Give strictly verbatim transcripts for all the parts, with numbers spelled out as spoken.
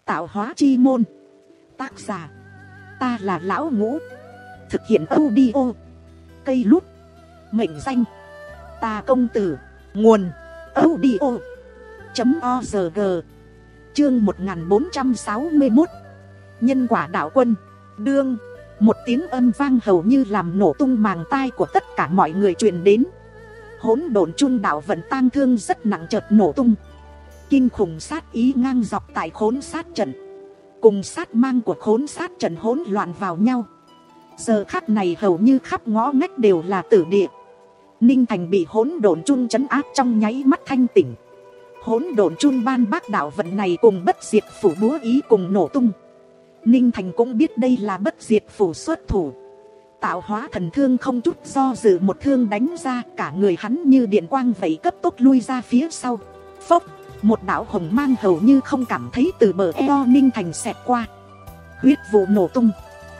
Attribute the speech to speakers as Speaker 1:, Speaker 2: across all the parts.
Speaker 1: Tạo hóa chi môn. Tác giả: ta là Lão Ngũ. Thực hiện audio Cây Lút. Mệnh danh: Ta Công Tử. Nguồn: audio chấm org. Chương một nghìn bốn trăm sáu mươi mốt. Nhân quả đạo quân. Đương. Một tiếng âm vang hầu như làm nổ tung màng tai của tất cả mọi người truyền đến. Hỗn độn chung đạo vận tang thương rất nặng chợt nổ tung. Kinh khủng sát ý ngang dọc tại khốn sát trận, cùng sát mang của khốn sát trận hỗn loạn vào nhau. Giờ khắc này hầu như khắp ngõ ngách đều là tử địa. Ninh Thành bị hỗn độn chung trấn áp trong nháy mắt thanh tỉnh. Hỗn độn chung ban bác đạo vận này cùng bất diệt phủ búa ý cùng nổ tung. Ninh Thành cũng biết đây là bất diệt phủ xuất thủ. Tạo hóa thần thương không chút do dự một thương đánh ra, cả người hắn như điện quang vậy cấp tốc lui ra phía sau. Phốc, một đạo hồng mang hầu như không cảm thấy từ bờ eo Ninh Thành xẹt qua. Huyết vụ nổ tung.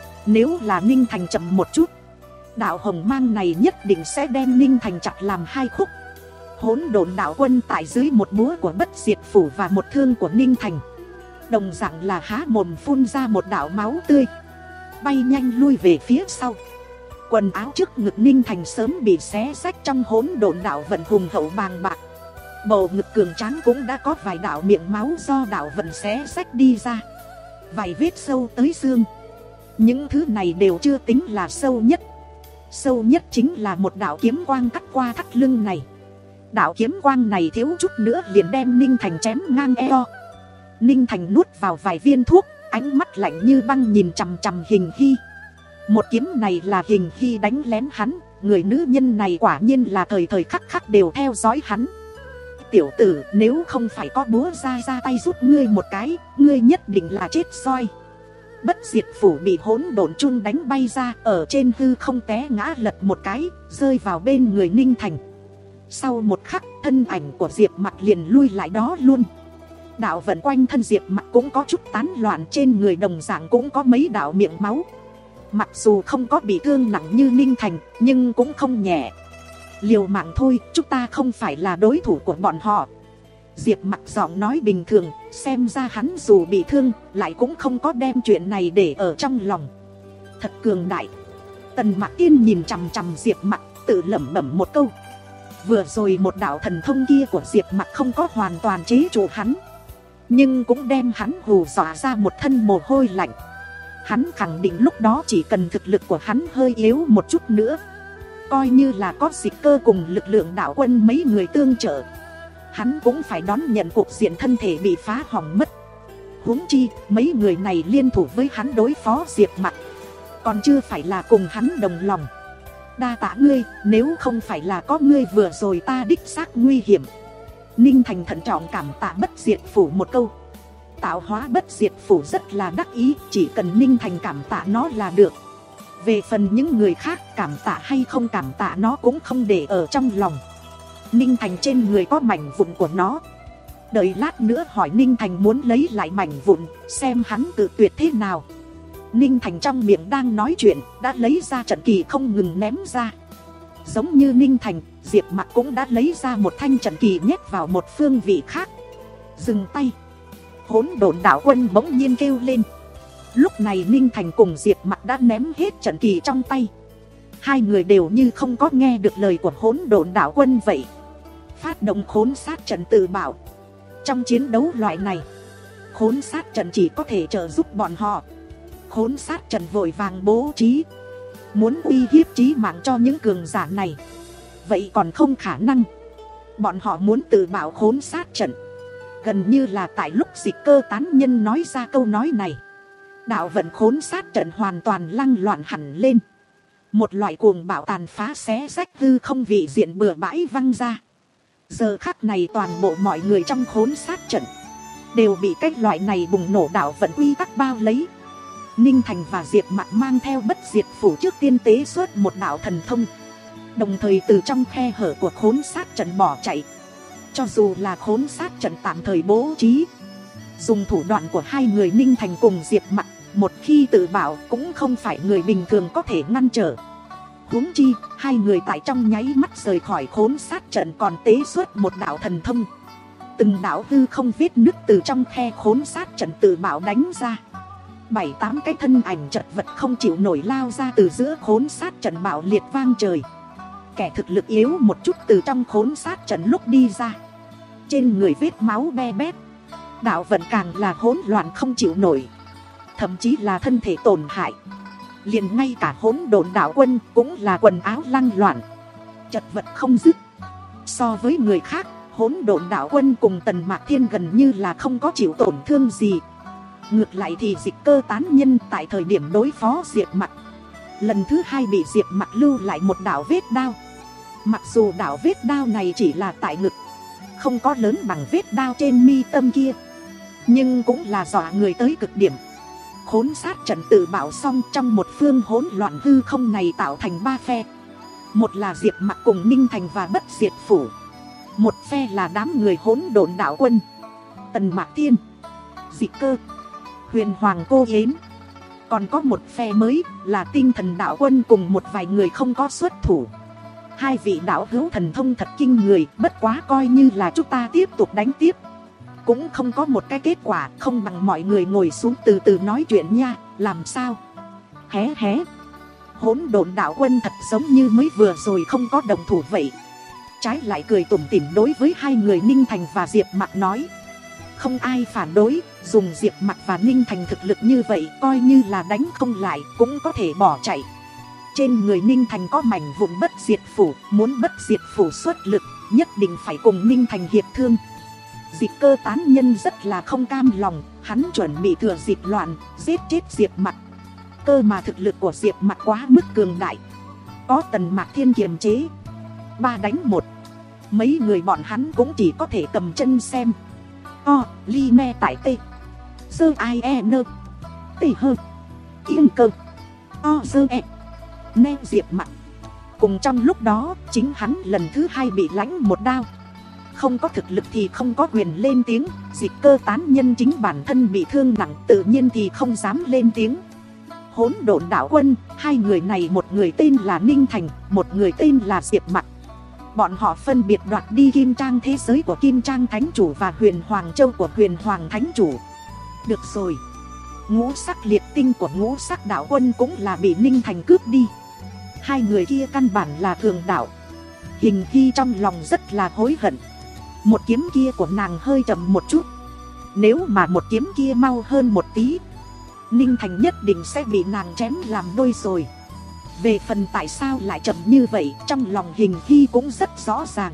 Speaker 1: Nếu là Ninh Thành chậm một chút, đạo hồng mang này nhất định sẽ đem Ninh Thành chặt làm hai khúc. Hỗn độn đạo quân tại dưới một búa của bất diệt phủ và một thương của Ninh Thành, đồng dạng là há mồm phun ra một đạo máu tươi, bay nhanh lui về phía sau. Quần áo trước ngực Ninh Thành sớm bị xé rách trong hỗn độn đạo vận hùng hậu bàng bạc. Bầu ngực cường tráng cũng đã có vài đạo miệng máu do đạo vận xé rách đi ra, vài vết sâu tới xương. Những thứ này đều chưa tính là sâu nhất. Sâu nhất chính là một đạo kiếm quang cắt qua thắt lưng này. Đạo kiếm quang này thiếu chút nữa liền đem Ninh Thành chém ngang eo. Ninh Thành nuốt vào vài viên thuốc, ánh mắt lạnh như băng nhìn chằm chằm Hình Hy. Một kiếm này là Hình Hy đánh lén hắn. Người nữ nhân này quả nhiên là thời thời khắc khắc đều theo dõi hắn. Tiểu tử, nếu không phải có búa ra ra tay giúp ngươi một cái, ngươi nhất định là chết soi. Bất diệt phủ bị hỗn độn chung đánh bay ra, ở trên hư không té ngã lật một cái, rơi vào bên người Ninh Thành. Sau một khắc, thân ảnh của Diệp Mặc liền lui lại đó luôn. Đạo vận quanh thân Diệp Mặc cũng có chút tán loạn, trên người đồng dạng cũng có mấy đạo miệng máu. Mặc dù không có bị thương nặng như Ninh Thành, nhưng cũng không nhẹ. Liều mạng thôi, chúng ta không phải là đối thủ của bọn họ. Diệp Mặc giọng nói bình thường, xem ra hắn dù bị thương, lại cũng không có đem chuyện này để ở trong lòng. Thật cường đại. Tần Mạc Tiên nhìn chằm chằm Diệp Mặc, tự lẩm bẩm một câu. Vừa rồi một đạo thần thông kia của Diệp Mặc không có hoàn toàn chế trụ hắn, nhưng cũng đem hắn hù dọa ra một thân mồ hôi lạnh. Hắn khẳng định lúc đó chỉ cần thực lực của hắn hơi yếu một chút nữa, coi như là có Dịch Cơ cùng lực lượng đạo quân mấy người tương trợ, hắn cũng phải đón nhận cuộc diện thân thể bị phá hỏng mất. Huống chi mấy người này liên thủ với hắn đối phó Diệp Mặc, còn chưa phải là cùng hắn đồng lòng. Đa tạ ngươi, nếu không phải là có ngươi vừa rồi ta đích xác nguy hiểm. Ninh Thành thận trọng cảm tạ bất diệt phủ một câu. Tạo hóa bất diệt phủ rất là đắc ý, chỉ cần Ninh Thành cảm tạ nó là được. Về phần những người khác cảm tạ hay không cảm tạ nó cũng không để ở trong lòng. Ninh Thành trên người có mảnh vụn của nó. Đợi lát nữa hỏi Ninh Thành muốn lấy lại mảnh vụn, xem hắn tự tuyệt thế nào. Ninh Thành trong miệng đang nói chuyện, đã lấy ra trận kỳ không ngừng ném ra. Giống như Ninh Thành, Diệp Mặc cũng đã lấy ra một thanh trận kỳ nhét vào một phương vị khác. Dừng tay. Hỗn độn đạo quân bỗng nhiên kêu lên. Lúc này Ninh Thành cùng Diệp Mặc đã ném hết trận kỳ trong tay. Hai người đều như không có nghe được lời của hỗn độn đạo quân vậy. Phát động khốn sát trận tự bảo. Trong chiến đấu loại này, khốn sát trận chỉ có thể trợ giúp bọn họ. Khốn sát trận vội vàng bố trí, muốn uy hiếp chí mạng cho những cường giả này, vậy còn không khả năng. Bọn họ muốn tự bảo khốn sát trận, gần như là tại lúc Dịch Cơ tán nhân nói ra câu nói này, đạo vận khốn sát trận hoàn toàn lăng loạn hẳn lên. Một loại cuồng bạo tàn phá xé rách hư không vị diện bừa bãi văng ra. Giờ khắc này toàn bộ mọi người trong khốn sát trận đều bị cái loại này bùng nổ đạo vận uy tắc bao lấy. Ninh Thành và Diệp Mặc mang theo bất diệt phủ trước tiên tế xuất một đạo thần thông, đồng thời từ trong khe hở của khốn sát trận bỏ chạy. Cho dù là khốn sát trận tạm thời bố trí, dùng thủ đoạn của hai người Ninh Thành cùng Diệp Mặc, một khi tự bảo cũng không phải người bình thường có thể ngăn trở. Huống chi hai người tại trong nháy mắt rời khỏi khốn sát trận còn tế xuất một đạo thần thông. Từng đạo hư không vết nứt từ trong khe khốn sát trận tự bảo đánh ra. Bảy tám cái thân ảnh chật vật không chịu nổi lao ra từ giữa khốn sát trận bạo liệt vang trời. Kẻ thực lực yếu một chút từ trong khốn sát trận lúc đi ra, trên người vết máu be bét, đạo vận càng là hỗn loạn không chịu nổi, thậm chí là thân thể tổn hại. Liền ngay cả hỗn độn đạo quân cũng là quần áo lăng loạn, chật vật không dứt. So với người khác, hỗn độn đạo quân cùng Tần Mạc Thiên gần như là không có chịu tổn thương gì. Ngược lại thì Dịch Cơ tán nhân tại thời điểm đối phó Diệp Mặc, lần thứ hai bị Diệp Mặc lưu lại một đạo vết đao. Mặc dù đạo vết đao này chỉ là tại ngực, không có lớn bằng vết đao trên mi tâm kia, nhưng cũng là dọa người tới cực điểm. Khốn sát trận tự bảo xong, trong một phương hỗn loạn hư không này tạo thành ba phe. Một là Diệp Mặc cùng Ninh Thành và Bất Diệt Phủ, một phe là đám người hỗn độn đạo quân, Tần Mạc Thiên, Dịch Cơ, Huyền Hoàng Cô Yến. Còn có một phe mới là Tinh Thần đạo quân cùng một vài người không có xuất thủ. Hai vị đạo hữu thần thông thật kinh người, bất quá coi như là chúng ta tiếp tục đánh tiếp cũng không có một cái kết quả, không bằng mọi người ngồi xuống từ từ nói chuyện nha. Làm sao? Hé hé. Hỗn độn đạo quân thật giống như mới vừa rồi không có đồng thủ vậy, trái lại cười tủm tỉm đối với hai người Ninh Thành và Diệp Mặc nói. Không ai phản đối, dùng Diệp Mặc và Ninh Thành thực lực như vậy, coi như là đánh không lại cũng có thể bỏ chạy. Trên người Ninh Thành có mảnh vụn Bất Diệt Phủ, muốn Bất Diệt Phủ xuất lực, nhất định phải cùng Ninh Thành hiệp thương. Dịch Cơ tán nhân rất là không cam lòng, hắn chuẩn bị thừa dịp loạn, giết chết Diệp Mặc. Cơ mà thực lực của Diệp Mặc quá mức cường đại, có Tần Mạc Thiên kiềm chế, ba đánh một, mấy người bọn hắn cũng chỉ có thể cầm chân xem. O, li me tại tê, sơ ai e nơ, tê hơ, yên cơ, o sơ e, ne Diệp Mặc. Cùng trong lúc đó, chính hắn lần thứ hai bị lãnh một đao. Không có thực lực thì không có quyền lên tiếng. Dịch Cơ tán nhân chính bản thân bị thương nặng, tự nhiên thì không dám lên tiếng. Hỗn độn đạo quân, hai người này, một người tên là Ninh Thành, một người tên là Diệp Mặc. Bọn họ phân biệt đoạt đi Kim Trang thế giới của Kim Trang Thánh Chủ và Huyền Hoàng Châu của Huyền Hoàng Thánh Chủ. Được rồi, ngũ sắc liệt tinh của ngũ sắc đạo quân cũng là bị Ninh Thành cướp đi. Hai người kia căn bản là cường đạo. Hình Hy trong lòng rất là hối hận. Một kiếm kia của nàng hơi chậm một chút, nếu mà một kiếm kia mau hơn một tí, Ninh Thành nhất định sẽ bị nàng chém làm đôi rồi. Về phần tại sao lại chậm như vậy, trong lòng Hình Hy cũng rất rõ ràng.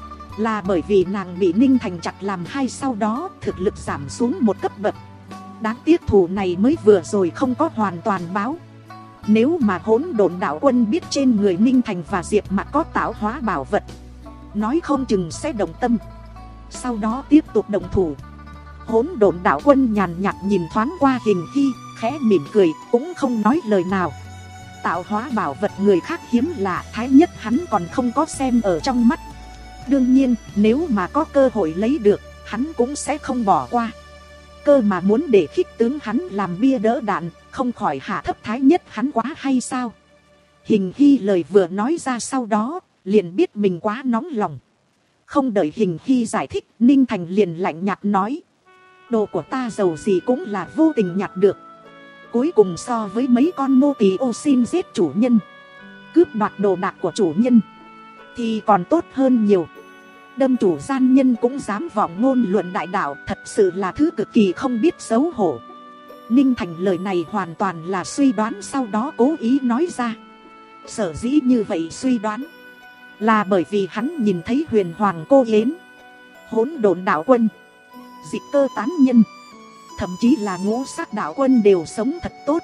Speaker 1: Là bởi vì nàng bị Ninh Thành chặt làm hai, sau đó thực lực giảm xuống một cấp bậc. Đáng tiếc thù này mới vừa rồi không có hoàn toàn báo. Nếu mà hỗn độn đạo quân biết trên người Ninh Thành và Diệp Mặc có tạo hóa bảo vật, nói không chừng sẽ động tâm, sau đó tiếp tục động thủ. Hỗn độn đạo quân nhàn nhạt nhìn thoáng qua Hình Hy, khẽ mỉm cười, cũng không nói lời nào. Tạo hóa bảo vật người khác hiếm lạ, thái nhất hắn còn không có xem ở trong mắt. Đương nhiên, nếu mà có cơ hội lấy được, hắn cũng sẽ không bỏ qua. Cơ mà muốn để khích tướng hắn làm bia đỡ đạn, không khỏi hạ thấp thái nhất hắn quá hay sao? Hình Hy lời vừa nói ra sau đó, liền biết mình quá nóng lòng. Không đợi Hình Hy giải thích, Ninh Thành liền lạnh nhạt nói. Đồ của ta giàu gì cũng là vô tình nhặt được. Cuối cùng so với mấy con nô tỳ ô xin giết chủ nhân, cướp đoạt đồ đạc của chủ nhân, thì còn tốt hơn nhiều. Đâm chủ gian nhân cũng dám vọng ngôn luận đại đạo, thật sự là thứ cực kỳ không biết xấu hổ. Ninh Thành lời này hoàn toàn là suy đoán, sau đó cố ý nói ra. Sở dĩ như vậy suy đoán, là bởi vì hắn nhìn thấy Huyền Hoàng Cô Yến, hỗn độn đạo quân, Dịch Cơ tán nhân, thậm chí là ngũ sắc đạo quân đều sống thật tốt.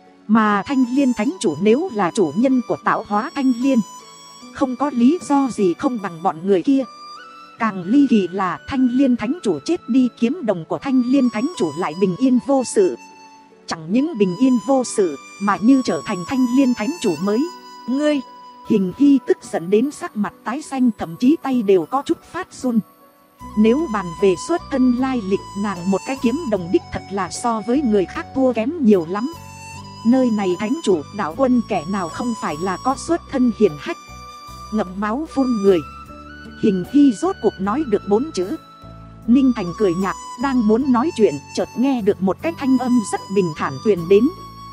Speaker 1: Mà Thanh Liên Thánh Chủ nếu là chủ nhân của tạo hóa Thanh Liên, không có lý do gì không bằng bọn người kia. Càng ly kỳ là Thanh Liên Thánh Chủ chết đi, kiếm đồng của Thanh Liên Thánh Chủ lại bình yên vô sự. Chẳng những bình yên vô sự, mà như trở thành Thanh Liên Thánh Chủ mới. Ngươi! Hình Hy tức giận đến sắc mặt tái xanh, thậm chí tay đều có chút phát run. Nếu bàn về xuất thân lai lịch, nàng một cái kiếm đồng đích thật là so với người khác thua kém nhiều lắm. Nơi này Thánh Chủ đạo quân kẻ nào không phải là có xuất thân hiển hách. Ngậm máu phun người, Hình Hy rốt cuộc nói được bốn chữ. Ninh Thành cười nhạt, đang muốn nói chuyện, chợt nghe được một cái thanh âm rất bình thản truyền đến.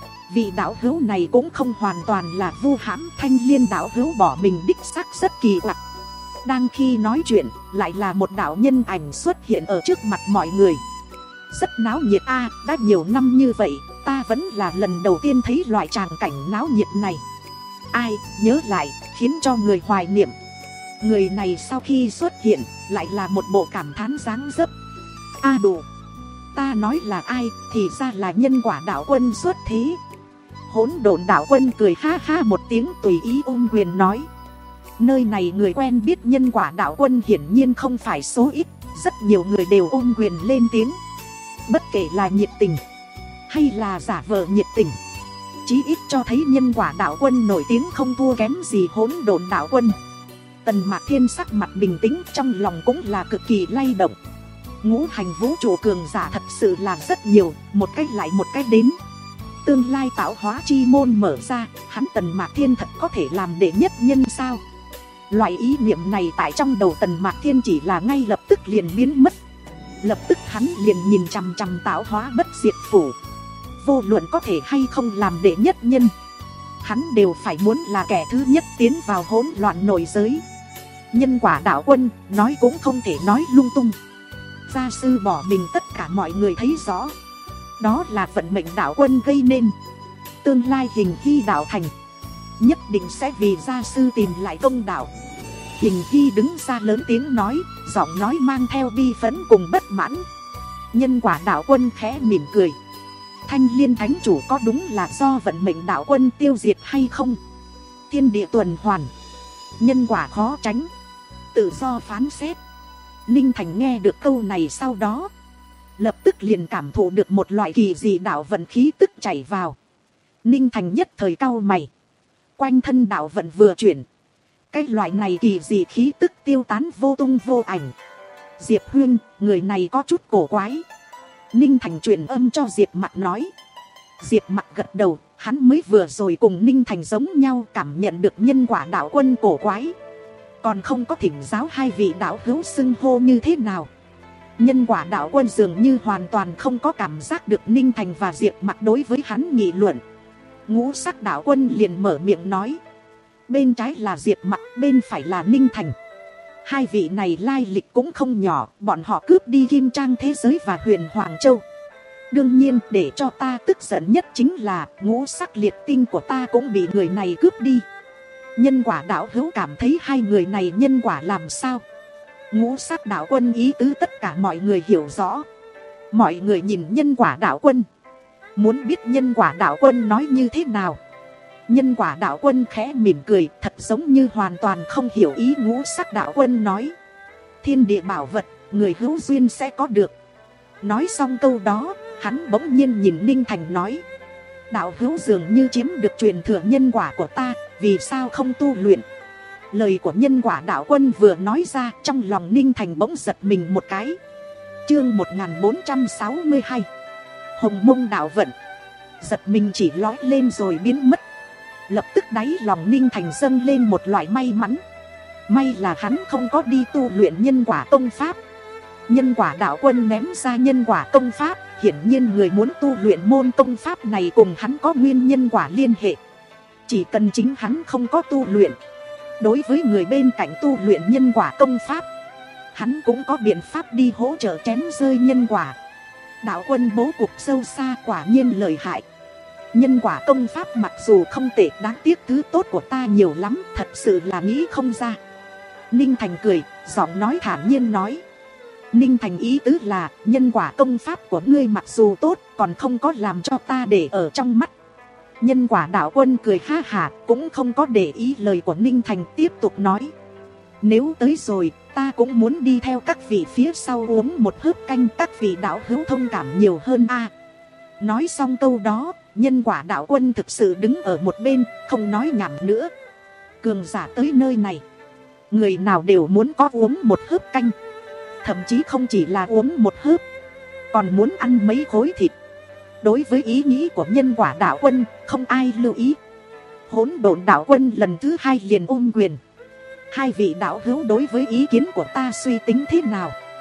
Speaker 1: Vị đạo hữu này cũng không hoàn toàn là vu hãm, Thanh Liên đạo hữu bỏ mình đích xác rất kỳ quặc. Đang khi nói chuyện, lại là một đạo nhân ảnh xuất hiện ở trước mặt mọi người. Rất náo nhiệt a, đã nhiều năm như vậy, ta vẫn là lần đầu tiên thấy loại tràng cảnh náo nhiệt này. Ai, nhớ lại, khiến cho người hoài niệm. Người này sau khi xuất hiện, lại là một bộ cảm thán dáng dấp. A à đủ, ta nói là ai, thì ra là Nhân Quả đạo quân xuất thế. Hỗn Độn đạo quân cười ha ha một tiếng, tùy ý ôm quyền nói. Nơi này người quen biết Nhân Quả đạo quân hiển nhiên không phải số ít. Rất nhiều người đều ôm quyền lên tiếng. Bất kể là nhiệt tình hay là giả vờ nhiệt tình, chí ít cho thấy Nhân Quả đạo quân nổi tiếng không thua kém gì Hỗn Độn đạo quân. Tần Mạc Thiên sắc mặt bình tĩnh, trong lòng cũng là cực kỳ lay động. Ngũ hành vũ trụ cường giả thật sự là rất nhiều, một cách lại một cách đến. Tương lai tạo hóa chi môn mở ra, hắn Tần Mạc Thiên thật có thể làm đệ nhất nhân sao? Loại ý niệm này tại trong đầu Tần Mạc Thiên chỉ là ngay lập tức liền biến mất. Lập tức hắn liền nhìn chằm chằm tạo hóa bất diệt phủ. Vô luận có thể hay không làm đệ nhất nhân, hắn đều phải muốn là kẻ thứ nhất tiến vào hỗn loạn nội giới. Nhân Quả đạo quân nói cũng không thể nói lung tung. Gia sư bỏ mình tất cả mọi người thấy rõ. Đó là vận mệnh đạo quân gây nên. Tương lai Hình Hy đạo thành, nhất định sẽ vì gia sư tìm lại công đạo. Hình Hy đứng ra lớn tiếng nói, giọng nói mang theo bi phẫn cùng bất mãn. Nhân Quả đạo quân khẽ mỉm cười. Thanh Liên thánh chủ có đúng là do vận mệnh đạo quân tiêu diệt hay không? Thiên địa tuần hoàn, nhân quả khó tránh, tự do phán xét. Ninh Thành nghe được câu này sau đó, lập tức liền cảm thụ được một loại kỳ dị đạo vận khí tức chảy vào. Ninh Thành nhất thời cau mày. Quanh thân đạo vận vừa chuyển, cái loại này kỳ dị khí tức tiêu tán vô tung vô ảnh. Diệp Huyên, người này có chút cổ quái. Ninh Thành truyền âm cho Diệp Mặc nói. Diệp Mặc gật đầu, hắn mới vừa rồi cùng Ninh Thành giống nhau, cảm nhận được Nhân Quả đạo quân cổ quái. Còn không có thỉnh giáo hai vị đạo hữu xưng hô như thế nào. Nhân Quả đạo quân dường như hoàn toàn không có cảm giác được Ninh Thành và Diệp Mặc đối với hắn nghị luận. Ngũ Sắc đạo quân liền mở miệng nói. Bên trái là Diệp Mặc, bên phải là Ninh Thành. Hai vị này lai lịch cũng không nhỏ, bọn họ cướp đi Kim Trang thế giới và Huyền Hoàng Châu. Đương nhiên, để cho ta tức giận nhất chính là ngũ sắc liệt tinh của ta cũng bị người này cướp đi. Nhân Quả đạo hữu cảm thấy hai người này nhân quả làm sao? Ngũ Sắc đạo quân ý tứ tất cả mọi người hiểu rõ. Mọi người nhìn Nhân Quả đạo quân, muốn biết Nhân Quả đạo quân nói như thế nào. Nhân Quả đạo quân khẽ mỉm cười, thật giống như hoàn toàn không hiểu ý Ngũ Sắc đạo quân nói. Thiên địa bảo vật, người hữu duyên sẽ có được. Nói xong câu đó, hắn bỗng nhiên nhìn Ninh Thành nói. Đạo hữu dường như chiếm được truyền thừa nhân quả của ta, vì sao không tu luyện? Lời của Nhân Quả đạo quân vừa nói ra, trong lòng Ninh Thành bỗng giật mình một cái. Chương một nghìn bốn trăm sáu mươi hai, Hồng Mông đạo vận. Giật mình chỉ lói lên rồi biến mất. Lập tức đáy lòng Ninh Thành dâng lên một loại may mắn. May là hắn không có đi tu luyện Nhân Quả công pháp. Nhân Quả đạo quân ném ra Nhân Quả công pháp, hiển nhiên người muốn tu luyện môn công pháp này cùng hắn có nguyên nhân quả liên hệ. Chỉ cần chính hắn không có tu luyện, đối với người bên cạnh tu luyện Nhân Quả công pháp, hắn cũng có biện pháp đi hỗ trợ chém rơi nhân quả. Đạo quân bố cục sâu xa, quả nhiên lợi hại. Nhân Quả công pháp mặc dù không tệ, đáng tiếc thứ tốt của ta nhiều lắm, thật sự là nghĩ không ra. Ninh Thành cười, giọng nói thản nhiên nói. Ninh Thành ý tứ là, Nhân Quả công pháp của ngươi mặc dù tốt, còn không có làm cho ta để ở trong mắt. Nhân Quả đạo quân cười ha hả, cũng không có để ý lời của Ninh Thành, tiếp tục nói. Nếu tới rồi, ta cũng muốn đi theo các vị phía sau uống một hớp canh, các vị đạo hữu thông cảm nhiều hơn a. Nói xong câu đó, Nhân Quả đạo quân thực sự đứng ở một bên, không nói nhảm nữa. Cường giả tới nơi này, người nào đều muốn có uống một hớp canh. Thậm chí không chỉ là uống một hớp, còn muốn ăn mấy khối thịt. Đối với ý nghĩ của Nhân Quả đạo quân, không ai lưu ý. Hỗn Độn đạo quân lần thứ hai liền ôm quyền. Hai vị đạo hữu đối với ý kiến của ta suy tính thế nào?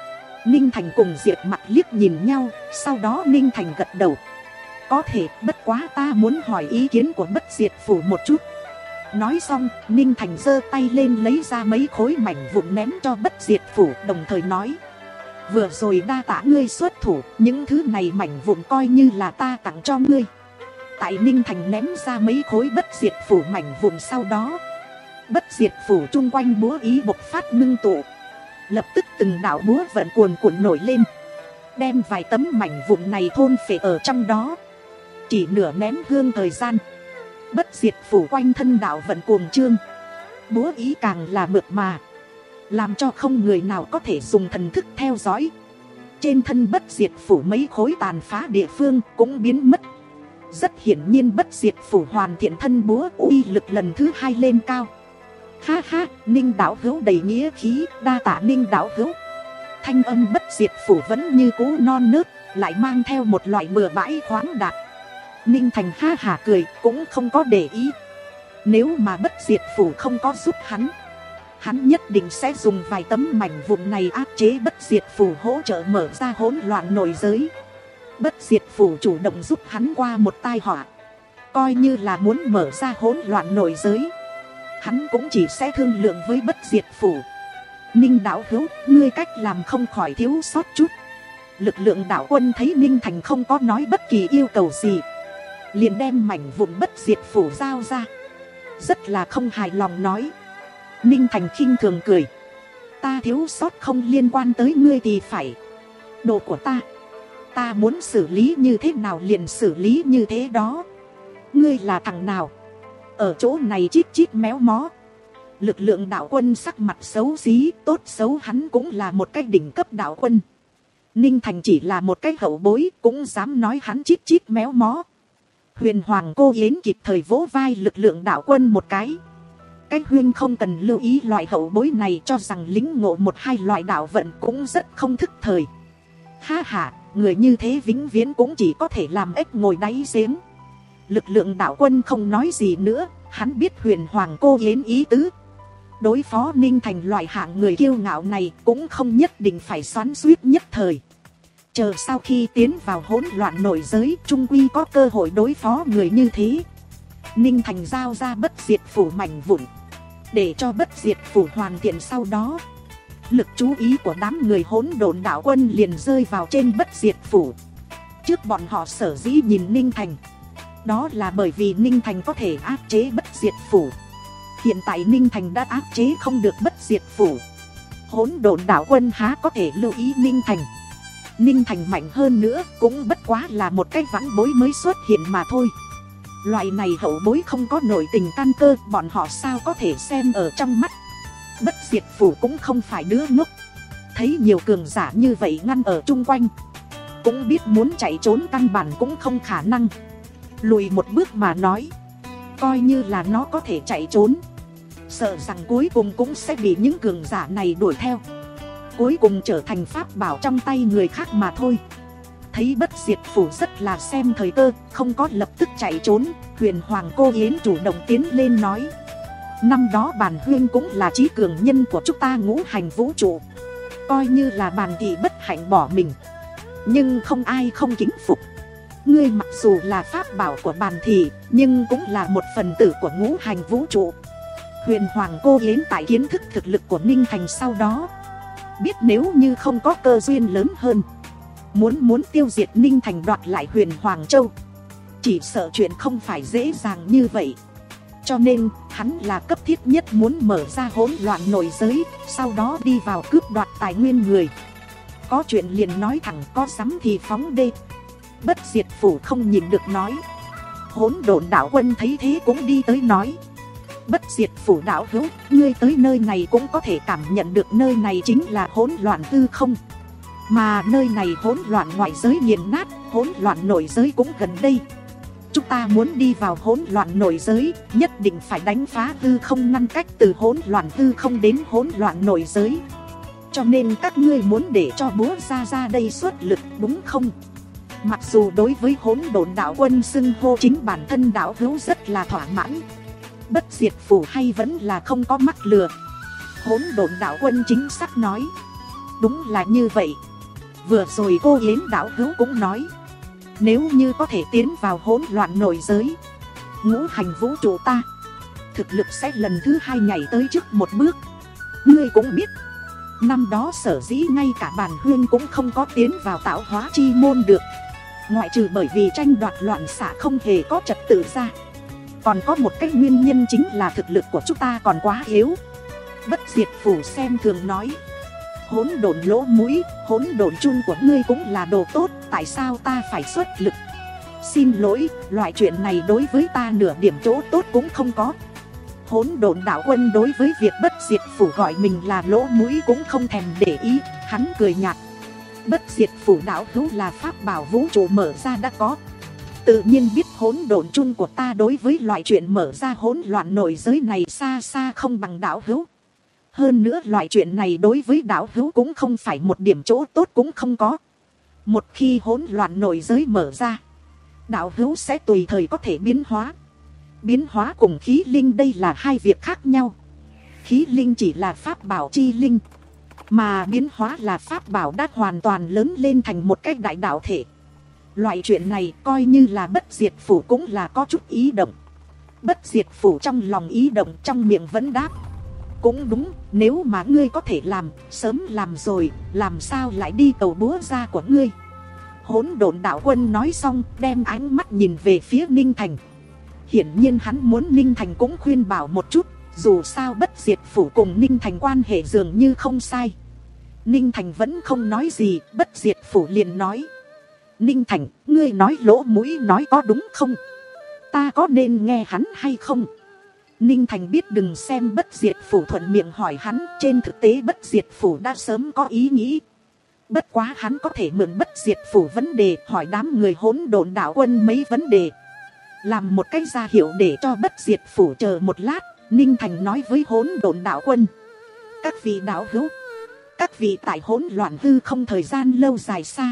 Speaker 1: Ninh Thành cùng Diệp Mặc liếc nhìn nhau. Sau đó Ninh Thành gật đầu. Có thể, bất quá ta muốn hỏi ý kiến của Bất Diệt Phủ một chút. Nói xong, Ninh Thành giơ tay lên lấy ra mấy khối mảnh vụn ném cho Bất Diệt Phủ, đồng thời nói: vừa rồi đa tạ ngươi xuất thủ, những thứ này mảnh vụn coi như là ta tặng cho ngươi. Tại Ninh Thành ném ra mấy khối Bất Diệt Phủ mảnh vụn sau đó, Bất Diệt Phủ chung quanh búa ý bộc phát ngưng tụ. Lập tức từng đạo búa vận cuồn cuộn nổi lên, đem vài tấm mảnh vụn này thôn phệ ở trong đó. Chỉ nửa nén hương thời gian, Bất Diệt Phủ quanh thân đạo vận cuồng trương, búa ý càng là mượt mà, làm cho không người nào có thể dùng thần thức theo dõi. Trên thân Bất Diệt Phủ mấy khối tàn phá địa phương cũng biến mất. Rất hiển nhiên Bất Diệt Phủ hoàn thiện thân búa uy lực lần thứ hai lên cao. Ha ha, Ninh đạo hữu đầy nghĩa khí, đa tạ Ninh đạo hữu. Thanh âm Bất Diệt Phủ vẫn như cũ non nớt, lại mang theo một loại bừa bãi khoáng đạt. Ninh Thành ha hả cười, cũng không có để ý. Nếu mà Bất Diệt Phủ không có giúp hắn, hắn nhất định sẽ dùng vài tấm mảnh vụn này áp chế Bất Diệt Phủ, hỗ trợ mở ra hỗn loạn nội giới. Bất Diệt Phủ chủ động giúp hắn qua một tai họa, coi như là muốn mở ra hỗn loạn nội giới, hắn cũng chỉ sẽ thương lượng với Bất Diệt Phủ. Ninh đạo hữu, ngươi cách làm không khỏi thiếu sót chút. Lực lượng đạo quân thấy Ninh Thành không có nói bất kỳ yêu cầu gì, liền đem mảnh vụn Bất Diệt Phủ giao ra, rất là không hài lòng nói. Ninh Thành khinh thường cười: ta thiếu sót không liên quan tới ngươi thì phải. Đồ của ta, ta muốn xử lý như thế nào liền xử lý như thế đó. Ngươi là thằng nào ở chỗ này chít chít méo mó? Lực lượng đạo quân sắc mặt xấu xí, tốt xấu hắn cũng là một cái đỉnh cấp đạo quân. Ninh Thành chỉ là một cái hậu bối, cũng dám nói hắn chít chít méo mó. Huyền Hoàng Cô Yến kịp thời vỗ vai lực lượng đạo quân một cái. Cái Huyên không cần lưu ý loại hậu bối này, cho rằng lính ngộ một hai loại đạo vận cũng rất không thức thời. Ha ha, người như thế vĩnh viễn cũng chỉ có thể làm ếch ngồi đáy giếng. Lực lượng đạo quân không nói gì nữa, hắn biết Huyền Hoàng Cô Yến ý tứ. Đối phó Ninh Thành loại hạng người kiêu ngạo này cũng không nhất định phải xoắn xuýt nhất thời. Chờ sau khi tiến vào hỗn loạn nội giới, trung quy có cơ hội đối phó người như thế. Ninh Thành giao ra Bất Diệt Phủ mảnh vụn, để cho Bất Diệt Phủ hoàn thiện. Sau đó, lực chú ý của đám người hỗn độn đạo quân liền rơi vào trên Bất Diệt Phủ. Trước bọn họ sở dĩ nhìn Ninh Thành, đó là bởi vì Ninh Thành có thể áp chế Bất Diệt Phủ. Hiện tại Ninh Thành đã áp chế không được Bất Diệt Phủ, hỗn độn đạo quân há có thể lưu ý Ninh Thành. Ninh Thành mạnh hơn nữa cũng bất quá là một cái vãn bối mới xuất hiện mà thôi. Loại này hậu bối không có nội tình căn cơ, bọn họ sao có thể xem ở trong mắt. Bất Diệt Phủ cũng không phải đứa ngốc, thấy nhiều cường giả như vậy ngăn ở chung quanh, cũng biết muốn chạy trốn căn bản cũng không khả năng. Lùi một bước mà nói, coi như là nó có thể chạy trốn, sợ rằng cuối cùng cũng sẽ bị những cường giả này đuổi theo, cuối cùng trở thành pháp bảo trong tay người khác mà thôi. Thấy Bất Diệt Phủ rất là xem thời cơ, không có lập tức chạy trốn, Huyền Hoàng Cô Yến chủ động tiến lên nói: năm đó Bàn Huyên cũng là trí cường nhân của chúng ta ngũ hành vũ trụ, coi như là Bàn thị bất hạnh bỏ mình, nhưng không ai không kính phục. Ngươi mặc dù là pháp bảo của Bàn thị, nhưng cũng là một phần tử của ngũ hành vũ trụ. Huyền Hoàng Cô Yến tại kiến thức thực lực của Ninh Thành sau đó, biết nếu như không có cơ duyên lớn hơn, Muốn muốn tiêu diệt Ninh Thành, đoạt lại Huyền Hoàng Châu, chỉ sợ chuyện không phải dễ dàng như vậy. Cho nên hắn là cấp thiết nhất muốn mở ra hỗn loạn nội giới, sau đó đi vào cướp đoạt tài nguyên người. Có chuyện liền nói thẳng, có dám thì phóng đê. Bất Diệt Phủ không nhìn được nói. Hỗn độn đạo quân thấy thế cũng đi tới nói: Bất Diệt Phủ đạo hữu, ngươi tới nơi này cũng có thể cảm nhận được nơi này chính là hỗn loạn hư không. Mà nơi này hỗn loạn ngoại giới nghiền nát, hỗn loạn nội giới cũng gần đây. Chúng ta muốn đi vào hỗn loạn nội giới, nhất định phải đánh phá hư không, ngăn cách từ hỗn loạn hư không đến hỗn loạn nội giới. Cho nên các ngươi muốn để cho búa ra ra đây xuất lực, đúng không? Mặc dù đối với hỗn độn đạo quân xưng hô chính bản thân đạo hữu rất là thỏa mãn, Bất Diệt Phủ hay vẫn là không có mắc lừa. Hỗn độn đạo quân chính xác nói: đúng là như vậy. Vừa rồi cô Yến đạo hữu cũng nói, nếu như có thể tiến vào hỗn loạn nội giới, ngũ hành vũ trụ ta thực lực sẽ lần thứ hai nhảy tới trước một bước. Ngươi cũng biết, năm đó sở dĩ ngay cả bản huyên cũng không có tiến vào tạo hóa chi môn được, ngoại trừ bởi vì tranh đoạt loạn xạ không hề có trật tự ra, còn có một cái nguyên nhân chính là thực lực của chúng ta còn quá yếu. Bất diệt phủ xem thường nói, hỗn độn lỗ mũi, hỗn độn chun của ngươi cũng là đồ tốt, tại sao ta phải xuất lực? Xin lỗi, loại chuyện này đối với ta nửa điểm chỗ tốt cũng không có. Hỗn độn đạo quân đối với việc bất diệt phủ gọi mình là lỗ mũi cũng không thèm để ý, hắn cười nhạt. Bất diệt phủ đạo hữu là pháp bảo vũ trụ mở ra đã có, tự nhiên biết hỗn độn chun của ta đối với loại chuyện mở ra hỗn loạn nội giới này xa xa không bằng đạo hữu. Hơn nữa loại chuyện này đối với đạo hữu cũng không phải một điểm chỗ tốt cũng không có. Một khi hỗn loạn nội giới mở ra, đạo hữu sẽ tùy thời có thể biến hóa. Biến hóa cùng khí linh đây là hai việc khác nhau. Khí linh chỉ là pháp bảo chi linh, mà biến hóa là pháp bảo đã hoàn toàn lớn lên thành một cái đại đạo thể. Loại chuyện này coi như là bất diệt phủ cũng là có chút ý động. Bất diệt phủ trong lòng ý động, trong miệng vẫn đáp, cũng đúng, nếu mà ngươi có thể làm, sớm làm rồi, làm sao lại đi cầu búa ra của ngươi. Hỗn độn đạo quân nói xong, đem ánh mắt nhìn về phía Ninh Thành. Hiển nhiên hắn muốn Ninh Thành cũng khuyên bảo một chút, dù sao bất diệt phủ cùng Ninh Thành quan hệ dường như không sai. Ninh Thành vẫn không nói gì, bất diệt phủ liền nói, Ninh Thành, ngươi nói lỗ mũi nói có đúng không? Ta có nên nghe hắn hay không? Ninh Thành biết đừng xem bất diệt phủ thuận miệng hỏi hắn, trên thực tế bất diệt phủ đã sớm có ý nghĩ. Bất quá hắn có thể mượn bất diệt phủ vấn đề hỏi đám người hỗn độn đạo quân mấy vấn đề, làm một cái ra hiệu để cho bất diệt phủ chờ một lát. Ninh Thành nói với hỗn độn đạo quân, các vị đạo hữu, các vị tại hỗn loạn hư không thời gian lâu dài xa,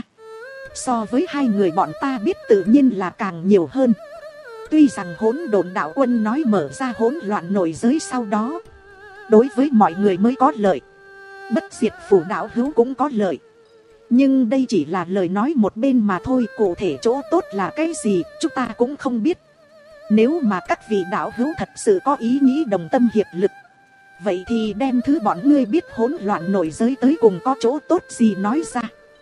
Speaker 1: so với hai người bọn ta biết tự nhiên là càng nhiều hơn. Tuy rằng hỗn độn đạo quân nói mở ra hỗn loạn nội giới sau đó đối với mọi người mới có lợi, bất diệt phủ đạo hữu cũng có lợi, nhưng đây chỉ là lời nói một bên mà thôi. Cụ thể chỗ tốt là cái gì chúng ta cũng không biết. Nếu mà các vị đạo hữu thật sự có ý nghĩ đồng tâm hiệp lực, vậy thì đem thứ bọn ngươi biết hỗn loạn nội giới tới cùng có chỗ tốt gì nói ra,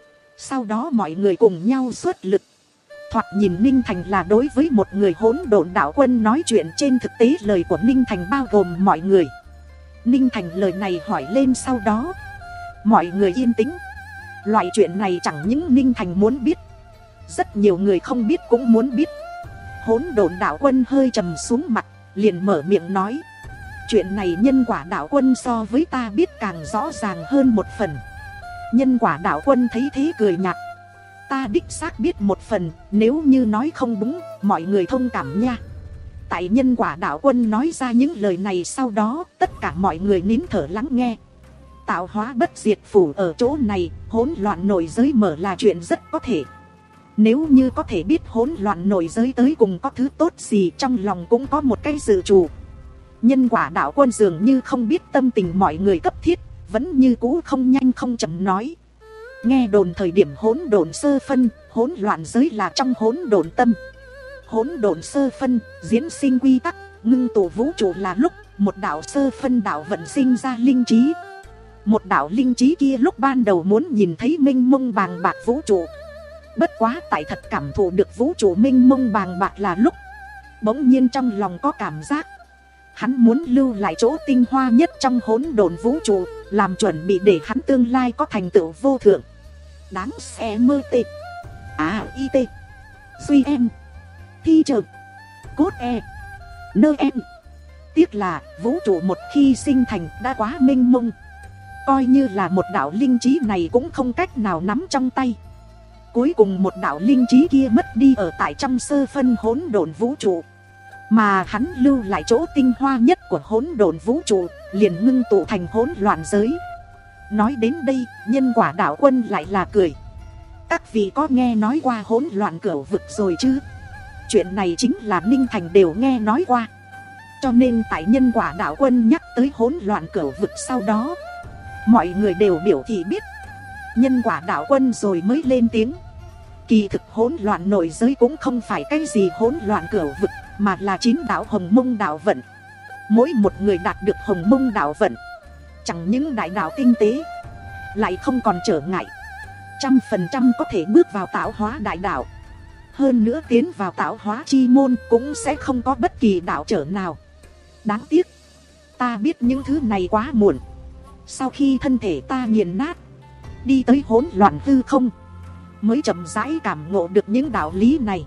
Speaker 1: sau đó mọi người cùng nhau xuất lực. Thoạt nhìn Ninh Thành là đối với một người hỗn độn đạo quân nói chuyện, trên thực tế lời của Ninh Thành bao gồm mọi người. Ninh Thành lời này hỏi lên sau đó, mọi người yên tĩnh. Loại chuyện này chẳng những Ninh Thành muốn biết, rất nhiều người không biết cũng muốn biết. Hỗn độn đạo quân hơi trầm xuống mặt, liền mở miệng nói, chuyện này nhân quả đạo quân so với ta biết càng rõ ràng hơn một phần. Nhân quả đạo quân thấy thế cười nhạt, ta đích xác biết một phần, nếu như nói không đúng, mọi người thông cảm nha. Tại nhân quả đạo quân nói ra những lời này sau đó, tất cả mọi người nín thở lắng nghe. Tạo hóa bất diệt phủ ở chỗ này, hỗn loạn nội giới mở là chuyện rất có thể. Nếu như có thể biết hỗn loạn nội giới tới cùng có thứ tốt gì, trong lòng cũng có một cái dự trù. Nhân quả đạo quân dường như không biết tâm tình mọi người cấp thiết, vẫn như cũ không nhanh không chậm nói, nghe đồn thời điểm hỗn độn sơ phân, hỗn loạn giới là trong hỗn độn tâm. Hỗn độn sơ phân, diễn sinh quy tắc, ngưng tụ vũ trụ là lúc một đạo sơ phân đạo vận sinh ra linh trí. Một đạo linh trí kia lúc ban đầu muốn nhìn thấy mênh mông bàng bạc vũ trụ. Bất quá tại thật cảm thụ được vũ trụ mênh mông bàng bạc là lúc, bỗng nhiên trong lòng có cảm giác, hắn muốn lưu lại chỗ tinh hoa nhất trong hỗn độn vũ trụ, làm chuẩn bị để hắn tương lai có thành tựu vô thượng. Đáng xe mơ tê à y tê duy em thi trợ cốt e nơ em. Tiếc là vũ trụ một khi sinh thành đã quá mênh mông, coi như là một đạo linh trí này cũng không cách nào nắm trong tay. Cuối cùng một đạo linh trí kia mất đi ở tại trong sơ phân hỗn độn vũ trụ, mà hắn lưu lại chỗ tinh hoa nhất của hỗn độn vũ trụ, liền ngưng tụ thành hỗn loạn giới. Nói đến đây, nhân quả đạo quân lại là cười. Các vị có nghe nói qua hỗn loạn cửu vực rồi chứ? Chuyện này chính là Ninh Thành đều nghe nói qua. Cho nên tại nhân quả đạo quân nhắc tới hỗn loạn cửu vực sau đó, mọi người đều biểu thị biết. Nhân quả đạo quân rồi mới lên tiếng. Kỳ thực hỗn loạn nội giới cũng không phải cái gì hỗn loạn cửu vực, mà là chín đạo hồng mông đạo vận. Mỗi một người đạt được hồng mông đạo vận, chẳng những đại đạo tinh tế, lại không còn trở ngại, trăm phần trăm có thể bước vào tạo hóa đại đạo. Hơn nữa tiến vào tạo hóa chi môn cũng sẽ không có bất kỳ đạo trở nào. Đáng tiếc, ta biết những thứ này quá muộn. Sau khi thân thể ta nghiền nát, đi tới hỗn loạn hư không, mới chậm rãi cảm ngộ được những đạo lý này.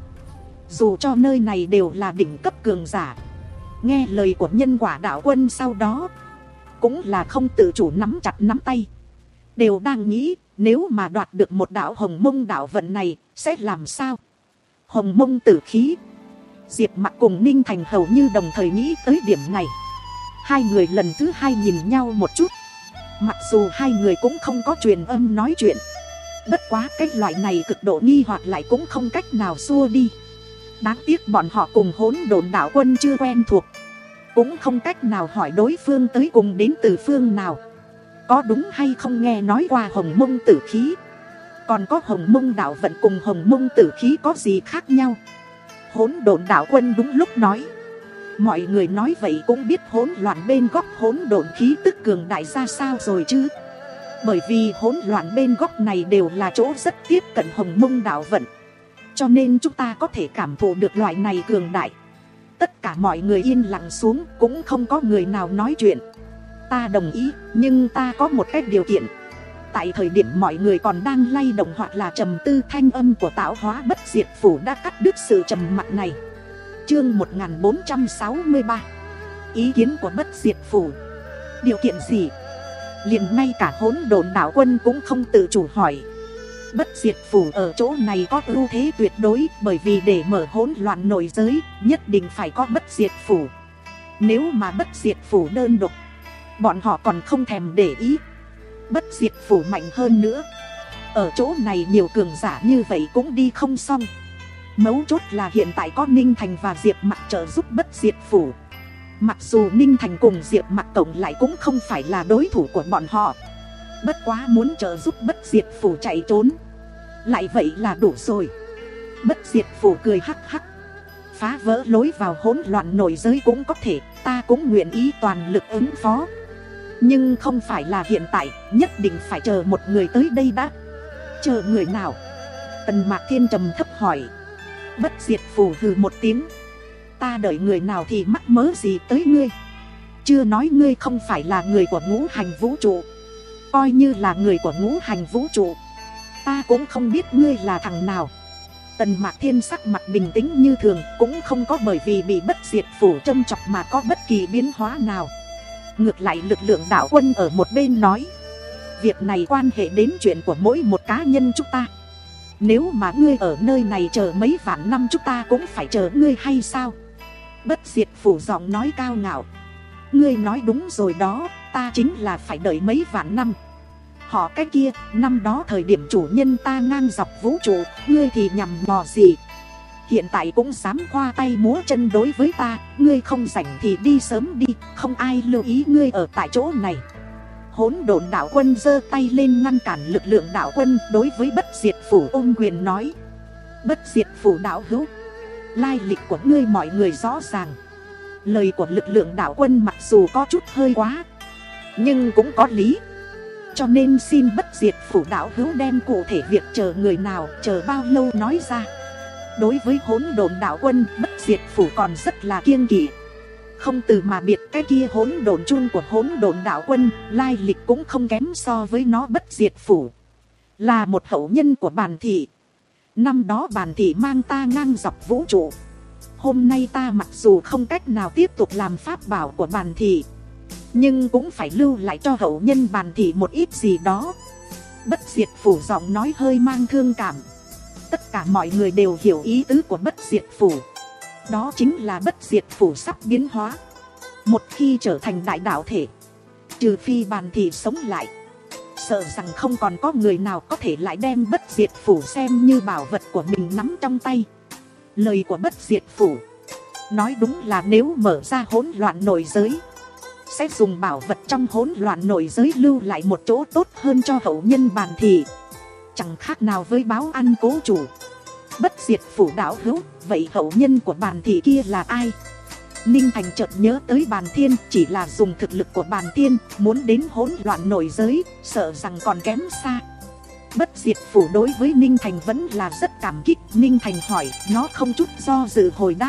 Speaker 1: Dù cho nơi này đều là đỉnh cấp cường giả, nghe lời của nhân quả đạo quân sau đó, cũng là không tự chủ nắm chặt nắm tay. Đều đang nghĩ, nếu mà đoạt được một đạo hồng mông đạo vận này, sẽ làm sao? Hồng mông tử khí. Diệp Mặc cùng Ninh Thành hầu như đồng thời nghĩ tới điểm này. Hai người lần thứ hai nhìn nhau một chút. Mặc dù hai người cũng không có truyền âm nói chuyện, bất quá cái loại này cực độ nghi hoặc lại cũng không cách nào xua đi. Đáng tiếc bọn họ cùng hỗn độn đạo quân chưa quen thuộc, cũng không cách nào hỏi đối phương tới cùng đến từ phương nào, có đúng hay không nghe nói qua hồng mông tử khí. Còn có hồng mông đạo vận cùng hồng mông tử khí có gì khác nhau? Hỗn độn đạo quân đúng lúc nói. Mọi người nói vậy cũng biết hỗn loạn bên góc hỗn độn khí tức cường đại ra sao rồi chứ. Bởi vì hỗn loạn bên góc này đều là chỗ rất tiếp cận hồng mông đạo vận, cho nên chúng ta có thể cảm thụ được loại này cường đại. Tất cả mọi người yên lặng xuống, cũng không có người nào nói chuyện. Ta đồng ý, nhưng ta có một cái điều kiện. Tại thời điểm mọi người còn đang lay động hoặc là trầm tư, thanh âm của tạo hóa bất diệt phủ đã cắt đứt sự trầm mặc này. Chương một nghìn bốn trăm sáu mươi ba. Ý kiến của bất diệt phủ. Điều kiện gì? Liền ngay cả hỗn độn đạo quân cũng không tự chủ hỏi. Bất diệt phủ ở chỗ này có ưu thế tuyệt đối, bởi vì để mở hỗn loạn nội giới, nhất định phải có bất diệt phủ. Nếu mà bất diệt phủ đơn độc, bọn họ còn không thèm để ý. Bất diệt phủ mạnh hơn nữa, ở chỗ này nhiều cường giả như vậy cũng đi không xong. Mấu chốt là hiện tại có Ninh Thành và Diệp Mặc trợ giúp bất diệt phủ. Mặc dù Ninh Thành cùng Diệp Mặc cộng lại cũng không phải là đối thủ của bọn họ, bất quá muốn trợ giúp bất diệt phủ chạy trốn, lại vậy là đủ rồi. Bất diệt phủ cười hắc hắc. Phá vỡ lối vào hỗn loạn nội giới cũng có thể, ta cũng nguyện ý toàn lực ứng phó. Nhưng không phải là hiện tại, nhất định phải chờ một người tới đây đã. Chờ người nào? Tần Mạc Thiên trầm thấp hỏi. Bất diệt phủ hừ một tiếng. Ta đợi người nào thì mắc mớ gì tới ngươi? Chưa nói ngươi không phải là người của ngũ hành vũ trụ. Coi như là người của ngũ hành vũ trụ, ta cũng không biết ngươi là thằng nào. Tần Mạc Thiên sắc mặt bình tĩnh như thường, cũng không có bởi vì bị bất diệt phủ châm chọc mà có bất kỳ biến hóa nào. Ngược lại lực lượng đạo quân ở một bên nói. Việc này quan hệ đến chuyện của mỗi một cá nhân chúng ta. Nếu mà ngươi ở nơi này chờ mấy vạn năm, chúng ta cũng phải chờ ngươi hay sao? Bất diệt phủ giọng nói cao ngạo. Ngươi nói đúng rồi đó, ta chính là phải đợi mấy vạn năm. Họ cái kia, năm đó thời điểm chủ nhân ta ngang dọc vũ trụ, ngươi thì nhằm mò gì? Hiện tại cũng dám khoa tay múa chân đối với ta, ngươi không rảnh thì đi sớm đi, không ai lưu ý ngươi ở tại chỗ này. Hỗn độn đạo quân giơ tay lên ngăn cản lực lượng đạo quân, đối với bất diệt phủ ôm quyền nói. Bất diệt phủ đạo hữu, lai lịch của ngươi mọi người rõ ràng. Lời của lực lượng đạo quân mặc dù có chút hơi quá, nhưng cũng có lý. Cho nên xin bất diệt phủ đạo hữu đem cụ thể việc chờ người nào, chờ bao lâu nói ra. Đối với hỗn độn đạo quân, bất diệt phủ còn rất là kiêng kỵ. Không từ mà biệt, cái kia hỗn độn chung của hỗn độn đạo quân, lai lịch cũng không kém so với nó bất diệt phủ. Là một hậu nhân của Bàn Thị. Năm đó Bàn Thị mang ta ngang dọc vũ trụ. Hôm nay ta mặc dù không cách nào tiếp tục làm pháp bảo của Bàn Thị, nhưng cũng phải lưu lại cho hậu nhân Bàn Thị một ít gì đó. Bất diệt phủ giọng nói hơi mang thương cảm. Tất cả mọi người đều hiểu ý tứ của bất diệt phủ. Đó chính là bất diệt phủ sắp biến hóa. Một khi trở thành đại đạo thể, trừ phi Bàn Thị sống lại, sợ rằng không còn có người nào có thể lại đem bất diệt phủ xem như bảo vật của mình nắm trong tay. Lời của bất diệt phủ nói đúng là nếu mở ra hỗn loạn nội giới, sẽ dùng bảo vật trong hỗn loạn nội giới lưu lại một chỗ tốt hơn cho hậu nhân Bàn Thị. Chẳng khác nào với báo ăn cố chủ. Bất diệt phủ đạo hữu, vậy hậu nhân của Bàn Thị kia là ai? Ninh Thành chợt nhớ tới Bàn Thiên, chỉ là dùng thực lực của Bàn Thiên, muốn đến hỗn loạn nội giới, sợ rằng còn kém xa. Bất diệt phủ đối với Ninh Thành vẫn là rất cảm kích. Ninh Thành hỏi, nó không chút do dự hồi đáp.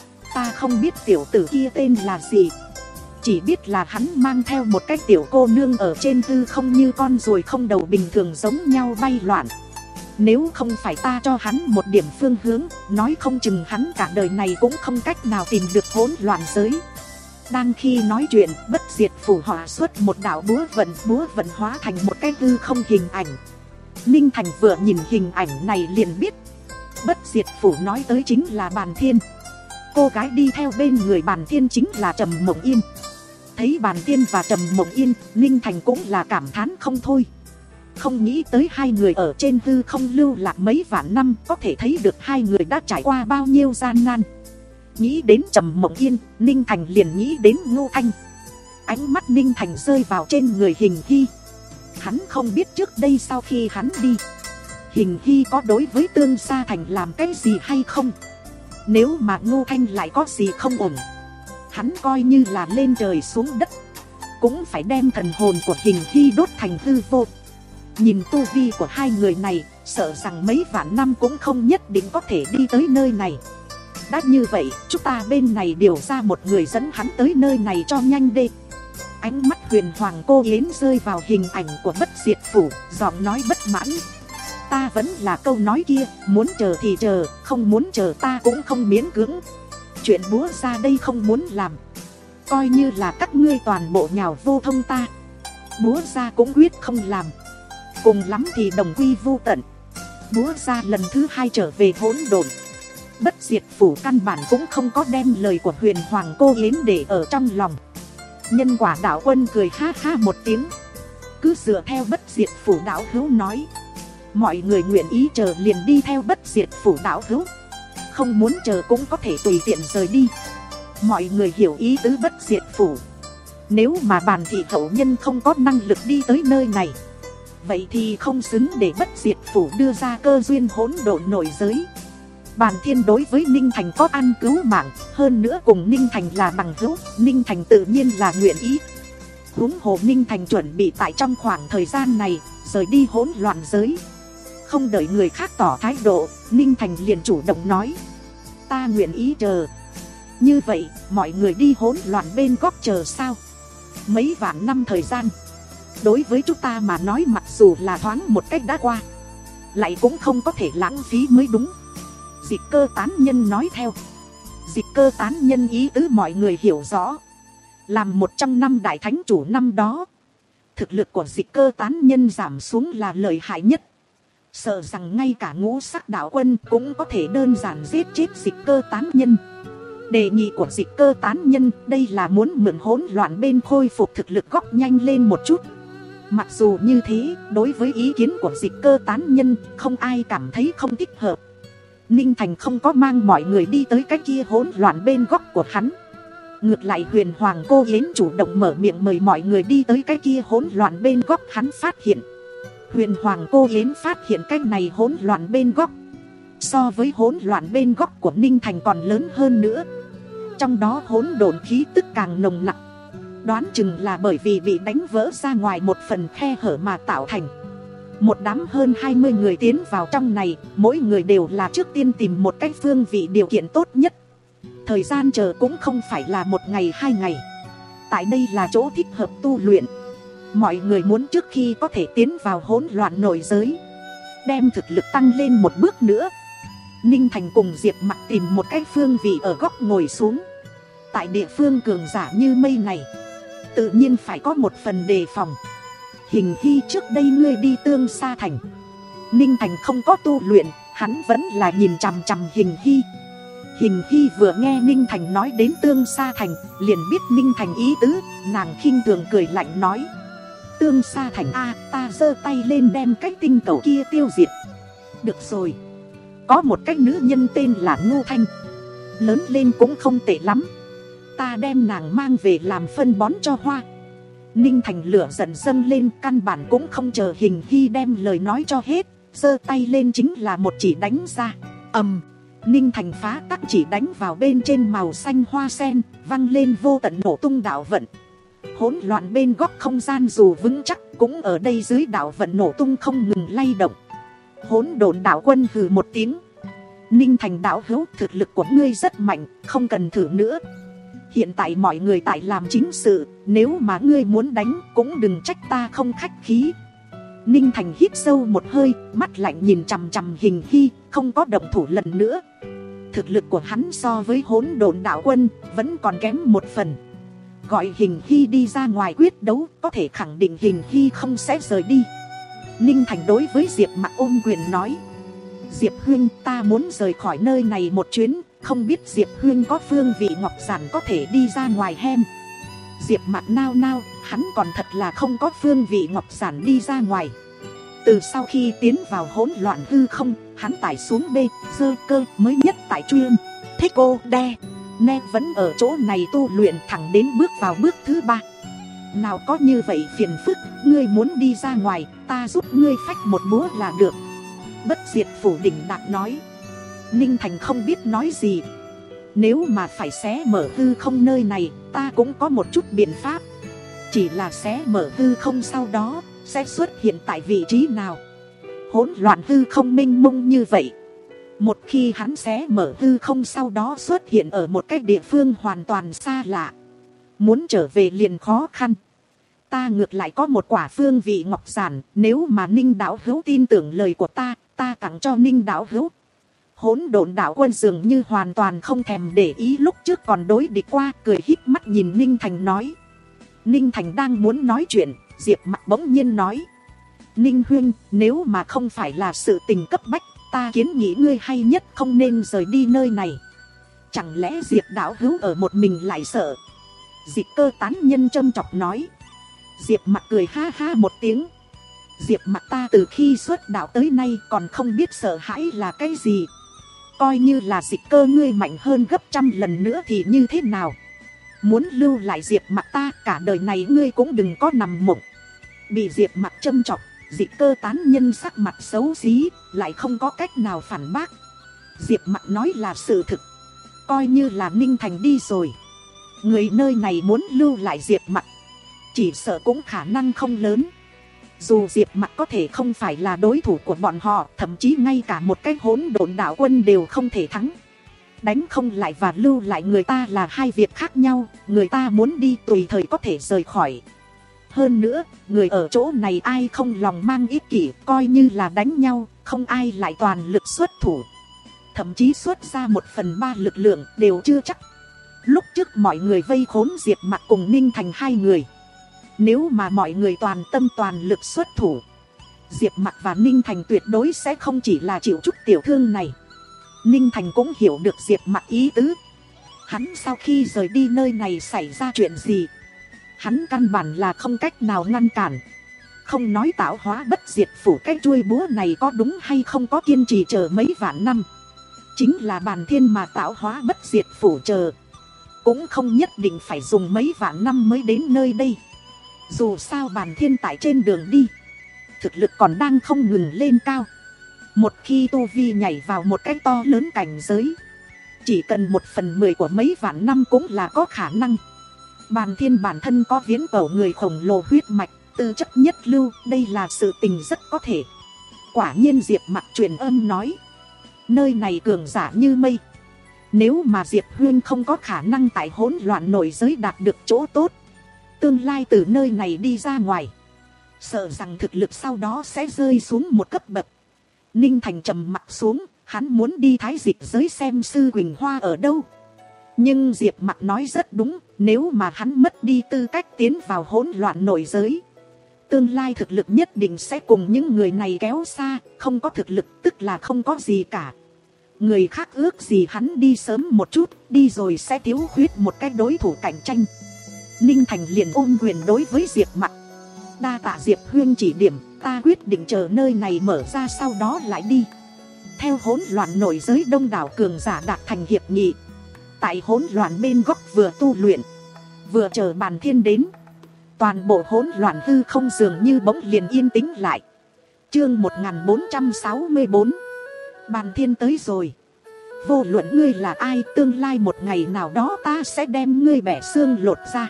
Speaker 1: Ta không biết tiểu tử kia tên là gì, chỉ biết là hắn mang theo một cái tiểu cô nương ở trên hư không như con ruồi không đầu bình thường giống nhau bay loạn. Nếu không phải ta cho hắn một điểm phương hướng, nói không chừng hắn cả đời này cũng không cách nào tìm được hỗn loạn giới. Đang khi nói chuyện, bất diệt phủ hỏa xuất một đạo búa vận, búa vận hóa thành một cái hư không hình ảnh. Ninh Thành vừa nhìn hình ảnh này liền biết, bất diệt phủ nói tới chính là Bàn Thiên. Cô gái đi theo bên người Bàn Thiên chính là Trầm Mộng Yên. Thấy Bàn Thiên và Trầm Mộng Yên, Ninh Thành cũng là cảm thán không thôi. Không nghĩ tới hai người ở trên hư không lưu lạc mấy vạn năm, có thể thấy được hai người đã trải qua bao nhiêu gian nan. Nghĩ đến Trầm Mộng Yên, Ninh Thành liền nghĩ đến Ngô Thanh. Ánh mắt Ninh Thành rơi vào trên người Hình Hy. Hắn không biết trước đây sau khi hắn đi, Hình Hy có đối với Tương Sa Thành làm cái gì hay không. Nếu mà Ngô Thanh lại có gì không ổn, hắn coi như là lên trời xuống đất, cũng phải đem thần hồn của Hình Hy đốt thành hư vô. Nhìn tu vi của hai người này, sợ rằng mấy vạn năm cũng không nhất định có thể đi tới nơi này. Đã như vậy, chúng ta bên này điều ra một người dẫn hắn tới nơi này cho nhanh đi. Ánh mắt Huyền Hoàng Cô Yến rơi vào hình ảnh của bất diệt phủ, giọng nói bất mãn. Ta vẫn là câu nói kia, muốn chờ thì chờ, không muốn chờ ta cũng không miễn cưỡng. Chuyện búa ra đây không muốn làm, coi như là các ngươi toàn bộ nhào vô thông ta, búa ra cũng quyết không làm. Cùng lắm thì đồng quy vô tận. Búa ra lần thứ hai trở về hỗn độn. Bất diệt phủ căn bản cũng không có đem lời của Huyền Hoàng Cô Yến để ở trong lòng. Nhân quả đạo quân cười ha ha một tiếng, cứ dựa theo bất diệt phủ đạo hữu nói. Mọi người nguyện ý chờ liền đi theo bất diệt phủ đạo hữu, không muốn chờ cũng có thể tùy tiện rời đi. Mọi người hiểu ý tứ bất diệt phủ. Nếu mà Bàn Thị hậu nhân không có năng lực đi tới nơi này, vậy thì không xứng để bất diệt phủ đưa ra cơ duyên hỗn độn nội giới. Bàn Thiên đối với Ninh Thành có ăn cứu mạng, hơn nữa cùng Ninh Thành là bằng hữu, Ninh Thành tự nhiên là nguyện ý. Huống hồ Ninh Thành chuẩn bị tại trong khoảng thời gian này rời đi hỗn loạn giới. Không đợi người khác tỏ thái độ, Ninh Thành liền chủ động nói, ta nguyện ý chờ. Như vậy, mọi người đi hỗn loạn bên góc chờ sao? Mấy vạn năm thời gian, đối với chúng ta mà nói mặc dù là thoáng một cách đã qua, lại cũng không có thể lãng phí mới đúng. Dịch Cơ tán nhân nói theo. Dịch Cơ tán nhân ý tứ mọi người hiểu rõ. Làm một trong năm đại thánh chủ năm đó, thực lực của Dịch Cơ tán nhân giảm xuống là lợi hại nhất. Sợ rằng ngay cả ngũ sắc đạo quân cũng có thể đơn giản giết chết Dịch Cơ tán nhân. Đề nghị của Dịch Cơ tán nhân đây là muốn mượn hỗn loạn bên khôi phục thực lực góc nhanh lên một chút. Mặc dù như thế, đối với ý kiến của Dịch Cơ tán nhân, không ai cảm thấy không thích hợp. Ninh Thành không có mang mọi người đi tới cái kia hỗn loạn bên góc của hắn. Ngược lại Huyền Hoàng Cô Yến chủ động mở miệng mời mọi người đi tới cái kia hỗn loạn bên góc hắn phát hiện. Huyền Hoàng Cô Yến phát hiện cái này hỗn loạn bên góc, so với hỗn loạn bên góc của Ninh Thành còn lớn hơn nữa. Trong đó hỗn độn khí tức càng nồng nặc. Đoán chừng là bởi vì bị đánh vỡ ra ngoài một phần khe hở mà tạo thành. Một đám hơn hai mươi người tiến vào trong này, mỗi người đều là trước tiên tìm một cái phương vị điều kiện tốt nhất. Thời gian chờ cũng không phải là một ngày hai ngày. Tại đây là chỗ thích hợp tu luyện. Mọi người muốn trước khi có thể tiến vào hỗn loạn nội giới, đem thực lực tăng lên một bước nữa. Ninh Thành cùng Diệp Mặc tìm một cái phương vị ở góc ngồi xuống. Tại địa phương cường giả như mây này, tự nhiên phải có một phần đề phòng. Hình Hy trước đây ngươi đi Tương Sa Thành. Ninh Thành không có tu luyện, hắn vẫn là nhìn chằm chằm Hình Hy. Hình Hy vừa nghe Ninh Thành nói đến Tương Sa Thành, liền biết Ninh Thành ý tứ, nàng khinh thường cười lạnh nói, Tương Sa Thành a, ta giơ tay lên đem cái tinh cầu kia tiêu diệt. Được rồi, có một cái nữ nhân tên là Ngô Thanh, lớn lên cũng không tệ lắm. ta đem nàng mang về làm phân bón cho hoa. Ninh Thành lửa giận dâng lên, căn bản cũng không chờ Hình Hy đem lời nói cho hết, giơ tay lên chính là một chỉ đánh ra. Ầm, Ninh Thành phá tắc chỉ đánh vào bên trên màu xanh hoa sen, văng lên vô tận nổ tung đạo vận. Hỗn loạn bên góc không gian dù vững chắc, cũng ở đây dưới đạo vận nổ tung không ngừng lay động. Hỗn độn đạo quân hừ một tiếng. Ninh Thành đạo hữu, thực lực của ngươi rất mạnh, không cần thử nữa. Hiện tại mọi người tại làm chính sự, nếu mà ngươi muốn đánh cũng đừng trách ta không khách khí. Ninh Thành hít sâu một hơi, mắt lạnh nhìn chằm chằm Hình Hy, không có động thủ lần nữa. Thực lực của hắn so với hỗn độn đạo quân vẫn còn kém một phần. Gọi Hình Hy đi ra ngoài quyết đấu, có thể khẳng định Hình Hy không sẽ rời đi. Ninh Thành đối với Diệp Mặc ôm quyền nói: Diệp huynh, ta muốn rời khỏi nơi này một chuyến, không biết Diệp huynh có phương vị ngọc giản có thể đi ra ngoài hem. Diệp Mặc nao nao, hắn còn thật là không có phương vị ngọc giản đi ra ngoài. Từ sau khi tiến vào hỗn loạn hư không, hắn tải xuống B, dơ cơ mới nhất tại chuyên Thích cô đe Ne vẫn ở chỗ này tu luyện thẳng đến bước vào bước thứ ba. Nào có như vậy phiền phức, ngươi muốn đi ra ngoài, ta giúp ngươi phách một búa là được. Bất diệt phủ đỉnh đạt nói. Ninh Thành không biết nói gì. Nếu mà phải xé mở hư không nơi này, ta cũng có một chút biện pháp. Chỉ là xé mở hư không sau đó sẽ xuất hiện tại vị trí nào. Hỗn loạn hư không mênh mông như vậy, một khi hắn xé mở hư không sau đó xuất hiện ở một cái địa phương hoàn toàn xa lạ, muốn trở về liền khó khăn. Ta ngược lại có một quả phương vị ngọc giản, nếu mà Ninh đạo hữu tin tưởng lời của ta, ta tặng cho Ninh đạo hữu. Hỗn độn đạo quân dường như hoàn toàn không thèm để ý lúc trước còn đối địch qua, cười híp mắt nhìn Ninh Thành nói. Ninh Thành đang muốn nói chuyện, Diệp Mặc bỗng nhiên nói: Ninh huynh, nếu mà không phải là sự tình cấp bách, ta kiến nghị ngươi hay nhất không nên rời đi nơi này. Chẳng lẽ Diệp đạo hữu ở một mình lại sợ? Dịch Cơ tán nhân châm chọc nói. Diệp Mặc cười ha ha một tiếng. Diệp Mặc ta từ khi xuất đạo tới nay còn không biết sợ hãi là cái gì. Coi như là Dịch Cơ ngươi mạnh hơn gấp trăm lần nữa thì như thế nào? Muốn lưu lại Diệp Mặc ta, cả đời này ngươi cũng đừng có nằm mộng. Bị Diệp Mặc châm chọc, Dịch Cơ tán nhân sắc mặt xấu xí, lại không có cách nào phản bác. Diệp Mặc nói là sự thực. Coi như là Ninh Thành đi rồi, người nơi này muốn lưu lại Diệp Mặc chỉ sợ cũng khả năng không lớn. Dù Diệp Mặc có thể không phải là đối thủ của bọn họ, thậm chí ngay cả một cái hỗn độn đạo quân đều không thể thắng. Đánh không lại và lưu lại người ta là hai việc khác nhau. Người ta muốn đi tùy thời có thể rời khỏi. Hơn nữa, người ở chỗ này ai không lòng mang ích kỷ, coi như là đánh nhau, không ai lại toàn lực xuất thủ. Thậm chí xuất ra một phần ba lực lượng đều chưa chắc. Lúc trước mọi người vây khốn Diệp Mặc cùng Ninh Thành hai người, nếu mà mọi người toàn tâm toàn lực xuất thủ, Diệp Mặc và Ninh Thành tuyệt đối sẽ không chỉ là chịu chút tiểu thương này. Ninh Thành cũng hiểu được Diệp Mặc ý tứ. Hắn sau khi rời đi nơi này xảy ra chuyện gì, hắn căn bản là không cách nào ngăn cản. Không nói tạo hóa bất diệt phủ cái chuôi búa này có đúng hay không có kiên trì chờ mấy vạn năm, chính là bàn thiên mà tạo hóa bất diệt phủ chờ cũng không nhất định phải dùng mấy vạn năm mới đến nơi đây. Dù sao bàn thiên tại trên đường đi, thực lực còn đang không ngừng lên cao. Một khi tu vi nhảy vào một cái to lớn cảnh giới, chỉ cần một phần mười của mấy vạn năm cũng là có khả năng. Bàn thiên bản thân có viễn cổ người khổng lồ huyết mạch, tư chất nhất lưu, đây là sự tình rất có thể. Quả nhiên Diệp Mặc truyền âm nói, nơi này cường giả như mây. Nếu mà Diệp Huyên không có khả năng tại hỗn loạn nội giới đạt được chỗ tốt, tương lai từ nơi này đi ra ngoài, sợ rằng thực lực sau đó sẽ rơi xuống một cấp bậc. Ninh Thành trầm mặt xuống, hắn muốn đi thái dịch giới xem sư Quỳnh Hoa ở đâu. Nhưng Diệp Mặc nói rất đúng, nếu mà hắn mất đi tư cách tiến vào hỗn loạn nội giới, tương lai thực lực nhất định sẽ cùng những người này kéo xa. Không có thực lực tức là không có gì cả. Người khác ước gì hắn đi sớm một chút, đi rồi sẽ thiếu khuyết một cái đối thủ cạnh tranh. Ninh Thành liền ôm quyền đối với Diệp Mặc. Đa tạ Diệp Huyên chỉ điểm, ta quyết định chờ nơi này mở ra sau đó lại đi. Theo hỗn loạn nội giới đông đảo cường giả đạt thành hiệp nghị, tại hỗn loạn bên góc vừa tu luyện, vừa chờ bàn thiên đến. Toàn bộ hỗn loạn hư không dường như bỗng liền yên tĩnh lại. Chương một nghìn bốn trăm sáu mươi bốn. Bàn thiên tới rồi. Vô luận ngươi là ai, tương lai một ngày nào đó ta sẽ đem ngươi bẻ xương lột ra.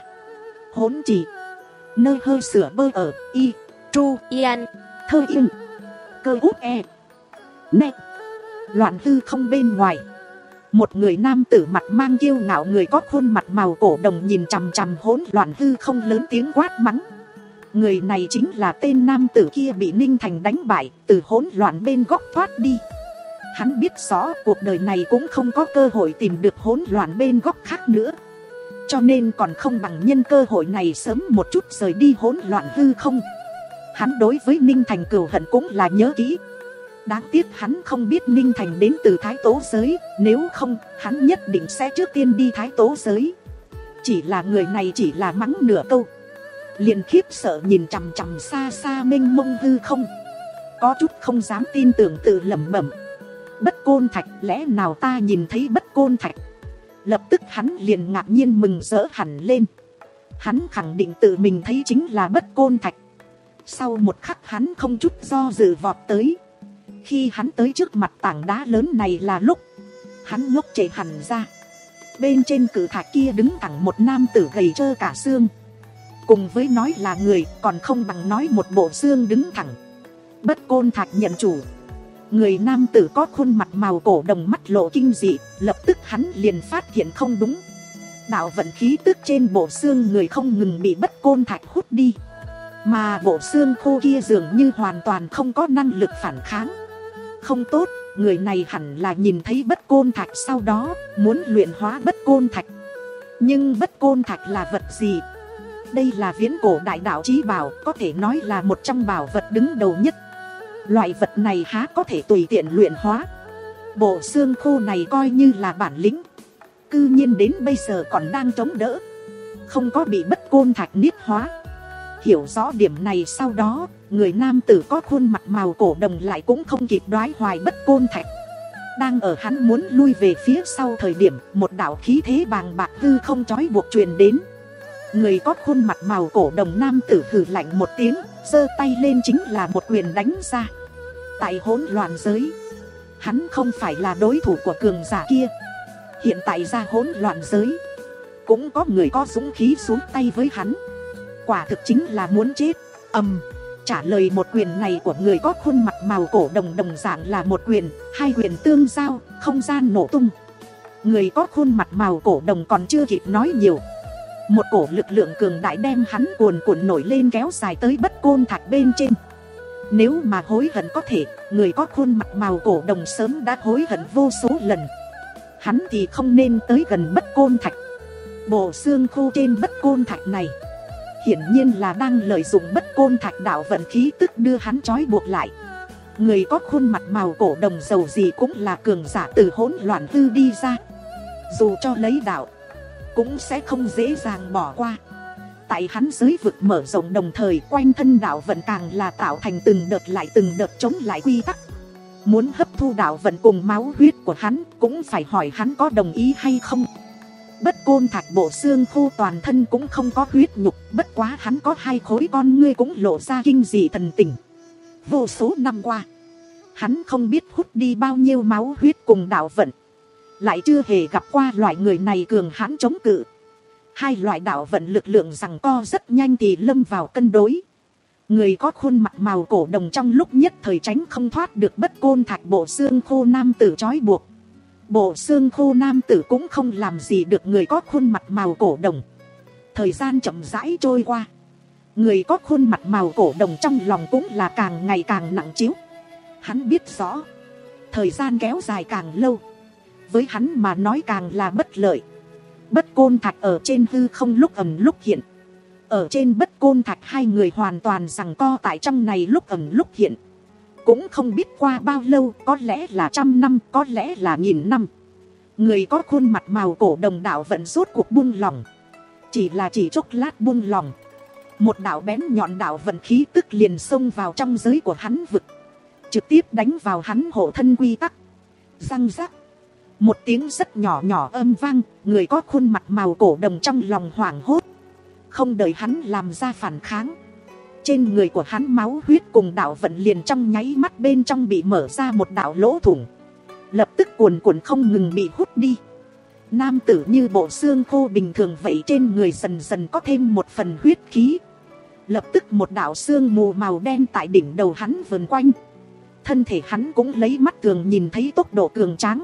Speaker 1: Hỗn chỉ. Nơi hơi sửa bơ ở y tru yên thơ yên cơ út e nè. Loạn hư không bên ngoài, một người nam tử mặt mang kiêu ngạo, người có khuôn mặt màu cổ đồng nhìn chằm chằm hỗn loạn hư không, lớn tiếng quát mắng. Người này chính là tên nam tử kia bị Ninh Thành đánh bại, từ hỗn loạn bên góc thoát đi. Hắn biết rõ cuộc đời này cũng không có cơ hội tìm được hỗn loạn bên góc khác nữa, cho nên còn không bằng nhân cơ hội này sớm một chút rời đi hỗn loạn hư không. Hắn đối với Ninh Thành cừu hận cũng là nhớ kỹ. Đáng tiếc hắn không biết Ninh Thành đến từ Thái Tố giới, nếu không hắn nhất định sẽ trước tiên đi Thái Tố giới. Chỉ là người này chỉ là mắng nửa câu, liền khiếp sợ nhìn chằm chằm xa xa mênh mông hư không, có chút không dám tin tưởng tự lẩm bẩm. Bất Côn Thạch, lẽ nào ta nhìn thấy Bất Côn Thạch? Lập tức hắn liền ngạc nhiên mừng rỡ hẳn lên. Hắn khẳng định tự mình thấy chính là Bất Côn Thạch. Sau một khắc hắn không chút do dự vọt tới. Khi hắn tới trước mặt tảng đá lớn này là lúc hắn ngốc trệ hẳn ra. Bên trên cự thạch kia đứng thẳng một nam tử gầy trơ cả xương. Cùng với nói là người, còn không bằng nói một bộ xương đứng thẳng. Bất Côn Thạch nhận chủ. Người nam tử có khuôn mặt màu cổ đồng, mắt lộ kinh dị. Lập tức hắn liền phát hiện không đúng. Đạo vận khí tức trên bộ xương người không ngừng bị Bất Côn Thạch hút đi, mà bộ xương khô kia dường như hoàn toàn không có năng lực phản kháng. Không tốt, người này hẳn là nhìn thấy Bất Côn Thạch, sau đó muốn luyện hóa Bất Côn Thạch. Nhưng Bất Côn Thạch là vật gì? Đây là viễn cổ đại đạo chí bảo, có thể nói là một trong bảo vật đứng đầu nhất. Loại vật này há có thể tùy tiện luyện hóa. Bộ xương khô này coi như là bản lĩnh, cư nhiên đến bây giờ còn đang chống đỡ, không có bị Bất Côn Thạch niết hóa. Hiểu rõ điểm này sau đó, người nam tử có khuôn mặt màu cổ đồng lại cũng không kịp đoái hoài Bất Côn Thạch. Đang ở hắn muốn lui về phía sau thời điểm, một đạo khí thế bàng bạc hư không trói buộc truyền đến. Người có khuôn mặt màu cổ đồng nam tử hừ lạnh một tiếng, giơ tay lên chính là một quyền đánh ra. Tại hỗn loạn giới, hắn không phải là đối thủ của cường giả kia. Hiện tại ra hỗn loạn giới, cũng có người có dũng khí xuống tay với hắn. Quả thực chính là muốn chết. Ầm, trả lời một quyền này của người có khuôn mặt màu cổ đồng đồng dạng là một quyền, hai quyền tương giao, không gian nổ tung. Người có khuôn mặt màu cổ đồng còn chưa kịp nói nhiều, một cổ lực lượng cường đại đem hắn cuồn cuộn nổi lên, kéo dài tới Bất Côn Thạch bên trên. Nếu mà hối hận có thể, người có khuôn mặt màu cổ đồng sớm đã hối hận vô số lần. Hắn thì không nên tới gần Bất Côn Thạch. Bộ xương khô trên Bất Côn Thạch này hiển nhiên là đang lợi dụng Bất Côn Thạch đạo vận khí tức đưa hắn trói buộc lại. Người có khuôn mặt màu cổ đồng dầu gì cũng là cường giả từ hỗn loạn hư đi ra, dù cho lấy đạo cũng sẽ không dễ dàng bỏ qua. Tại hắn giới vực mở rộng đồng thời, quanh thân đạo vận càng là tạo thành từng đợt lại từng đợt chống lại quy tắc. Muốn hấp thu đạo vận cùng máu huyết của hắn, cũng phải hỏi hắn có đồng ý hay không. Bất Côn Thạch bộ xương khô toàn thân cũng không có huyết nhục, bất quá hắn có hai khối con ngươi cũng lộ ra kinh dị thần tình. Vô số năm qua, hắn không biết hút đi bao nhiêu máu huyết cùng đạo vận, lại chưa hề gặp qua loại người này cường hãn chống cự. Hai loại đạo vận lực lượng giằng co rất nhanh thì lâm vào cân đối. Người có khuôn mặt màu cổ đồng trong lúc nhất thời tránh không thoát được Bất Côn Thạch bộ xương khô nam tử trói buộc. Bộ xương khô nam tử cũng không làm gì được người có khuôn mặt màu cổ đồng. Thời gian chậm rãi trôi qua, người có khuôn mặt màu cổ đồng trong lòng cũng là càng ngày càng nặng trĩu. Hắn biết rõ, thời gian kéo dài càng lâu, với hắn mà nói càng là bất lợi. Bất Côn Thạch ở trên hư không lúc ẩn lúc hiện. Ở trên Bất Côn Thạch hai người hoàn toàn giằng co tại trong này lúc ẩn lúc hiện. Cũng không biết qua bao lâu, có lẽ là trăm năm, có lẽ là nghìn năm. Người có khuôn mặt màu cổ đồng đạo vận rốt cuộc buông lỏng. Chỉ là chỉ chốc lát buông lỏng, một đạo bén nhọn đạo vận khí tức liền xông vào trong giới của hắn vực, trực tiếp đánh vào hắn hộ thân quy tắc. Răng rắc, Một tiếng rất nhỏ nhỏ âm vang, người có khuôn mặt màu cổ đồng trong lòng hoảng hốt. Không đợi hắn làm ra phản kháng, trên người của hắn máu huyết cùng đạo vận liền trong nháy mắt bên trong bị mở ra một đạo lỗ thủng, lập tức cuồn cuộn không ngừng bị hút đi. Nam tử như bộ xương khô bình thường vậy, trên người dần dần có thêm một phần huyết khí. Lập tức một đạo sương mù màu đen tại đỉnh đầu hắn vờn quanh. Thân thể hắn cũng lấy mắt thường nhìn thấy tốc độ cường tráng.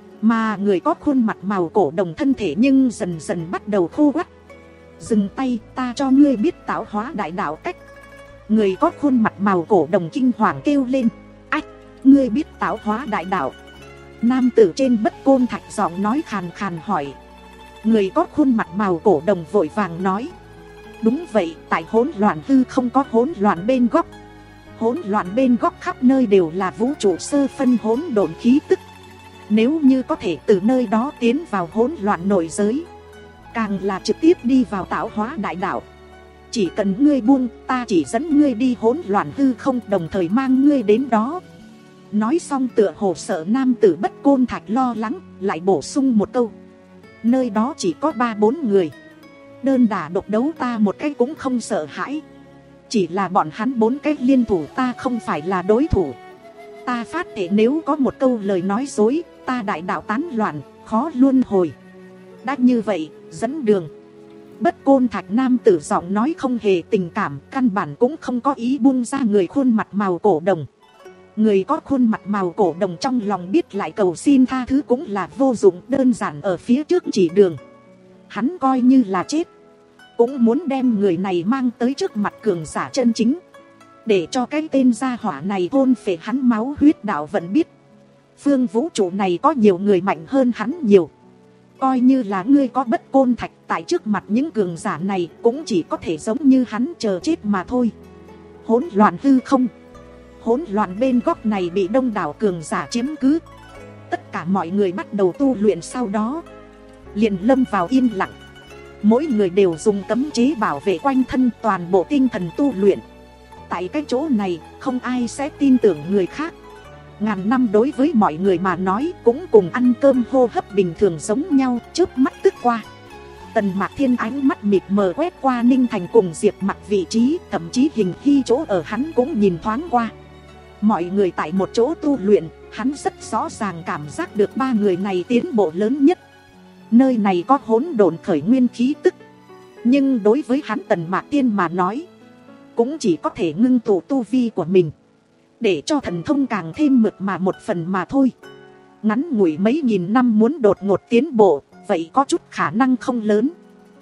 Speaker 1: Mà người có khuôn mặt màu cổ đồng thân thể nhưng dần dần bắt đầu khô quắt. Dừng tay, ta cho ngươi biết tạo hóa đại đạo cách. Người có khuôn mặt màu cổ đồng kinh hoàng kêu lên. Ách, ngươi biết tạo hóa đại đạo? Nam tử trên Bất Côn Thạch giọng nói khàn khàn hỏi. Người có khuôn mặt màu cổ đồng vội vàng nói. Đúng vậy, tại hỗn loạn hư không có hỗn loạn bên góc. Hỗn loạn bên góc khắp nơi đều là vũ trụ sơ phân hỗn độn khí tức. Nếu như có thể từ nơi đó tiến vào hỗn loạn nội giới, càng là trực tiếp đi vào tạo hóa đại đạo. Chỉ cần ngươi buông, ta chỉ dẫn ngươi đi hỗn loạn hư không, đồng thời mang ngươi đến đó. Nói xong tựa hồ sợ nam tử Bất Côn Thạch lo lắng, lại bổ sung một câu. Nơi đó chỉ có ba bốn người, đơn đả độc đấu ta một cái cũng không sợ hãi. Chỉ là bọn hắn bốn cái liên thủ ta không phải là đối thủ. Ta phát thể nếu có một câu lời nói dối, ta đại đạo tán loạn, khó luân hồi. Đã như vậy, dẫn đường. Bất Côn Thạch nam tử giọng nói không hề tình cảm, căn bản cũng không có ý buông ra người khuôn mặt màu cổ đồng. Người có khuôn mặt màu cổ đồng trong lòng biết lại cầu xin tha thứ cũng là vô dụng, đơn giản ở phía trước chỉ đường. Hắn coi như là chết, cũng muốn đem người này mang tới trước mặt cường giả chân chính, để cho cái tên gia hỏa này hôn phệ hắn máu huyết đạo vẫn biết. Phương vũ trụ này có nhiều người mạnh hơn hắn nhiều. Coi như là ngươi có Bất Côn Thạch, tại trước mặt những cường giả này cũng chỉ có thể giống như hắn chờ chết mà thôi. Hỗn loạn hư không, hỗn loạn bên góc này bị đông đảo cường giả chiếm cứ. Tất cả mọi người bắt đầu tu luyện, sau đó liền lâm vào yên lặng. Mỗi người đều dùng cấm chế bảo vệ quanh thân, toàn bộ tinh thần tu luyện. Tại cái chỗ này không ai sẽ tin tưởng người khác. Ngàn năm đối với mọi người mà nói cũng cùng ăn cơm hô hấp bình thường giống nhau, chớp mắt tức qua. Tần Mạc Thiên ánh mắt mịt mờ quét qua Ninh Thành cùng Diệp Mặc vị trí, thậm chí hình khi chỗ ở hắn cũng nhìn thoáng qua. Mọi người tại một chỗ tu luyện, hắn rất rõ ràng cảm giác được ba người này tiến bộ lớn nhất. Nơi này có hỗn độn khởi nguyên khí tức, nhưng đối với hắn Tần Mạc Thiên mà nói, cũng chỉ có thể ngưng tụ tu vi của mình, để cho thần thông càng thêm mượt mà một phần mà thôi. Ngắn ngủi mấy nghìn năm muốn đột ngột tiến bộ, vậy có chút khả năng không lớn.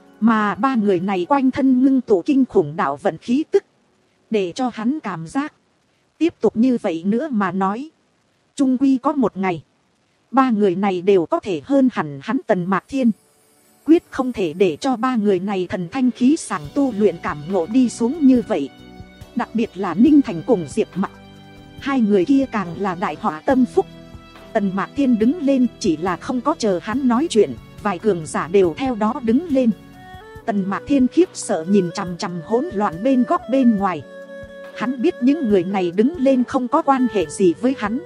Speaker 1: Mà ba người này quanh thân ngưng tụ kinh khủng đạo vận khí tức, để cho hắn cảm giác tiếp tục như vậy nữa mà nói, chung quy có một ngày ba người này đều có thể hơn hẳn hắn Tần Mạc Thiên. Quyết không thể để cho ba người này thần thanh khí sảng tu luyện cảm ngộ đi xuống như vậy. Đặc biệt là Ninh Thành cùng Diệp Mặc, hai người kia càng là đại họa tâm phúc. Tần Mạc Thiên đứng lên, chỉ là không có chờ hắn nói chuyện, vài cường giả đều theo đó đứng lên. Tần Mạc Thiên khiếp sợ nhìn chằm chằm hỗn loạn bên góc bên ngoài. Hắn biết những người này đứng lên không có quan hệ gì với hắn,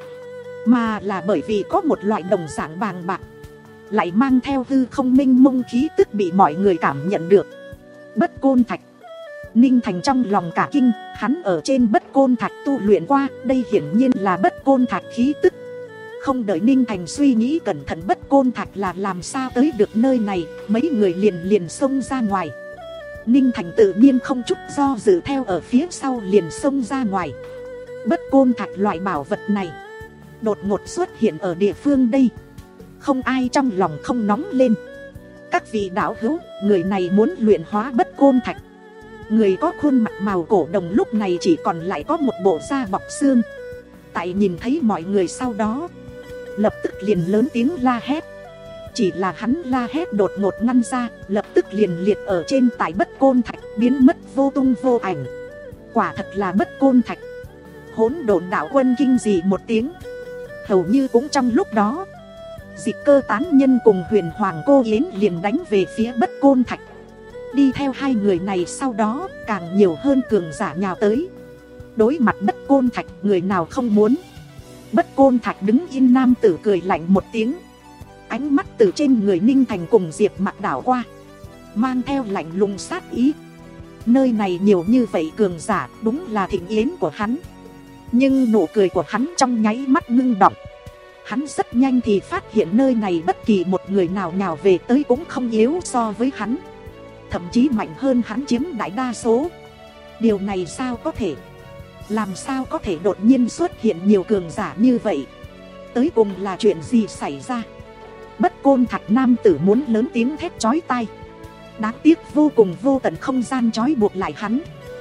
Speaker 1: mà là bởi vì có một loại đồng dạng bàng bạc, lại mang theo hư không minh mông khí tức bị mọi người cảm nhận được. Bất Côn Thạch. Ninh Thành trong lòng cả kinh, hắn ở trên Bất Côn Thạch tu luyện qua, đây hiển nhiên là Bất Côn Thạch khí tức. Không đợi Ninh Thành suy nghĩ cẩn thận Bất Côn Thạch là làm sao tới được nơi này, mấy người liền liền xông ra ngoài. Ninh Thành tự nhiên không chút do dự theo ở phía sau liền xông ra ngoài. Bất Côn Thạch loại bảo vật này đột ngột xuất hiện ở địa phương đây, không ai trong lòng không nóng lên. Các vị đạo hữu, người này muốn luyện hóa Bất Côn Thạch. Người có khuôn mặt màu cổ đồng lúc này chỉ còn lại có một bộ da bọc xương. Tại nhìn thấy mọi người sau đó, lập tức liền lớn tiếng la hét. Chỉ là hắn la hét đột ngột ngăn ra, lập tức liền liệt ở trên tại Bất Côn Thạch, biến mất vô tung vô ảnh. Quả thật là Bất Côn Thạch. Hỗn độn đạo quân kinh dị một tiếng. Hầu như cũng trong lúc đó, Dịch Cơ tán nhân cùng Huyền Hoàng cô Yến liền đánh về phía Bất Côn Thạch. Đi theo hai người này sau đó, càng nhiều hơn cường giả nhào tới. Đối mặt Bất Côn Thạch, người nào không muốn. Bất Côn Thạch đứng yên, nam tử cười lạnh một tiếng. Ánh mắt từ trên người Ninh Thành cùng Diệp Mặc đảo qua, mang theo lạnh lùng sát ý. Nơi này nhiều như vậy cường giả, đúng là thịnh yến của hắn. Nhưng nụ cười của hắn trong nháy mắt ngưng đọng. Hắn rất nhanh thì phát hiện nơi này bất kỳ một người nào nhào về tới cũng không yếu so với hắn, thậm chí mạnh hơn hắn chiếm đại đa số. Điều này sao có thể? Làm sao có thể đột nhiên xuất hiện nhiều cường giả như vậy? Tới cùng là chuyện gì xảy ra? Bất Côn Thạch nam tử muốn lớn tiếng thét chói tai. Đáng tiếc vô cùng vô tận không gian trói buộc lại hắn,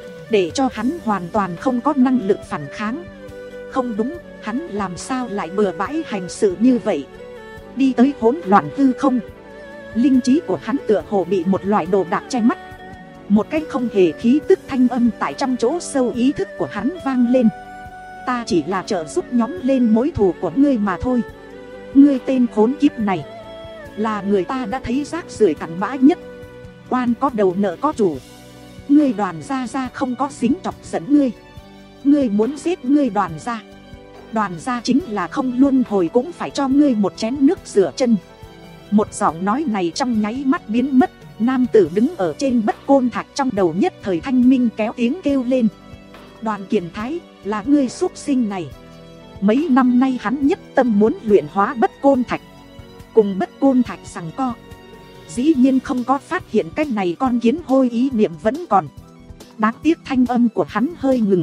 Speaker 1: để cho hắn hoàn toàn không có năng lực phản kháng. Không đúng, hắn làm sao lại bừa bãi hành sự như vậy? Đi tới hỗn loạn hư không, linh trí của hắn tựa hồ bị một loại đồ đạc che mắt. Một cái không hề khí tức thanh âm tại trong chỗ sâu ý thức của hắn vang lên. Ta chỉ là trợ giúp nhóm lên mối thù của ngươi mà thôi. Ngươi tên khốn kiếp này, là người ta đã thấy rác rưởi cặn bã nhất. Oan có đầu nợ có chủ. Ngươi Đoàn gia gia không có dính chọc giận ngươi. Ngươi muốn giết ngươi Đoàn gia, Đoàn gia chính là không luân hồi cũng phải cho ngươi một chén nước rửa chân. Một giọng nói này trong nháy mắt biến mất. Nam tử đứng ở trên Bất Côn Thạch trong đầu nhất thời thanh minh kéo tiếng kêu lên. Đoàn Kiền Thái, là ngươi xuất sinh này. Mấy năm nay hắn nhất tâm muốn luyện hóa Bất Côn Thạch, cùng Bất Côn Thạch giằng co. Dĩ nhiên không có phát hiện cái này con kiến hôi ý niệm vẫn còn. Đáng tiếc thanh âm của hắn hơi ngừng.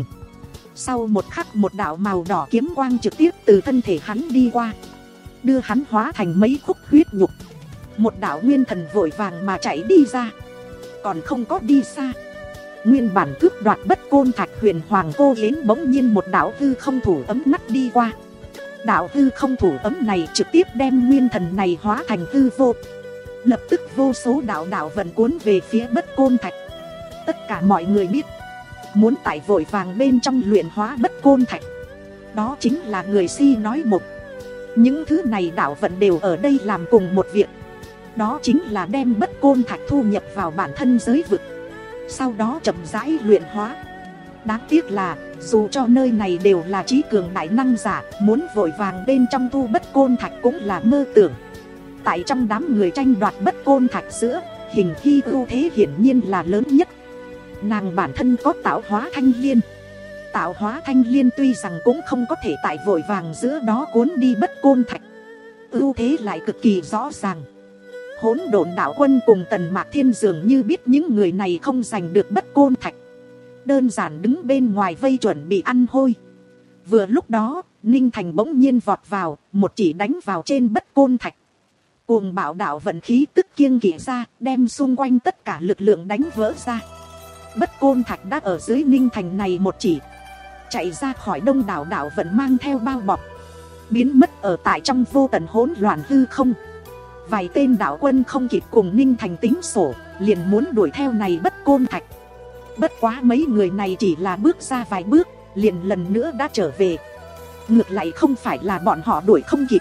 Speaker 1: Sau một khắc một đạo màu đỏ kiếm quang trực tiếp từ thân thể hắn đi qua, đưa hắn hóa thành mấy khúc huyết nhục. Một đạo nguyên thần vội vàng mà chạy đi ra. Còn không có đi xa, nguyên bản cướp đoạt Bất Côn Thạch huyền hoàng cô yến bỗng nhiên một đạo hư không thủ ấm ngắt đi qua. Đạo hư không thủ ấm này trực tiếp đem nguyên thần này hóa thành hư vô. Lập tức vô số đạo đạo vận cuốn về phía Bất Côn Thạch. Tất cả mọi người biết, muốn tại vội vàng bên trong luyện hóa Bất Côn Thạch, đó chính là người si nói một. Những thứ này đạo vận đều ở đây làm cùng một việc, đó chính là đem Bất Côn Thạch thu nhập vào bản thân giới vực, sau đó chậm rãi luyện hóa. Đáng tiếc là dù cho nơi này đều là trí cường đại năng giả, muốn vội vàng bên trong thu Bất Côn Thạch cũng là mơ tưởng. Tại trong đám người tranh đoạt Bất Côn Thạch giữa, Hình Hy ưu thế hiển nhiên là lớn nhất. Nàng bản thân có tạo hóa thanh liên. Tạo hóa thanh liên tuy rằng cũng không có thể tại vội vàng giữa đó cuốn đi Bất Côn Thạch, ưu thế lại cực kỳ rõ ràng. Hỗn Độn đạo quân cùng Tần Mạc Thiên dường như biết những người này không giành được Bất Côn Thạch, đơn giản đứng bên ngoài vây chuẩn bị ăn hôi. Vừa lúc đó, Ninh Thành bỗng nhiên vọt vào, một chỉ đánh vào trên Bất Côn Thạch. Cuồng bạo đạo vận khí tức kiêng kỵ ra, đem xung quanh tất cả lực lượng đánh vỡ ra. Bất Côn Thạch đã ở dưới Ninh Thành này một chỉ, chạy ra khỏi đông đảo đạo vận mang theo bao bọc, biến mất ở tại trong vô tận hỗn loạn hư không. Vài tên đạo quân không kịp cùng Ninh Thành tính sổ, liền muốn đuổi theo này Bất Côn Thạch. Bất quá mấy người này chỉ là bước ra vài bước, liền lần nữa đã trở về. Ngược lại không phải là bọn họ đuổi không kịp,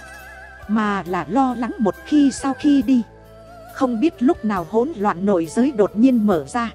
Speaker 1: mà là lo lắng một khi sau khi đi, không biết lúc nào hỗn loạn nội giới đột nhiên mở ra.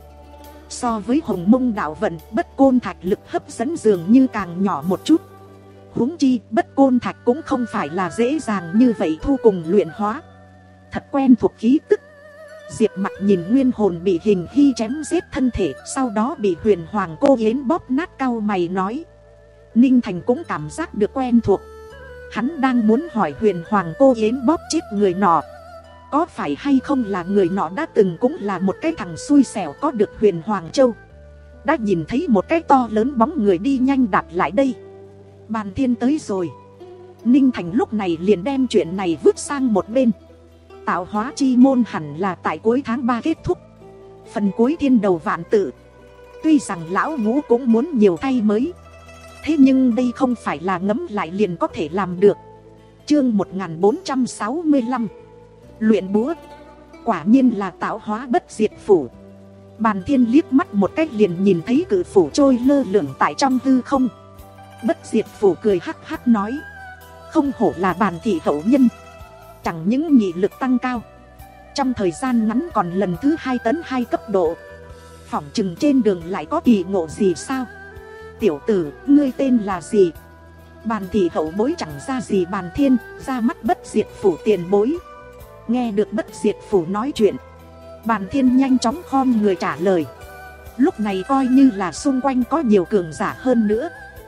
Speaker 1: So với Hồng Mông đạo vận, Bất Côn Thạch lực hấp dẫn dường như càng nhỏ một chút. Huống chi Bất Côn Thạch cũng không phải là dễ dàng như vậy thu cùng luyện hóa. Thật quen thuộc khí tức. Diệp Mặc nhìn nguyên hồn bị Hình Hy chém giết thân thể, sau đó bị huyền hoàng cô yến bóp nát, cau mày nói. Ninh Thành cũng cảm giác được quen thuộc. Hắn đang muốn hỏi huyền hoàng cô yến bóp chết người nọ, có phải hay không là người nọ đã từng cũng là một cái thằng xui xẻo có được huyền hoàng châu. Đã nhìn thấy một cái to lớn bóng người đi nhanh đạp lại đây. Bàn Thiên tới rồi. Ninh Thành lúc này liền đem chuyện này vứt sang một bên. Tạo hóa chi môn hẳn là tại cuối tháng ba kết thúc, phần cuối thiên đầu vạn tự. Tuy rằng lão ngũ cũng muốn nhiều thay mới, thế nhưng đây không phải là ngấm lại liền có thể làm được. Chương một nghìn bốn trăm sáu mươi lăm, luyện búa. Quả nhiên là tạo hóa bất diệt phủ. Bàn Thiên liếc mắt một cách liền nhìn thấy cự phủ trôi lơ lửng tại trong hư không. Bất diệt phủ cười hắc hắc nói, không hổ là Bàn thị hậu nhân, chẳng những nghị lực tăng cao, trong thời gian ngắn còn lần thứ hai tấn hai cấp độ. Phỏng chừng trên đường lại có kỳ ngộ gì sao? Tiểu tử, ngươi tên là gì? Bàn thị hậu bối chẳng ra gì Bàn Thiên, ra mắt bất diệt phủ tiền bối. Nghe được Bất Diệt Phủ nói chuyện, Bàn Thiên nhanh chóng khom người trả lời. Lúc này coi như là xung quanh có nhiều cường giả hơn nữa,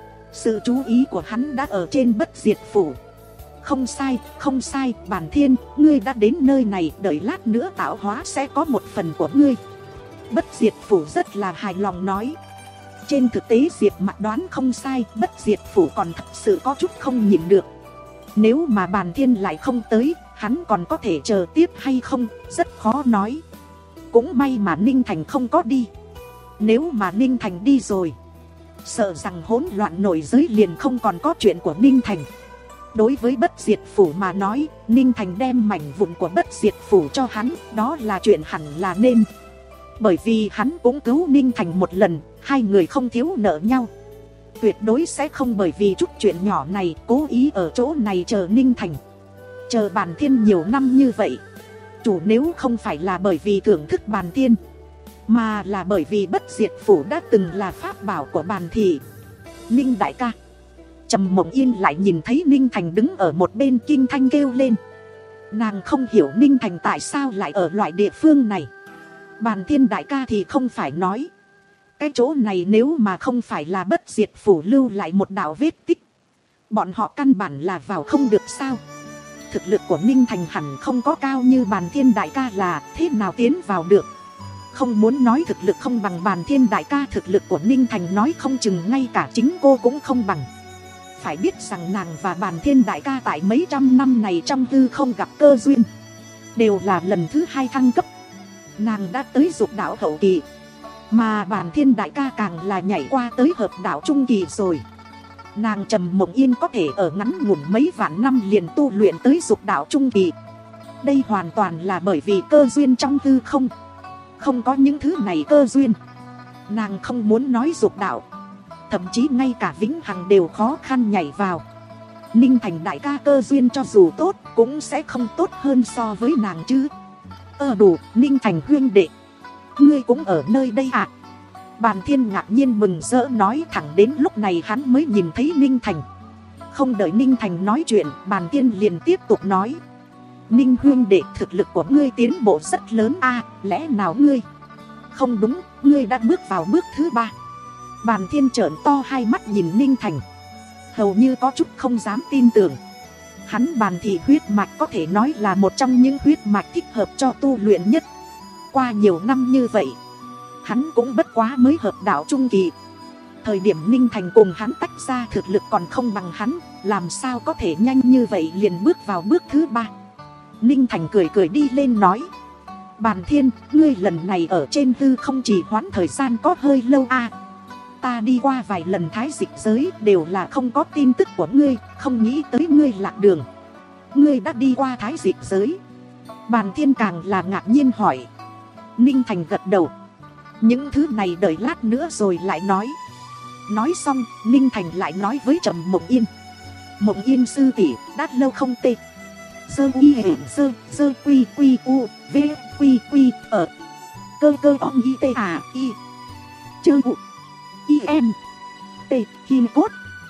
Speaker 1: sự chú ý của hắn đã ở trên Bất Diệt Phủ. Không sai, không sai, Bàn Thiên, ngươi đã đến nơi này, đợi lát nữa tạo hóa sẽ có một phần của ngươi. Bất Diệt Phủ rất là hài lòng nói. Trên thực tế Diệp Mạc đoán không sai, Bất Diệt Phủ còn thật sự có chút không nhịn được. Nếu mà Bàn Thiên lại không tới, hắn còn có thể chờ tiếp hay không, rất khó nói. Cũng may mà Ninh Thành không có đi. Nếu mà Ninh Thành đi rồi, sợ rằng hỗn loạn nội giới liền không còn có chuyện của Ninh Thành. Đối với Bất Diệt Phủ mà nói, Ninh Thành đem mảnh vụn của Bất Diệt Phủ cho hắn, đó là chuyện hẳn là nên. Bởi vì hắn cũng cứu Ninh Thành một lần, hai người không thiếu nợ nhau. Tuyệt đối sẽ không bởi vì chút chuyện nhỏ này cố ý ở chỗ này chờ Ninh Thành, chờ Bàn Thiên nhiều năm như vậy. Chủ nếu không phải là bởi vì thưởng thức Bàn Thiên, mà là bởi vì Bất Diệt Phủ đã từng là pháp bảo của Bàn thị. Ninh đại ca. Trầm Mộng Yên lại nhìn thấy Ninh Thành đứng ở một bên, kinh thanh kêu lên. Nàng không hiểu Ninh Thành tại sao lại ở loại địa phương này. Bàn Thiên đại ca thì không phải nói, cái chỗ này nếu mà không phải là Bất Diệt Phủ lưu lại một đạo vết tích, bọn họ căn bản là vào không được sao. Thực lực của Ninh Thành hẳn không có cao như Bàn Thiên đại ca, là thế nào tiến vào được. Không muốn nói thực lực không bằng Bàn Thiên đại ca, thực lực của Ninh Thành nói không chừng ngay cả chính cô cũng không bằng. Phải biết rằng nàng và Bàn Thiên đại ca tại mấy trăm năm này trong hư không gặp cơ duyên, đều là lần thứ hai thăng cấp. Nàng đã tới dục đạo hậu kỳ, mà Bàn Thiên đại ca càng là nhảy qua tới hợp đạo trung kỳ rồi. Nàng Trầm Mộng Yên có thể ở ngắn ngủn mấy vạn năm liền tu luyện tới dục đạo trung kỳ. Đây hoàn toàn là bởi vì cơ duyên trong hư không. Không có những thứ này cơ duyên, nàng không muốn nói dục đạo, thậm chí ngay cả vĩnh hằng đều khó khăn nhảy vào. Ninh Thành đại ca cơ duyên cho dù tốt cũng sẽ không tốt hơn so với nàng chứ. Ơ đủ, Ninh Thành huynh đệ, ngươi cũng ở nơi đây à? Bàn Thiên ngạc nhiên mừng rỡ nói. Thẳng đến lúc này hắn mới nhìn thấy Ninh Thành. Không đợi Ninh Thành nói chuyện, Bàn Thiên liền tiếp tục nói. Ninh huynh đệ, thực lực của ngươi tiến bộ rất lớn a, à, lẽ nào ngươi... Không đúng, ngươi đã bước vào bước thứ ba. Bàn Thiên trợn to hai mắt nhìn Ninh Thành, hầu như có chút không dám tin tưởng. Hắn Bàn thị huyết mạch có thể nói là một trong những huyết mạch thích hợp cho tu luyện nhất. Qua nhiều năm như vậy, hắn cũng bất quá mới hợp đạo trung kỳ. Thời điểm Ninh Thành cùng hắn tách ra thực lực còn không bằng hắn, làm sao có thể nhanh như vậy liền bước vào bước thứ ba. Ninh Thành cười cười đi lên nói. Bàn Thiên, ngươi lần này ở trên hư không trì hoãn thời gian có hơi lâu a. À, ta đi qua vài lần thái dịch giới đều là không có tin tức của ngươi, không nghĩ tới ngươi lạc đường. Ngươi đã đi qua thái dịch giới? Bàn Thiên càng là ngạc nhiên hỏi. Ninh Thành gật đầu. Những thứ này đợi lát nữa rồi lại nói. Nói xong, Ninh Thành lại nói với Trầm Mộng Yên. Mộng Yên sư tỷ, đã lâu không tê. Sơ y hệ sơ, sơ quy quy u, v, quy quy, ở. Cơ cơ ông y tê à, y. Chơ u, y em. Tê, kim cốt.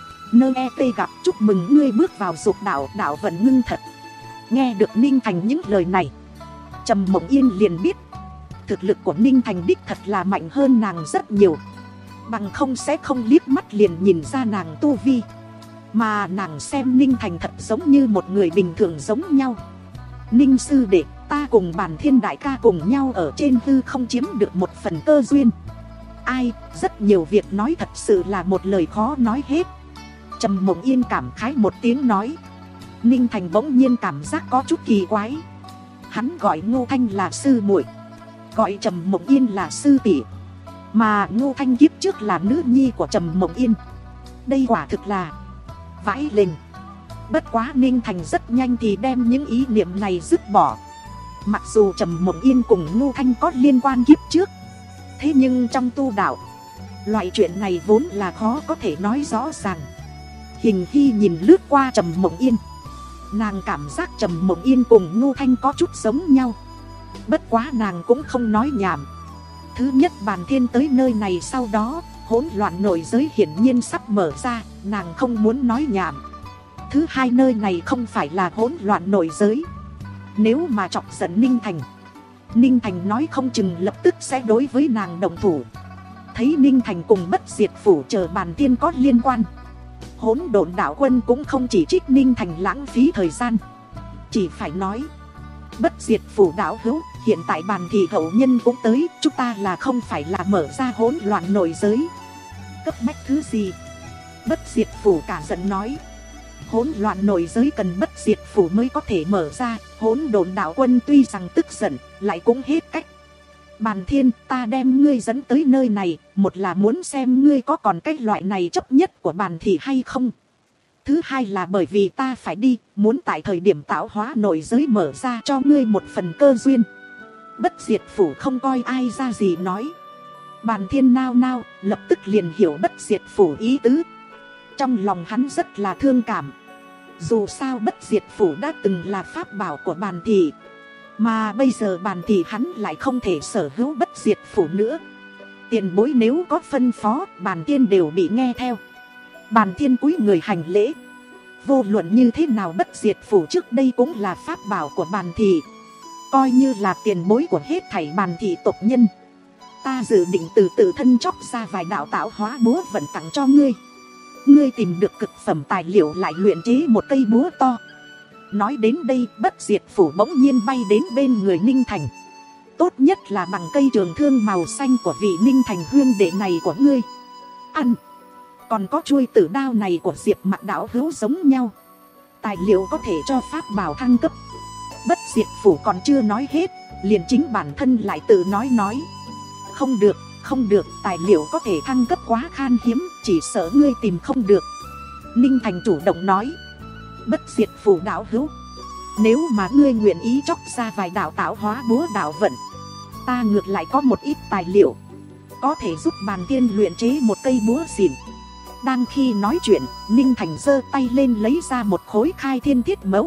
Speaker 1: Nơ e tê gặp, chúc mừng ngươi bước vào dục đạo, đạo vận ngưng thật. Nghe được Ninh Thành những lời này, Trầm Mộng Yên liền biết thực lực của Ninh Thành đích thật là mạnh hơn nàng rất nhiều. Bằng không sẽ không liếc mắt liền nhìn ra nàng tu vi. Mà nàng xem Ninh Thành thật giống như một người bình thường giống nhau. Ninh sư đệ, ta cùng Bàn Thiên đại ca cùng nhau ở trên hư không chiếm được một phần cơ duyên. Ai, rất nhiều việc nói thật sự là một lời khó nói hết. Trầm Mộng Yên cảm khái một tiếng nói. Ninh Thành bỗng nhiên cảm giác có chút kỳ quái. Hắn gọi Ngô Thanh là sư muội, gọi Trầm Mộng Yên là sư tỷ, mà Ngô Thanh kiếp trước là nữ nhi của Trầm Mộng Yên. Đây quả thực là vãi lình. Bất quá Ninh Thành rất nhanh thì đem những ý niệm này dứt bỏ. Mặc dù Trầm Mộng Yên cùng Ngô Thanh có liên quan kiếp trước, thế nhưng trong tu đạo, loại chuyện này vốn là khó có thể nói rõ ràng. Hình Hy nhìn lướt qua Trầm Mộng Yên, nàng cảm giác Trầm Mộng Yên cùng Ngô Thanh có chút giống nhau. Bất quá nàng cũng không nói nhảm. Thứ nhất, Bàn Thiên tới nơi này sau đó, hỗn loạn nội giới hiển nhiên sắp mở ra, nàng không muốn nói nhảm. Thứ hai, nơi này không phải là hỗn loạn nội giới, Nếu mà chọc giận Ninh Thành, Ninh Thành nói không chừng lập tức sẽ đối với nàng động thủ. Thấy Ninh Thành cùng Bất Diệt Phủ chờ Bàn Tiên có liên quan, Hỗn Độn Đạo Quân cũng không chỉ trích Ninh Thành lãng phí thời gian, chỉ phải nói: Bất Diệt Phủ đạo hữu, hiện tại Bàn Thị hậu nhân cũng tới, chúng ta là không phải là mở ra hỗn loạn nội giới cấp bách thứ gì? Bất Diệt Phủ cả giận nói: hỗn loạn nội giới cần Bất Diệt Phủ mới có thể mở ra. Hỗn Độn Đạo Quân tuy rằng tức giận, lại cũng hết cách. Bàn Thiên, ta đem ngươi dẫn tới nơi này, một là muốn xem ngươi có còn cái loại này chấp nhất của Bàn Thị hay không. Thứ hai là bởi vì ta phải đi, muốn tại thời điểm tạo hóa nội giới mở ra cho ngươi một phần cơ duyên. Bất Diệt Phủ không coi ai ra gì nói. Bàn Thiên nao nao, lập tức liền hiểu Bất Diệt Phủ ý tứ. Trong lòng hắn rất là thương cảm. Dù sao Bất Diệt Phủ đã từng là pháp bảo của Bàn Thị, mà bây giờ Bàn Thị hắn lại không thể sở hữu Bất Diệt Phủ nữa. Tiền bối nếu có phân phó, Bàn Thiên đều bị nghe theo. Bàn Thiên cúi người hành lễ. Vô luận như thế nào Bất Diệt Phủ trước đây cũng là pháp bảo của Bàn Thị, coi như là tiền bối của hết thảy Bàn Thị tộc nhân. Ta dự định từ tự thân chóc ra vài đạo tạo hóa búa vận tặng cho ngươi. Ngươi tìm được cực phẩm tài liệu lại luyện chế một cây búa to. Nói đến đây, Bất Diệt Phủ bỗng nhiên bay đến bên người Ninh Thành. Tốt nhất là bằng cây trường thương màu xanh của vị Ninh Thành huyên đệ này của ngươi. Ăn. Còn có chuôi tử đao này của Diệp Mặc đạo hữu giống nhau. Tài liệu có thể cho pháp bảo thăng cấp. Bất Diệt Phủ còn chưa nói hết, liền chính bản thân lại tự nói nói: không được, không được, tài liệu có thể thăng cấp quá khan hiếm, chỉ sợ ngươi tìm không được. Ninh Thành chủ động nói: Bất Diệt Phủ đạo hữu, nếu mà ngươi nguyện ý chóc ra vài đạo tạo hóa búa đạo vận, ta ngược lại có một ít tài liệu có thể giúp Bàn Tiên luyện chế một cây búa xịn. Đang khi nói chuyện, Ninh Thành giơ tay lên lấy ra một khối khai thiên thiết mẫu.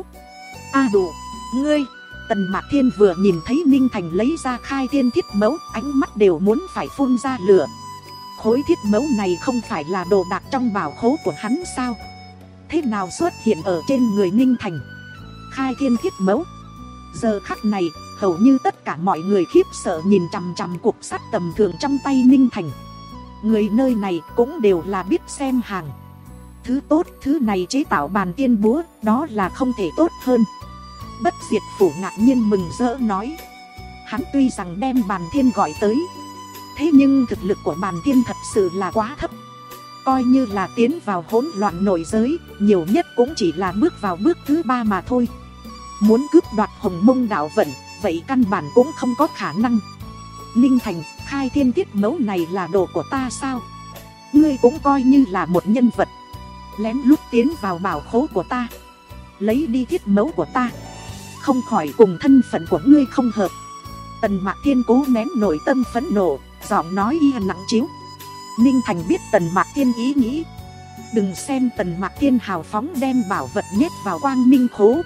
Speaker 1: A đủ, ngươi! Tần Mạc Thiên vừa nhìn thấy Ninh Thành lấy ra khai thiên thiết mẫu, ánh mắt đều muốn phải phun ra lửa. Khối thiết mẫu này không phải là đồ đạc trong bảo khố của hắn sao? Thế nào xuất hiện ở trên người Ninh Thành? Khai thiên thiết mẫu. Giờ khắc này, hầu như tất cả mọi người khiếp sợ nhìn chằm chằm cục sắt tầm thường trong tay Ninh Thành. Người nơi này cũng đều là biết xem hàng. Thứ tốt, thứ này chế tạo Bàn Tiên búa, đó là không thể tốt hơn. Bất Diệt Phủ ngạc nhiên mừng rỡ nói: hắn tuy rằng đem Bàn Thiên gọi tới, thế nhưng thực lực của Bàn Thiên thật sự là quá thấp. Coi như là tiến vào hỗn loạn nội giới, nhiều nhất cũng chỉ là bước vào bước thứ ba mà thôi. Muốn cướp đoạt Hồng Mông đạo vận, vậy căn bản cũng không có khả năng. Ninh Thành, khai thiên thiết mẫu này là đồ của ta sao? Ngươi cũng coi như là một nhân vật, lén lút tiến vào bảo khố của ta, lấy đi thiết mẫu của ta, không khỏi cùng thân phận của ngươi không hợp. Tần Mạc Thiên cố nén nội tâm phẫn nộ, giọng nói y nặng chiếu. Ninh Thành biết Tần Mạc Thiên ý nghĩ. Đừng xem Tần Mạc Thiên hào phóng đem bảo vật nhét vào Quang Minh khố,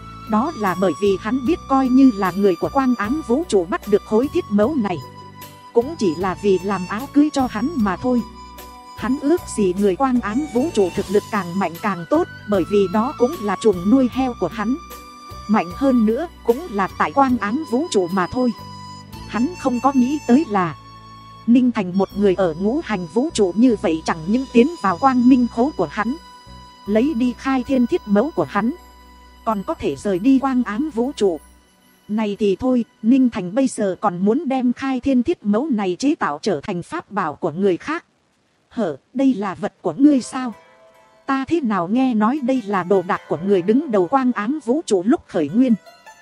Speaker 1: đó là bởi vì hắn biết coi như là người của Quang Ám Vũ Trụ bắt được khối thiết mẫu này, cũng chỉ là vì làm áo cưới cho hắn mà thôi. Hắn ước gì người Quang Ám Vũ Trụ thực lực càng mạnh càng tốt, bởi vì đó cũng là chuồng nuôi heo của hắn. Mạnh hơn nữa cũng là tại Quang Ám Vũ Trụ mà thôi. Hắn không có nghĩ tới là Ninh Thành một người ở ngũ hành vũ trụ như vậy chẳng những tiến vào Quang Minh khố của hắn, lấy đi khai thiên thiết mẫu của hắn, còn có thể rời đi Quang Ám Vũ Trụ. Này thì thôi, Ninh Thành bây giờ còn muốn đem khai thiên thiết mẫu này chế tạo trở thành pháp bảo của người khác. Hở, đây là vật của ngươi sao? Ta thế nào nghe nói đây là đồ đạc của người đứng đầu Quang Ám Vũ Trụ lúc khởi nguyên,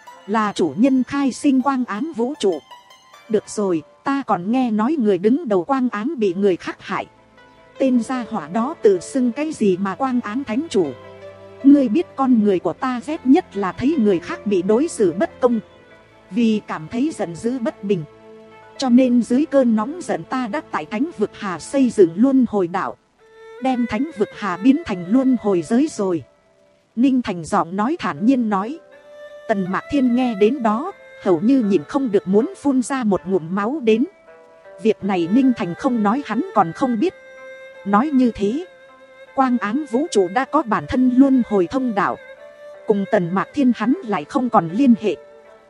Speaker 1: là chủ nhân khai sinh Quang Ám Vũ Trụ. Được rồi, ta còn nghe nói người đứng đầu Quang Ám bị người khác hại. Tên gia hỏa đó tự xưng cái gì mà Quang Ám Thánh Chủ. Ngươi biết con người của ta ghét nhất là thấy người khác bị đối xử bất công. Vì cảm thấy giận dữ bất bình, cho nên dưới cơn nóng giận ta đã tại Thánh Vực Hà xây dựng luân hồi đạo, đem Thánh Vực Hà biến thành luân hồi giới rồi. Ninh Thành giọng nói thản nhiên nói. Tần Mạc Thiên nghe đến đó, hầu như nhìn không được muốn phun ra một ngụm máu đến. Việc này Ninh Thành không nói hắn còn không biết. Nói như thế, Quang Ám Vũ Trụ đã có bản thân luân hồi thông đạo, cùng Tần Mạc Thiên hắn lại không còn liên hệ.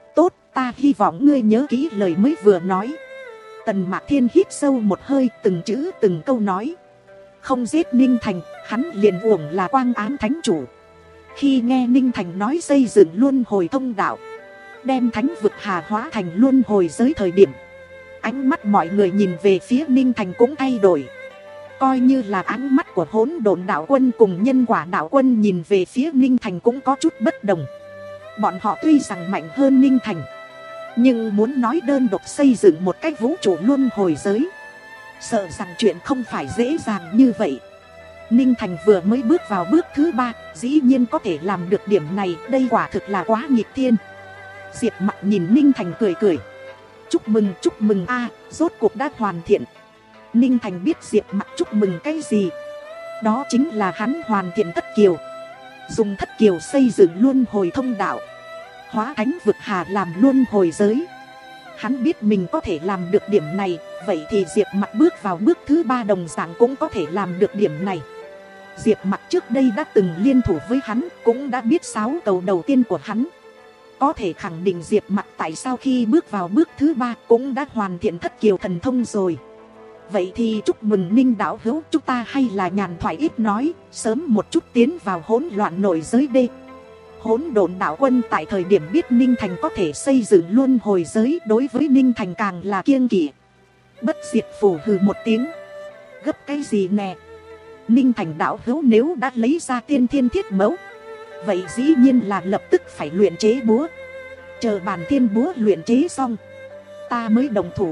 Speaker 1: Tốt, ta hy vọng ngươi nhớ kỹ lời mới vừa nói. Tần Mạc Thiên hít sâu một hơi, từng chữ từng câu nói. Không giết Ninh Thành, hắn liền uổng là Quang Ám Thánh Chủ. Khi nghe Ninh Thành nói xây dựng luân hồi thông đạo, đem thánh vực hà hóa thành luân hồi giới thời điểm, ánh mắt mọi người nhìn về phía Ninh Thành cũng thay đổi. Coi như là ánh mắt của Hỗn Độn đạo quân cùng Nhân Quả đạo quân nhìn về phía Ninh Thành cũng có chút bất đồng. Bọn họ tuy rằng mạnh hơn Ninh Thành, nhưng muốn nói đơn độc xây dựng một cách vũ trụ luân hồi giới, sợ rằng chuyện không phải dễ dàng như vậy. Ninh Thành vừa mới bước vào bước thứ ba, dĩ nhiên có thể làm được điểm này, đây quả thực là quá nghịch thiên. Diệp Mặc nhìn Ninh Thành cười cười. Chúc mừng, chúc mừng a, rốt cuộc đã hoàn thiện. Ninh Thành biết Diệp Mặc chúc mừng cái gì. Đó chính là hắn hoàn thiện thất kiều. Dùng thất kiều xây dựng luân hồi thông đạo, hóa thánh vực hà làm luân hồi giới. Hắn biết mình có thể làm được điểm này, vậy thì Diệp Mặc bước vào bước thứ ba đồng dạng cũng có thể làm được điểm này. Diệp Mặc trước đây đã từng liên thủ với hắn, cũng đã biết sáu cầu đầu tiên của hắn. Có thể khẳng định Diệp Mặc tại sao khi bước vào bước thứ ba cũng đã hoàn thiện thất kiều thần thông rồi. Vậy thì chúc mừng Ninh đạo hữu, chúng ta hay là nhàn thoại ít nói, sớm một chút tiến vào hỗn loạn nội giới đê. Hỗn Độn đạo quân tại thời điểm biết Ninh Thành có thể xây dựng luân hồi giới, đối với Ninh Thành càng là kiêng kỵ. Bất diệt phù hừ một tiếng. Gấp cái gì nè? Ninh Thành đạo hữu nếu đã lấy ra tiên thiên thiết mẫu, vậy dĩ nhiên là lập tức phải luyện chế búa. Chờ bàn thiên búa luyện chế xong, ta mới đồng thủ.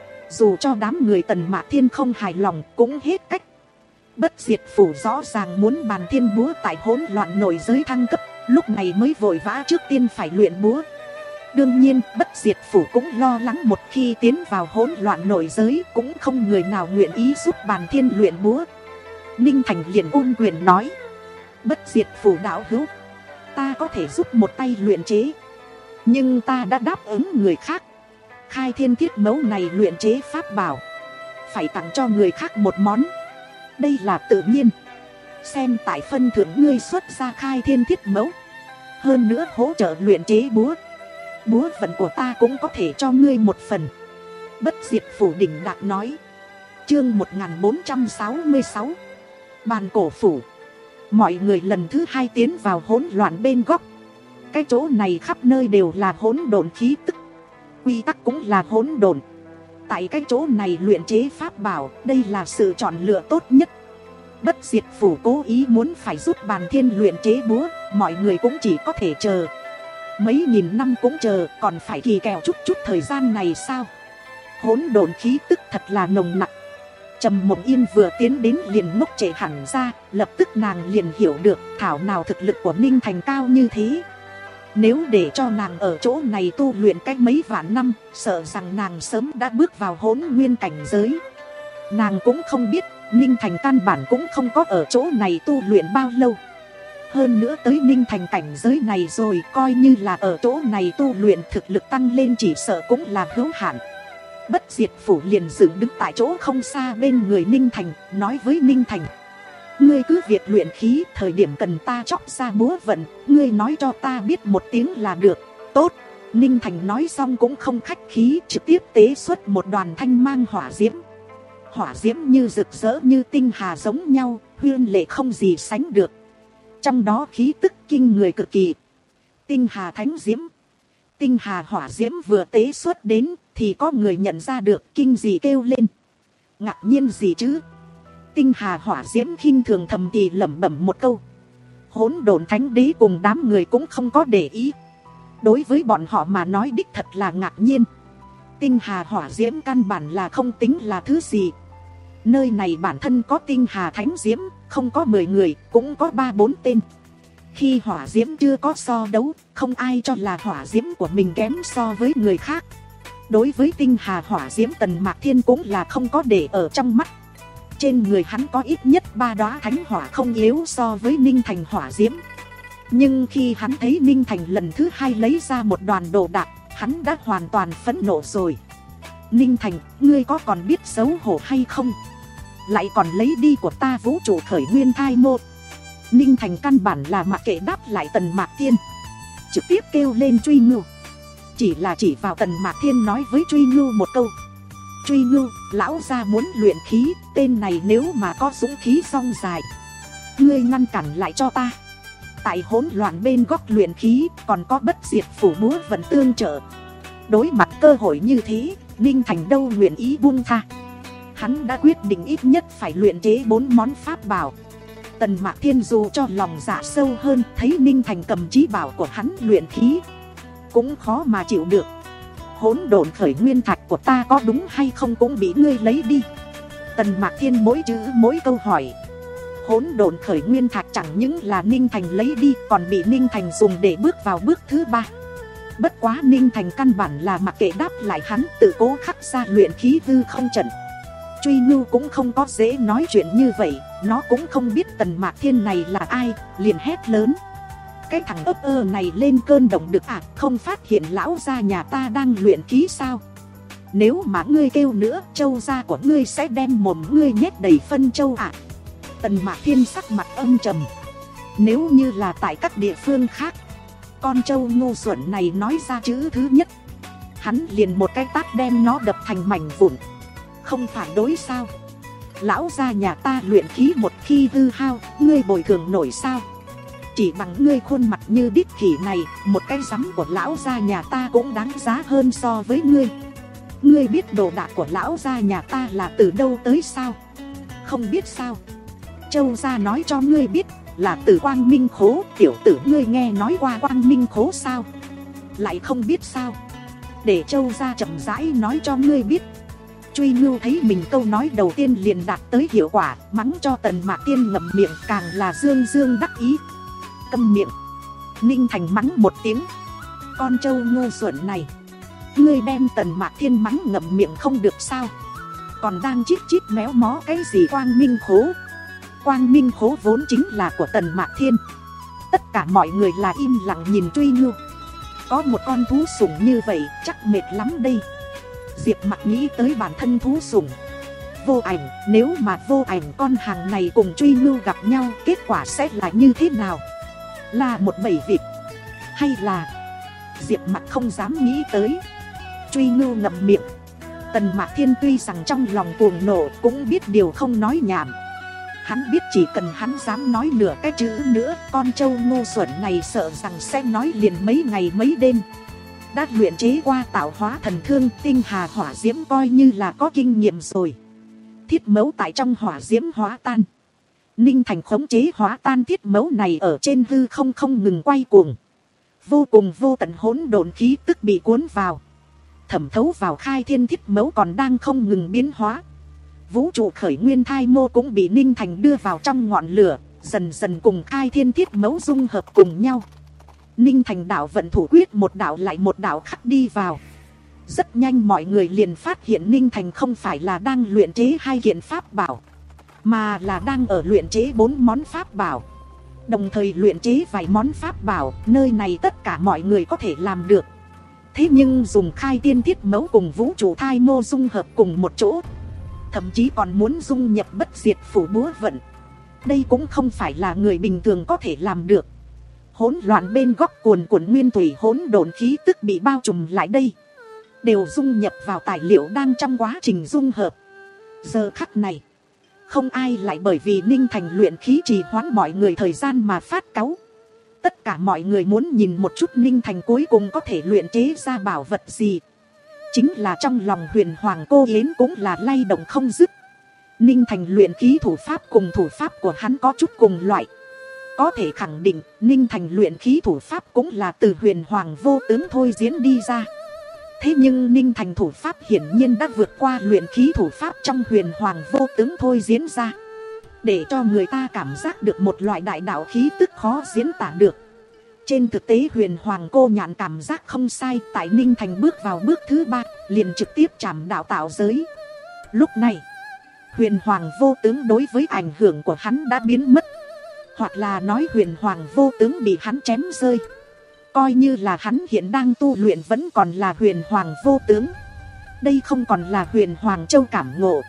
Speaker 1: Dù cho đám người Tần Mạc Thiên không hài lòng cũng hết cách. Bất diệt phủ rõ ràng muốn bàn thiên búa tại hỗn loạn nội giới thăng cấp, lúc này mới vội vã trước tiên phải luyện búa. Đương nhiên bất diệt phủ cũng lo lắng một khi tiến vào hỗn loạn nội giới cũng không người nào nguyện ý giúp bàn thiên luyện búa. Ninh Thành liền ôn quyền nói. Bất diệt phủ đạo hữu, ta có thể giúp một tay luyện chế, nhưng ta đã đáp ứng người khác. Khai thiên thiết mẫu này luyện chế pháp bảo, phải tặng cho người khác một món, đây là tự nhiên. Xem tại phân thưởng ngươi xuất ra khai thiên thiết mẫu, hơn nữa hỗ trợ luyện chế búa, búa vận của ta cũng có thể cho ngươi một phần. Bất diệt phủ đỉnh đạt nói. Chương một nghìn bốn trăm sáu mươi sáu, bàn cổ phủ. Mọi người lần thứ hai tiến vào hỗn loạn bên góc. Cái chỗ này khắp nơi đều là hỗn độn khí tức, quy tắc cũng là hỗn độn. Tại cái chỗ này luyện chế pháp bảo, đây là sự chọn lựa tốt nhất. Bất diệt phủ cố ý muốn phải giúp bàn thiên luyện chế búa, mọi người cũng chỉ có thể chờ. Mấy nghìn năm cũng chờ, còn phải kỳ kèo chút chút thời gian này sao? Hỗn độn khí tức thật là nồng nặc. Trầm Mộng Yên vừa tiến đến liền ngốc trệ hẳn ra, lập tức nàng liền hiểu được thảo nào thực lực của Ninh Thành cao như thế. Nếu để cho nàng ở chỗ này tu luyện cách mấy vạn năm, sợ rằng nàng sớm đã bước vào hỗn nguyên cảnh giới. Nàng cũng không biết Ninh Thành căn bản cũng không có ở chỗ này tu luyện bao lâu. Hơn nữa tới Ninh Thành cảnh giới này rồi, coi như là ở chỗ này tu luyện thực lực tăng lên chỉ sợ cũng là hữu hạn. Bất diệt phủ liền dựng đứng tại chỗ không xa bên người Ninh Thành, nói với Ninh Thành. Ngươi cứ việc luyện khí, thời điểm cần ta chóc ra búa vận, ngươi nói cho ta biết một tiếng là được. Tốt. Ninh Thành nói xong cũng không khách khí, trực tiếp tế xuất một đoàn thanh mang hỏa diễm. Hỏa diễm như rực rỡ như tinh hà giống nhau, huyên lệ không gì sánh được. Trong đó khí tức kinh người cực kỳ. Tinh hà thánh diễm. Tinh hà hỏa diễm vừa tế xuất đến thì có người nhận ra được, kinh gì kêu lên. Ngạc nhiên gì chứ? Tinh hà hỏa diễm khinh thường thầm thì lẩm bẩm một câu. Hỗn độn thánh đế cùng đám người cũng không có để ý. Đối với bọn họ mà nói đích thật là ngạc nhiên. Tinh hà hỏa diễm căn bản là không tính là thứ gì. Nơi này bản thân có tinh hà thánh diễm, không có mười người, cũng có ba bốn tên. Khi hỏa diễm chưa có so đấu, không ai cho là hỏa diễm của mình kém so với người khác. Đối với tinh hà hỏa diễm, Tần Mạc Thiên cũng là không có để ở trong mắt. Trên người hắn có ít nhất ba đóa thánh hỏa không yếu so với Ninh Thành hỏa diễm. Nhưng khi hắn thấy Ninh Thành lần thứ hai lấy ra một đoàn đồ đạc, hắn đã hoàn toàn phẫn nộ rồi. Ninh Thành, ngươi có còn biết xấu hổ hay không? Lại còn lấy đi của ta vũ trụ khởi nguyên thai mô. Ninh Thành căn bản là mặc kệ đáp lại Tần Mạc Thiên, trực tiếp kêu lên truy ngưu. chỉ là chỉ vào Tần Mạc Thiên nói với Truy Ngưu một câu. Truy Ngưu, lão gia muốn luyện khí, tên này nếu mà có dũng khí song dài, ngươi ngăn cản lại cho ta. Tại hỗn loạn bên góc luyện khí còn có bất diệt phủ búa vận tương trợ. Đối mặt cơ hội như thế, Ninh Thành đâu nguyện ý buông tha. Hắn đã quyết định ít nhất phải luyện chế bốn món pháp bảo. Tần Mạc Thiên dù cho lòng dạ sâu hơn, thấy Ninh Thành cầm chí bảo của hắn luyện khí cũng khó mà chịu được. Hỗn độn khởi nguyên thạch của ta có đúng hay không cũng bị ngươi lấy đi. Tần Mạc Thiên mỗi chữ mỗi câu hỏi. Hỗn độn khởi nguyên thạch chẳng những là Ninh Thành lấy đi, còn bị Ninh Thành dùng để bước vào bước thứ ba. Bất quá Ninh Thành căn bản là mặc kệ đáp lại hắn, tự cố khắc ra luyện khí hư không trận. Truy Ngưu cũng không có dễ nói chuyện như vậy, nó cũng không biết Tần Mạc Thiên này là ai, liền hét lớn. Cái thằng ấp ơ này lên cơn động được à, không phát hiện lão gia nhà ta đang luyện khí sao? Nếu mà ngươi kêu nữa, châu gia của ngươi sẽ đem mồm ngươi nhét đầy phân châu à? Tần Mạc Thiên sắc mặt âm trầm. Nếu như là tại các địa phương khác, con trâu ngu xuẩn này nói ra chữ thứ nhất, hắn liền một cái tát đem nó đập thành mảnh vụn. Không phản đối sao? Lão gia nhà ta luyện khí một khi hư hao, ngươi bồi thường nổi sao? Chỉ bằng ngươi khuôn mặt như đít khỉ này, một cái rắm của lão gia nhà ta cũng đáng giá hơn so với ngươi. Ngươi biết đồ đạc của lão gia nhà ta là từ đâu tới sao? Không biết sao? Châu gia nói cho ngươi biết, là từ Quang Minh Khố. Tiểu tử ngươi nghe nói qua Quang Minh Khố sao? Lại không biết sao? Để Châu gia chậm rãi nói cho ngươi biết. Truy Ngưu thấy mình câu nói đầu tiên liền đạt tới hiệu quả, mắng cho Tần Mạc Thiên ngậm miệng, càng là dương dương đắc ý. Câm miệng. Ninh Thành mắng một tiếng. Con trâu ngu xuẩn này, ngươi đem Tần Mạc Thiên mắng ngậm miệng không được sao? Còn đang chít chít méo mó cái gì Quang Minh Khố? Quang Minh Khố vốn chính là của Tần Mạc Thiên. Tất cả mọi người là im lặng nhìn Truy Ngưu. Có một con thú sủng như vậy chắc mệt lắm đây. Diệp Mặc nghĩ tới bản thân thú sủng Vô Ảnh, nếu mà Vô Ảnh con hàng này cùng Truy Ngưu gặp nhau, kết quả sẽ là như thế nào? Là một bầy vịt, hay là... Diệp Mặc không dám nghĩ tới. Truy Ngưu ngậm miệng. Tần Mạc Thiên tuy rằng trong lòng cuồng nộ, cũng biết điều không nói nhảm. Hắn biết chỉ cần hắn dám nói nửa cái chữ nữa, con trâu ngu xuẩn này sợ rằng sẽ nói liền mấy ngày mấy đêm. Đã luyện chế qua tạo hóa thần thương, tinh hà hỏa diễm coi như là có kinh nghiệm rồi. Thiết mẫu tại trong hỏa diễm hóa tan. Ninh Thành khống chế hóa tan thiết mẫu này ở trên hư không không ngừng quay cuồng. Vô cùng vô tận hỗn độn khí tức bị cuốn vào, thẩm thấu vào khai thiên thiết mẫu còn đang không ngừng biến hóa. Vũ trụ khởi nguyên thai mô cũng bị Ninh Thành đưa vào trong ngọn lửa, dần dần cùng khai thiên thiết mẫu dung hợp cùng nhau. Ninh Thành đạo vận thủ quyết một đạo lại một đạo khắc đi vào. Rất nhanh mọi người liền phát hiện Ninh Thành không phải là đang luyện chế hai kiện pháp bảo, mà là đang ở luyện chế bốn món pháp bảo. Đồng thời luyện chế vài món pháp bảo, nơi này tất cả mọi người có thể làm được. Thế nhưng dùng khai tiên thiết mẫu cùng vũ trụ thai mô dung hợp cùng một chỗ, thậm chí còn muốn dung nhập bất diệt phủ búa vận. Đây cũng không phải là người bình thường có thể làm được. Hỗn loạn bên góc cuồn cuộn nguyên thủy hỗn độn khí tức bị bao trùm lại đây, đều dung nhập vào tài liệu đang trong quá trình dung hợp. Giờ khắc này, không ai lại bởi vì Ninh Thành luyện khí trì hoãn mọi người thời gian mà phát cáu. Tất cả mọi người muốn nhìn một chút Ninh Thành cuối cùng có thể luyện chế ra bảo vật gì. Chính là trong lòng Huyền Hoàng cô Yến cũng là lay động không dứt. Ninh Thành luyện khí thủ pháp cùng thủ pháp của hắn có chút cùng loại. Có thể khẳng định Ninh Thành luyện khí thủ pháp cũng là từ Huyền Hoàng vô tướng thôi diễn đi ra. Thế nhưng Ninh Thành thủ pháp hiển nhiên đã vượt qua luyện khí thủ pháp trong Huyền Hoàng vô tướng thôi diễn ra, để cho người ta cảm giác được một loại đại đạo khí tức khó diễn tả được. Trên thực tế Huyền Hoàng cô nhạn cảm giác không sai, tại Ninh Thành bước vào bước thứ ba liền trực tiếp chạm đạo tạo giới. Lúc này Huyền Hoàng vô tướng đối với ảnh hưởng của hắn đã biến mất, hoặc là nói Huyền Hoàng vô tướng bị hắn chém rơi. Coi như là hắn hiện đang tu luyện vẫn còn là Huyền Hoàng vô tướng. Đây không còn là Huyền Hoàng châu cảm ngộ,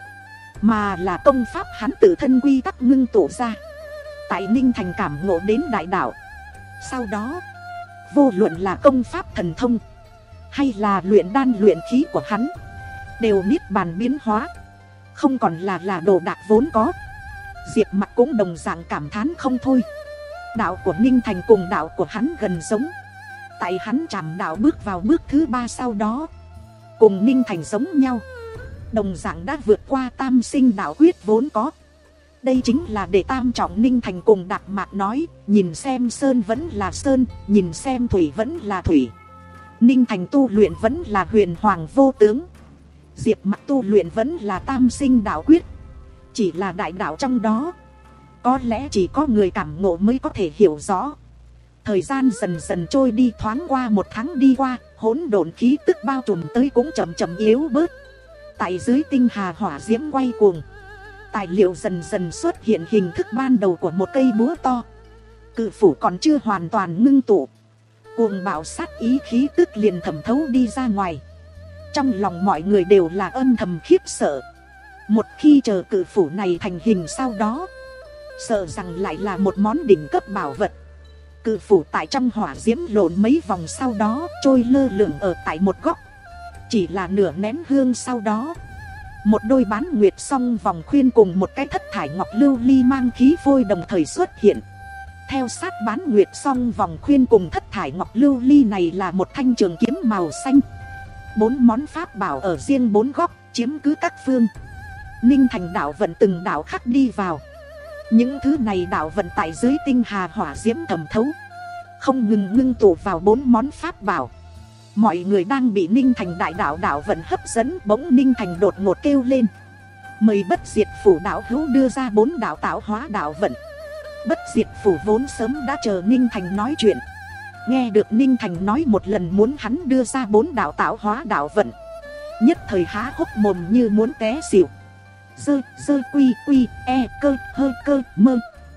Speaker 1: mà là công pháp hắn tự thân quy tắc ngưng tụ ra. Tại Ninh Thành cảm ngộ đến đại đạo sau đó, vô luận là công pháp thần thông hay là luyện đan luyện khí của hắn đều niết bàn biến hóa, không còn là là đồ đạc vốn có. Diệp Mặc cũng đồng dạng cảm thán không thôi. Đạo của Ninh Thành cùng đạo của hắn gần giống. Tại hắn trảm đạo bước vào bước thứ ba sau đó, cùng Ninh Thành giống nhau, đồng dạng đã vượt qua tam sinh đạo quyết vốn có. Đây chính là để tam trọng Ninh Thành cùng Đạp Mạc nói, nhìn xem sơn vẫn là sơn, nhìn xem thủy vẫn là thủy. Ninh Thành tu luyện vẫn là huyền hoàng vô tướng, Diệp Mặc tu luyện vẫn là tam sinh đạo quyết. Chỉ là đại đạo trong đó, có lẽ chỉ có người cảm ngộ mới có thể hiểu rõ. Thời gian dần dần trôi đi, thoáng qua một tháng đi qua, hỗn độn khí tức bao trùm tới cũng chậm chậm yếu bớt. Tại dưới tinh hà hỏa diễm quay cuồng, tài liệu dần dần xuất hiện hình thức ban đầu của một cây búa to. Cự phủ còn chưa hoàn toàn ngưng tụ, cuồng bạo sát ý khí tức liền thẩm thấu đi ra ngoài. Trong lòng mọi người đều là âm thầm khiếp sợ. Một khi chờ cự phủ này thành hình sau đó, sợ rằng lại là một món đỉnh cấp bảo vật. Cự phủ tại trong hỏa diễm lộn mấy vòng sau đó trôi lơ lửng ở tại một góc. Chỉ là nửa nén hương sau đó, một đôi bán nguyệt song vòng khuyên cùng một cái thất thải ngọc lưu ly mang khí phôi đồng thời xuất hiện. Theo sát bán nguyệt song vòng khuyên cùng thất thải ngọc lưu ly này là một thanh trường kiếm màu xanh. Bốn món pháp bảo ở riêng bốn góc chiếm cứ các phương. Ninh Thành đạo vận từng đạo khắc đi vào. Những thứ này đạo vận tại dưới tinh hà hỏa diễm thẩm thấu, không ngừng ngưng tụ vào bốn món pháp bảo. Mọi người đang bị Ninh Thành đại đạo đạo vận hấp dẫn, bỗng Ninh Thành đột ngột kêu lên: mời Bất Diệt Phủ đạo hữu đưa ra bốn đạo tạo hóa đạo vận. Bất Diệt Phủ vốn sớm đã chờ Ninh Thành nói chuyện. Nghe được Ninh Thành nói một lần muốn hắn đưa ra bốn đạo tạo hóa đạo vận, nhất thời há hốc mồm như muốn té xỉu. Dơ, dơ quy quy, e, cơ, hơ cơ, mơ.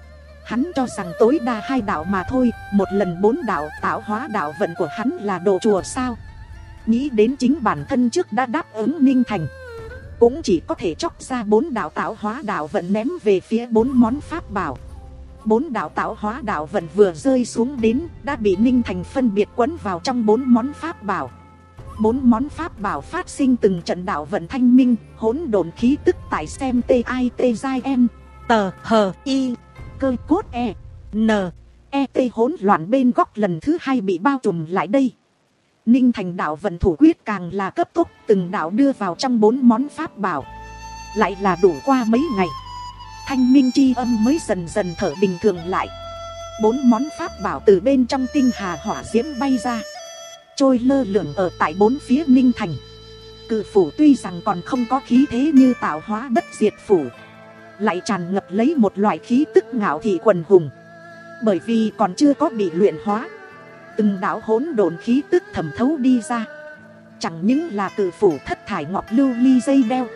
Speaker 1: Hắn cho rằng tối đa hai đạo mà thôi, một lần bốn đạo tạo hóa đạo vận của hắn là đồ chùa sao? Nghĩ đến chính bản thân trước đã đáp ứng Ninh Thành, cũng chỉ có thể chóc ra bốn đạo tạo hóa đạo vận ném về phía bốn món pháp bảo. Bốn đạo tạo hóa đạo vận vừa rơi xuống đến, đã bị Ninh Thành phân biệt quấn vào trong bốn món pháp bảo. Bốn món pháp bảo phát sinh từng trận đạo vận thanh minh, hỗn độn khí tức tại xem t i t giai em tờ hờ i cơ cốt e n e t hỗn loạn bên góc lần thứ hai bị bao trùm lại đây. Ninh Thành đạo vận thủ quyết càng là cấp tốc, từng đạo đưa vào trong bốn món pháp bảo. Lại là đủ qua mấy ngày, thanh minh chi âm mới dần dần thở bình thường lại. Bốn món pháp bảo từ bên trong tinh hà hỏa diễm bay ra, trôi lơ lửng ở tại bốn phía Ninh Thành. Cự phủ tuy rằng còn không có khí thế như tạo hóa bất diệt phủ, lại tràn ngập lấy một loại khí tức ngạo thị quần hùng. Bởi vì còn chưa có bị luyện hóa, từng đạo hỗn độn khí tức thẩm thấu đi ra. Chẳng những là cự phủ thất thải ngọc lưu ly dây đeo,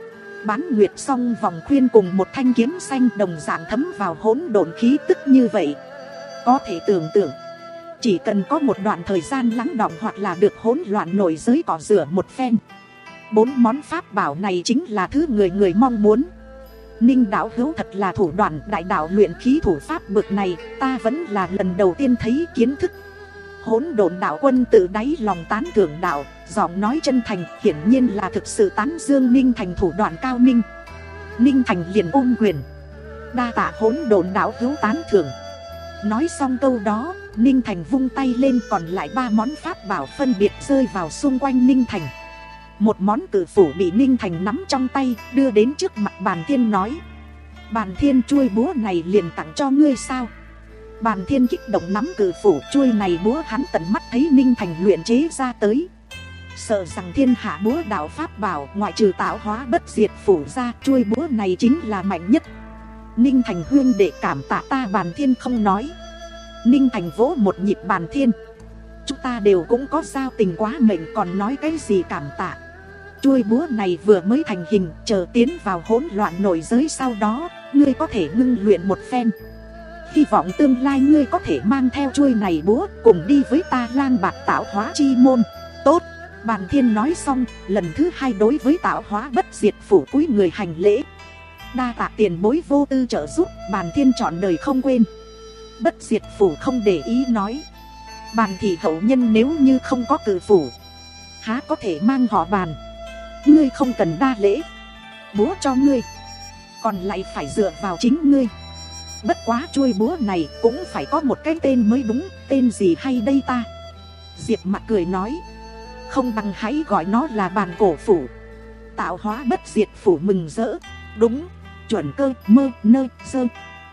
Speaker 1: bán nguyệt song vòng khuyên cùng một thanh kiếm xanh đồng dạng thấm vào hỗn độn khí tức như vậy. Có thể tưởng tượng, chỉ cần có một đoạn thời gian lắng đọng hoặc là được hỗn loạn nổi giới cỏ rửa một phen, bốn món pháp bảo này chính là thứ người người mong muốn. Ninh đạo hữu thật là thủ đoạn đại đạo luyện khí thủ pháp bực này, ta vẫn là lần đầu tiên thấy kiến thức. Hỗn độn đạo quân tự đáy lòng tán thưởng đạo, giọng nói chân thành, hiển nhiên là thực sự tán dương Ninh Thành thủ đoạn cao minh. Ninh Thành liền ôm quyền: đa tạ hỗn độn đạo hữu tán thưởng. Nói xong câu đó, Ninh Thành vung tay lên, còn lại ba món pháp bảo phân biệt rơi vào xung quanh Ninh Thành. Một món cự phủ bị Ninh Thành nắm trong tay, đưa đến trước mặt Bàn Thiên nói: Bàn Thiên, chuôi búa này liền tặng cho ngươi sao? Bàn Thiên kích động nắm cự phủ, chuôi này búa hắn tận mắt thấy Ninh Thành luyện chế ra tới. Sợ rằng thiên hạ búa đạo pháp bảo ngoại trừ tạo hóa bất diệt phủ ra, chuôi búa này chính là mạnh nhất. Ninh Thành huynh đệ cảm tạ ta. Bàn Thiên không nói. Ninh Thành vỗ một nhịp Bàn Thiên: chúng ta đều cũng có giao tình quá mệnh, còn nói cái gì cảm tạ. Chuôi búa này vừa mới thành hình, chờ tiến vào hỗn loạn nội giới sau đó, ngươi có thể ngưng luyện một phen. Hy vọng tương lai ngươi có thể mang theo chuôi này búa cùng đi với ta lang bạc tạo hóa chi môn. Tốt. Bàn Thiên nói xong, lần thứ hai đối với tạo hóa bất diệt phủ cúi người hành lễ: đa tạ tiền bối vô tư trợ giúp, Bàn Thiên trọn đời không quên. Bất diệt phủ không để ý nói: Bàn thị hậu nhân nếu như không có cự phủ, há có thể mang họ Bàn. Ngươi không cần đa lễ, búa cho ngươi, còn lại phải dựa vào chính ngươi. Bất quá chuôi búa này cũng phải có một cái tên mới đúng. Tên gì hay đây ta? Diệp Mặc cười nói, không bằng hãy gọi nó là Bàn Cổ Phủ. Tạo hóa bất diệt phủ mừng rỡ, đúng, chuẩn cơ mơ nơ sơ.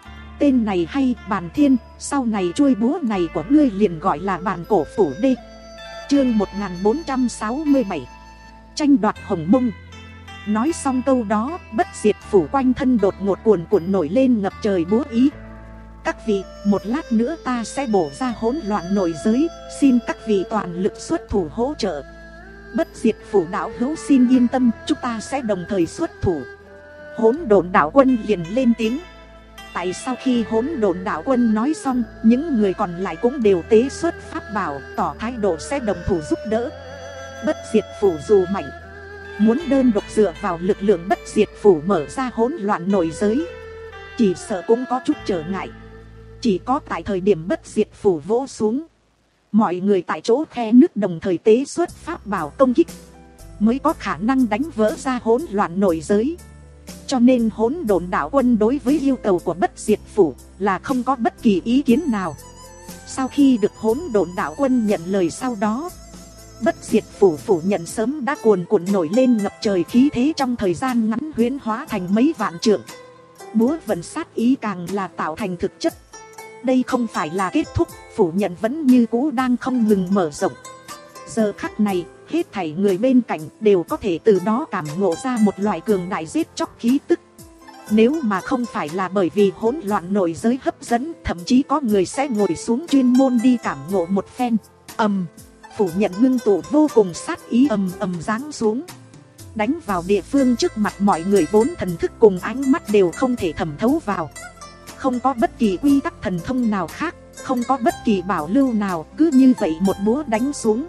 Speaker 1: Tên này hay, Bàn Thiên. Sau này chuôi búa này của ngươi liền gọi là Bàn Cổ Phủ đi. Chương một nghìn bốn trăm sáu mươi bảy, tranh đoạt Hồng Mông. Nói xong câu đó, bất diệt phủ quanh thân đột ngột cuồn cuộn nổi lên ngập trời búa ý. Các vị, một lát nữa ta sẽ bổ ra hỗn loạn nội giới, xin các vị toàn lực xuất thủ hỗ trợ. Bất diệt phủ đạo hữu xin yên tâm, chúng ta sẽ đồng thời xuất thủ. Hỗn độn đạo quân liền lên tiếng. Tại sau khi hỗn độn đạo quân nói xong, những người còn lại cũng đều tế xuất pháp bảo, tỏ thái độ sẽ đồng thủ giúp đỡ. Bất diệt phủ dù mạnh, muốn đơn độc dựa vào lực lượng bất diệt phủ mở ra hỗn loạn nội giới, chỉ sợ cũng có chút trở ngại. Chỉ có tại thời điểm bất diệt phủ vỗ xuống, mọi người tại chỗ khe nứt đồng thời tế xuất pháp bảo công kích, mới có khả năng đánh vỡ ra hỗn loạn nội giới. Cho nên hỗn độn đạo quân đối với yêu cầu của bất diệt phủ là không có bất kỳ ý kiến nào. Sau khi được hỗn độn đạo quân nhận lời sau đó, bất diệt phủ phủ nhận sớm đã cuồn cuộn nổi lên ngập trời khí thế, trong thời gian ngắn huyễn hóa thành mấy vạn trượng. Búa vận sát ý càng là tạo thành thực chất. Đây không phải là kết thúc, phủ nhận vẫn như cũ đang không ngừng mở rộng. Giờ khắc này, hết thảy người bên cạnh đều có thể từ đó cảm ngộ ra một loại cường đại giết chóc khí tức. Nếu mà không phải là bởi vì hỗn loạn nội giới hấp dẫn, thậm chí có người sẽ ngồi xuống chuyên môn đi cảm ngộ một phen. Ầm, phủ nhận ngưng tụ vô cùng sát ý ầm ầm giáng xuống, đánh vào địa phương trước mặt mọi người, vốn thần thức cùng ánh mắt đều không thể thẩm thấu vào. Không có bất kỳ quy tắc thần thông nào khác, không có bất kỳ bảo lưu nào, cứ như vậy một búa đánh xuống.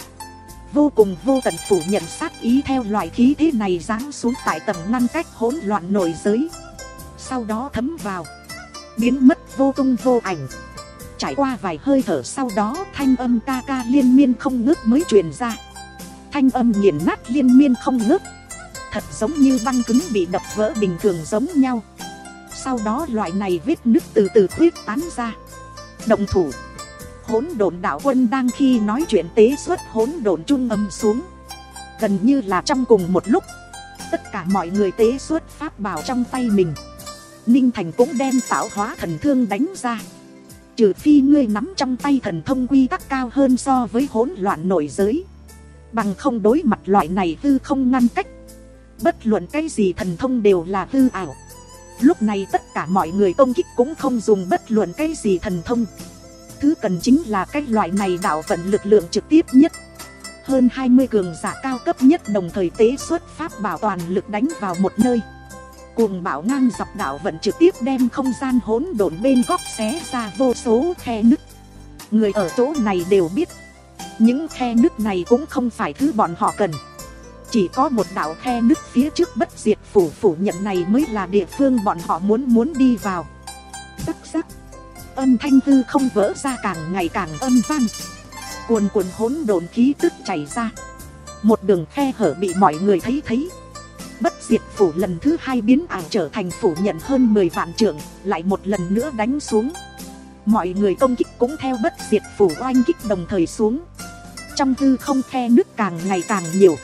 Speaker 1: Vô cùng vô tận phủ nhận sát ý theo loại khí thế này giáng xuống tại tầng ngăn cách hỗn loạn nội giới, sau đó thấm vào, biến mất vô tung vô ảnh. Trải qua vài hơi thở sau đó, thanh âm ca ca liên miên không ngớt mới truyền ra. Thanh âm nghiền nát liên miên không ngớt, thật giống như băng cứng bị đập vỡ bình thường giống nhau. Sau đó loại này vết nứt từ từ khuyết tán ra. Động thủ. Hỗn độn đạo quân đang khi nói chuyện tế xuất hỗn độn trung âm xuống. Gần như là trong cùng một lúc, tất cả mọi người tế xuất pháp bảo trong tay mình. Ninh Thành cũng đem tạo hóa thần thương đánh ra. Trừ phi ngươi nắm trong tay thần thông quy tắc cao hơn so với hỗn loạn nội giới, bằng không đối mặt loại này hư không ngăn cách, bất luận cái gì thần thông đều là hư ảo. Lúc này tất cả mọi người công kích cũng không dùng bất luận cái gì thần thông. Thứ cần chính là cái loại này đạo vận lực lượng trực tiếp nhất. Hơn hai mươi cường giả cao cấp nhất đồng thời tế xuất pháp bảo toàn lực đánh vào một nơi. Cuồng bạo ngang dọc đạo vận trực tiếp đem không gian hỗn độn bên góc xé ra vô số khe nứt. Người ở chỗ này đều biết, những khe nứt này cũng không phải thứ bọn họ cần. Chỉ có một đạo khe nứt phía trước bất diệt phủ phủ nhận này mới là địa phương bọn họ muốn muốn đi vào. Sắc sắc, âm thanh tư không vỡ ra càng ngày càng âm vang. Cuồn cuộn hỗn độn khí tức chảy ra. Một đường khe hở bị mọi người thấy thấy. Bất diệt phủ lần thứ hai biến ảo trở thành phủ nhận hơn mười vạn trượng, lại một lần nữa đánh xuống. Mọi người công kích cũng theo bất diệt phủ oanh kích đồng thời xuống. Trong hư không khe nứt càng ngày càng nhiều,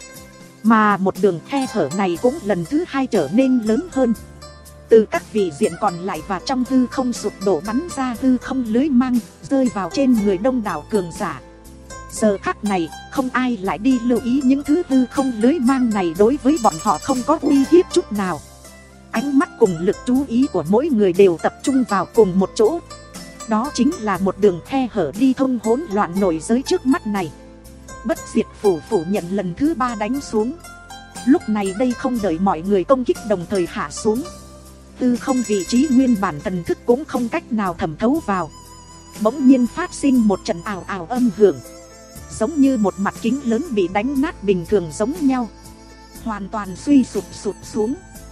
Speaker 1: mà một đường khe hở này cũng lần thứ hai trở nên lớn hơn. Từ các vị diện còn lại và trong hư không sụp đổ bắn ra hư không lưới mang, rơi vào trên người đông đảo cường giả. Giờ khắc này, không ai lại đi lưu ý những thứ hư không lưới mang này, đối với bọn họ không có uy hiếp chút nào. Ánh mắt cùng lực chú ý của mỗi người đều tập trung vào cùng một chỗ. Đó chính là một đường khe hở đi thông hỗn loạn nội giới trước mắt này. Bất diệt phủ phủ nhận lần thứ ba đánh xuống. Lúc này đây không đợi mọi người công kích đồng thời hạ xuống, tư không vị trí nguyên bản thần thức cũng không cách nào thẩm thấu vào. Bỗng nhiên phát sinh một trận ào ào âm hưởng, giống như một mặt kính lớn bị đánh nát bình thường giống nhau, hoàn toàn suy sụp sụp xuống.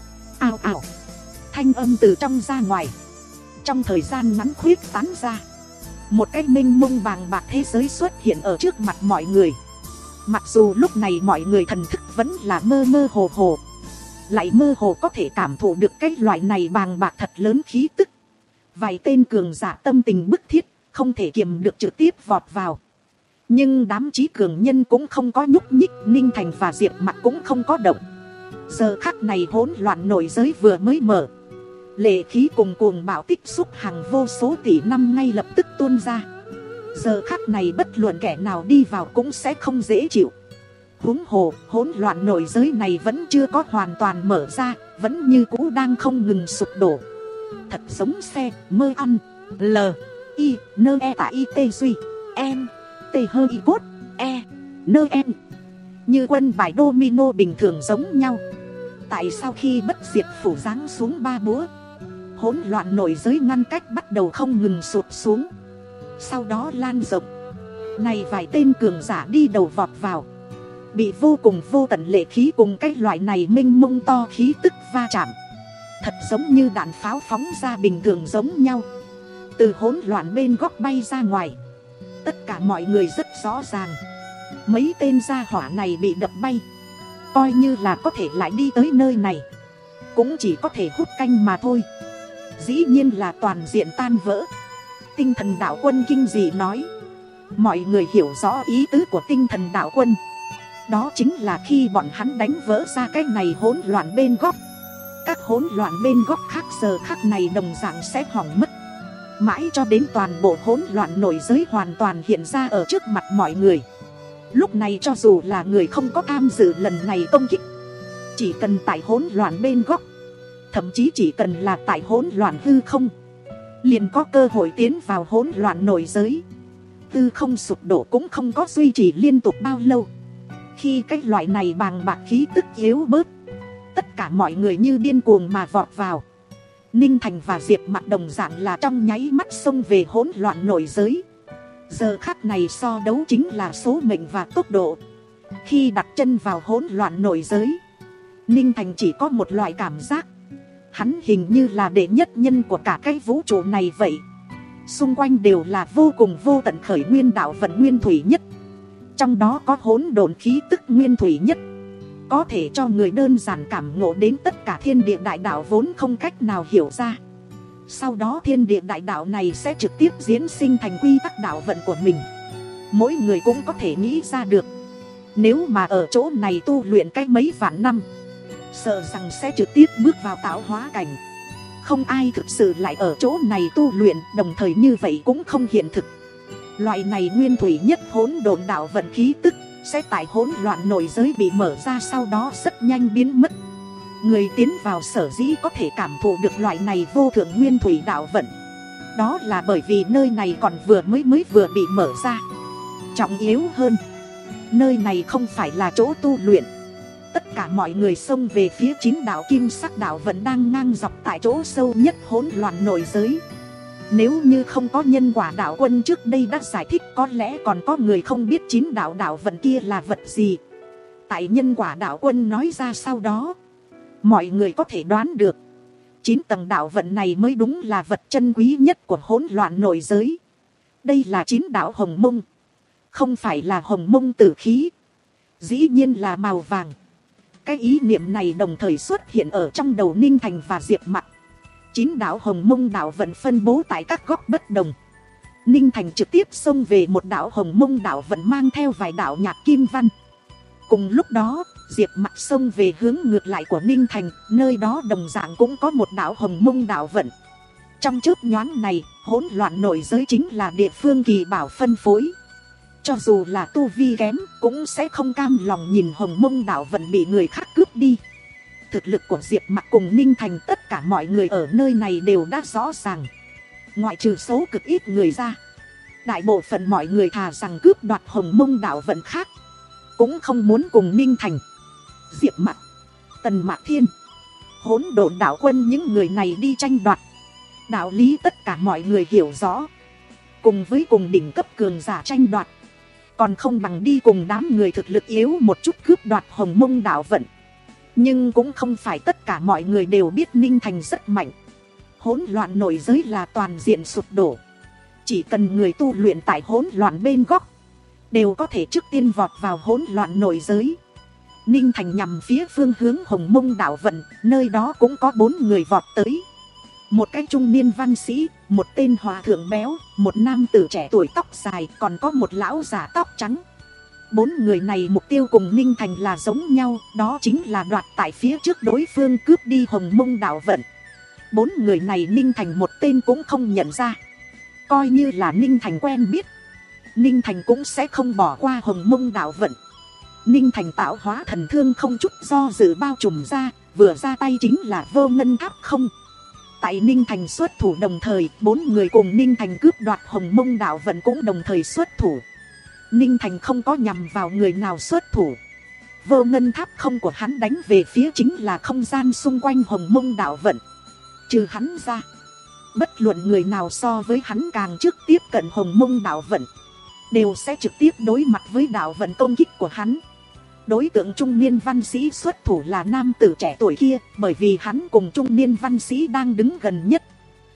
Speaker 1: Ào ào, thanh âm từ trong ra ngoài, trong thời gian ngắn khuyết tán ra. Một cái mênh mông bàng bạc thế giới xuất hiện ở trước mặt mọi người. Mặc dù lúc này mọi người thần thức vẫn là mơ mơ hồ hồ, lại mơ hồ có thể cảm thụ được cái loại này bàng bạc thật lớn khí tức. Vài tên cường giả tâm tình bức thiết, không thể kiềm được trực tiếp vọt vào. Nhưng đám trí cường nhân cũng không có nhúc nhích, Ninh Thành và Diệp Mặc cũng không có động. Giờ khắc này hỗn loạn nội giới vừa mới mở, lệ khí cùng cuồng bạo tích xúc hàng vô số tỷ năm ngay lập tức tuôn ra. Giờ khắc này bất luận kẻ nào đi vào cũng sẽ không dễ chịu. Huống hồ, hỗn loạn nội giới này vẫn chưa có hoàn toàn mở ra, vẫn như cũ đang không ngừng sụp đổ. Thật giống xe, mơ ăn, L, I, nơ e tạ y tê duy, em, tê hơ y cốt, e, nơ em. Như quân bài domino bình thường giống nhau. Tại sao khi bất diệt phủ giáng xuống ba búa, hỗn loạn nội giới ngăn cách bắt đầu không ngừng sụt xuống, sau đó lan rộng. Này vài tên cường giả đi đầu vọt vào, bị vô cùng vô tận lệ khí cùng cái loại này mênh mông to khí tức va chạm, thật giống như đạn pháo phóng ra bình thường giống nhau, từ hỗn loạn bên góc bay ra ngoài. Tất cả mọi người rất rõ ràng, mấy tên gia hỏa này bị đập bay, coi như là có thể lại đi tới nơi này, cũng chỉ có thể hút canh mà thôi. Dĩ nhiên là toàn diện tan vỡ. Tinh thần đạo quân kinh dị nói. Mọi người hiểu rõ ý tứ của tinh thần đạo quân. Đó chính là khi bọn hắn đánh vỡ ra cái này hỗn loạn bên góc, các hỗn loạn bên góc khác giờ khắc này đồng dạng sẽ hỏng mất. Mãi cho đến toàn bộ hỗn loạn nội giới hoàn toàn hiện ra ở trước mặt mọi người. Lúc này cho dù là người không có tham dự lần này công kích, chỉ cần tại hỗn loạn bên góc, thậm chí chỉ cần là tại hỗn loạn hư không, liền có cơ hội tiến vào hỗn loạn nội giới. Hư không sụp đổ cũng không có duy trì liên tục bao lâu. Khi cái loại này bàng bạc khí tức yếu bớt, tất cả mọi người như điên cuồng mà vọt vào. Ninh Thành và Diệp Mặc đồng dạng là trong nháy mắt xông về hỗn loạn nội giới. Giờ khắc này so đấu chính là số mệnh và tốc độ. Khi đặt chân vào hỗn loạn nội giới, Ninh Thành chỉ có một loại cảm giác, hắn hình như là đệ nhất nhân của cả cái vũ trụ này vậy. Xung quanh đều là vô cùng vô tận khởi nguyên đạo vận nguyên thủy nhất, trong đó có hỗn độn khí tức nguyên thủy nhất, có thể cho người đơn giản cảm ngộ đến tất cả thiên địa đại đạo vốn không cách nào hiểu ra. Sau đó thiên địa đại đạo này sẽ trực tiếp diễn sinh thành quy tắc đạo vận của mình. Mỗi người cũng có thể nghĩ ra được, nếu mà ở chỗ này tu luyện cách mấy vạn năm, sợ rằng sẽ trực tiếp bước vào tạo hóa cảnh. Không ai thực sự lại ở chỗ này tu luyện, đồng thời như vậy cũng không hiện thực. Loại này nguyên thủy nhất hỗn độn đạo vận khí tức sẽ tại hỗn loạn nội giới bị mở ra, sau đó rất nhanh biến mất. Người tiến vào sở dĩ có thể cảm thụ được loại này vô thượng nguyên thủy đạo vận, đó là bởi vì nơi này còn vừa mới mới vừa bị mở ra. Trọng yếu hơn, nơi này không phải là chỗ tu luyện. Tất cả mọi người xông về phía chín đạo kim sắc đạo vận đang ngang dọc tại chỗ sâu nhất hỗn loạn nội giới. Nếu như không có nhân quả đạo quân trước đây đã giải thích, có lẽ còn có người không biết chín đạo đạo vận kia là vật gì. Tại nhân quả đạo quân nói ra sau đó, mọi người có thể đoán được, chín tầng đạo vận này mới đúng là vật chân quý nhất của hỗn loạn nội giới. Đây là chín đạo hồng mông, không phải là hồng mông tử khí, dĩ nhiên là màu vàng. Cái ý niệm này đồng thời xuất hiện ở trong đầu Ninh Thành và Diệp Mặc. Chín đạo hồng mông đạo vận phân bố tại các góc bất đồng. Ninh Thành trực tiếp xông về một đạo hồng mông đạo vận mang theo vài đạo nhạc kim văn. Cùng lúc đó, Diệp Mặc xông về hướng ngược lại của Ninh Thành, nơi đó đồng dạng cũng có một đạo hồng mông đạo vận. Trong chớp nhoáng này, hỗn loạn nội giới chính là địa phương kỳ bảo phân phối. Cho dù là tu vi kém, cũng sẽ không cam lòng nhìn hồng mông đạo vận bị người khác cướp đi. Thực lực của Diệp Mặc cùng Ninh Thành tất cả mọi người ở nơi này đều đã rõ ràng. Ngoại trừ số cực ít người ra, đại bộ phận mọi người thà rằng cướp đoạt hồng mông đạo vận khác, cũng không muốn cùng Ninh Thành, Diệp Mặc, Tần Mạc Thiên, Hỗn Độn đạo quân những người này đi tranh đoạt. Đạo lý tất cả mọi người hiểu rõ. Cùng với cùng đỉnh cấp cường giả tranh đoạt, còn không bằng đi cùng đám người thực lực yếu một chút cướp đoạt hồng mông đạo vận. Nhưng cũng không phải tất cả mọi người đều biết Ninh Thành rất mạnh. Hỗn loạn nội giới là toàn diện sụp đổ. Chỉ cần người tu luyện tại hỗn loạn bên góc, đều có thể trước tiên vọt vào hỗn loạn nội giới. Ninh Thành nhằm phía phương hướng Hồng Mông Đạo Vận, nơi đó cũng có bốn người vọt tới. Một cái trung niên văn sĩ, một tên hòa thượng béo, một nam tử trẻ tuổi tóc dài, còn có một lão già tóc trắng. Bốn người này mục tiêu cùng Ninh Thành là giống nhau, đó chính là đoạt tại phía trước đối phương cướp đi Hồng Mông Đạo Vận. Bốn người này Ninh Thành một tên cũng không nhận ra. Coi như là Ninh Thành quen biết, Ninh Thành cũng sẽ không bỏ qua Hồng Mông Đạo Vận. Ninh Thành tạo hóa thần thương không chút do dự bao trùm ra, vừa ra tay chính là vô ngân tháp không. Tại Ninh Thành xuất thủ đồng thời, bốn người cùng Ninh Thành cướp đoạt Hồng Mông Đạo Vận cũng đồng thời xuất thủ. Ninh Thành không có nhằm vào người nào xuất thủ. Vô ngân tháp không của hắn đánh về phía chính là không gian xung quanh Hồng Mông Đạo Vận. Trừ hắn ra, bất luận người nào so với hắn càng trước tiếp cận Hồng Mông Đạo Vận, đều sẽ trực tiếp đối mặt với đạo vận công kích của hắn. Đối tượng trung niên văn sĩ xuất thủ là nam tử trẻ tuổi kia, bởi vì hắn cùng trung niên văn sĩ đang đứng gần nhất.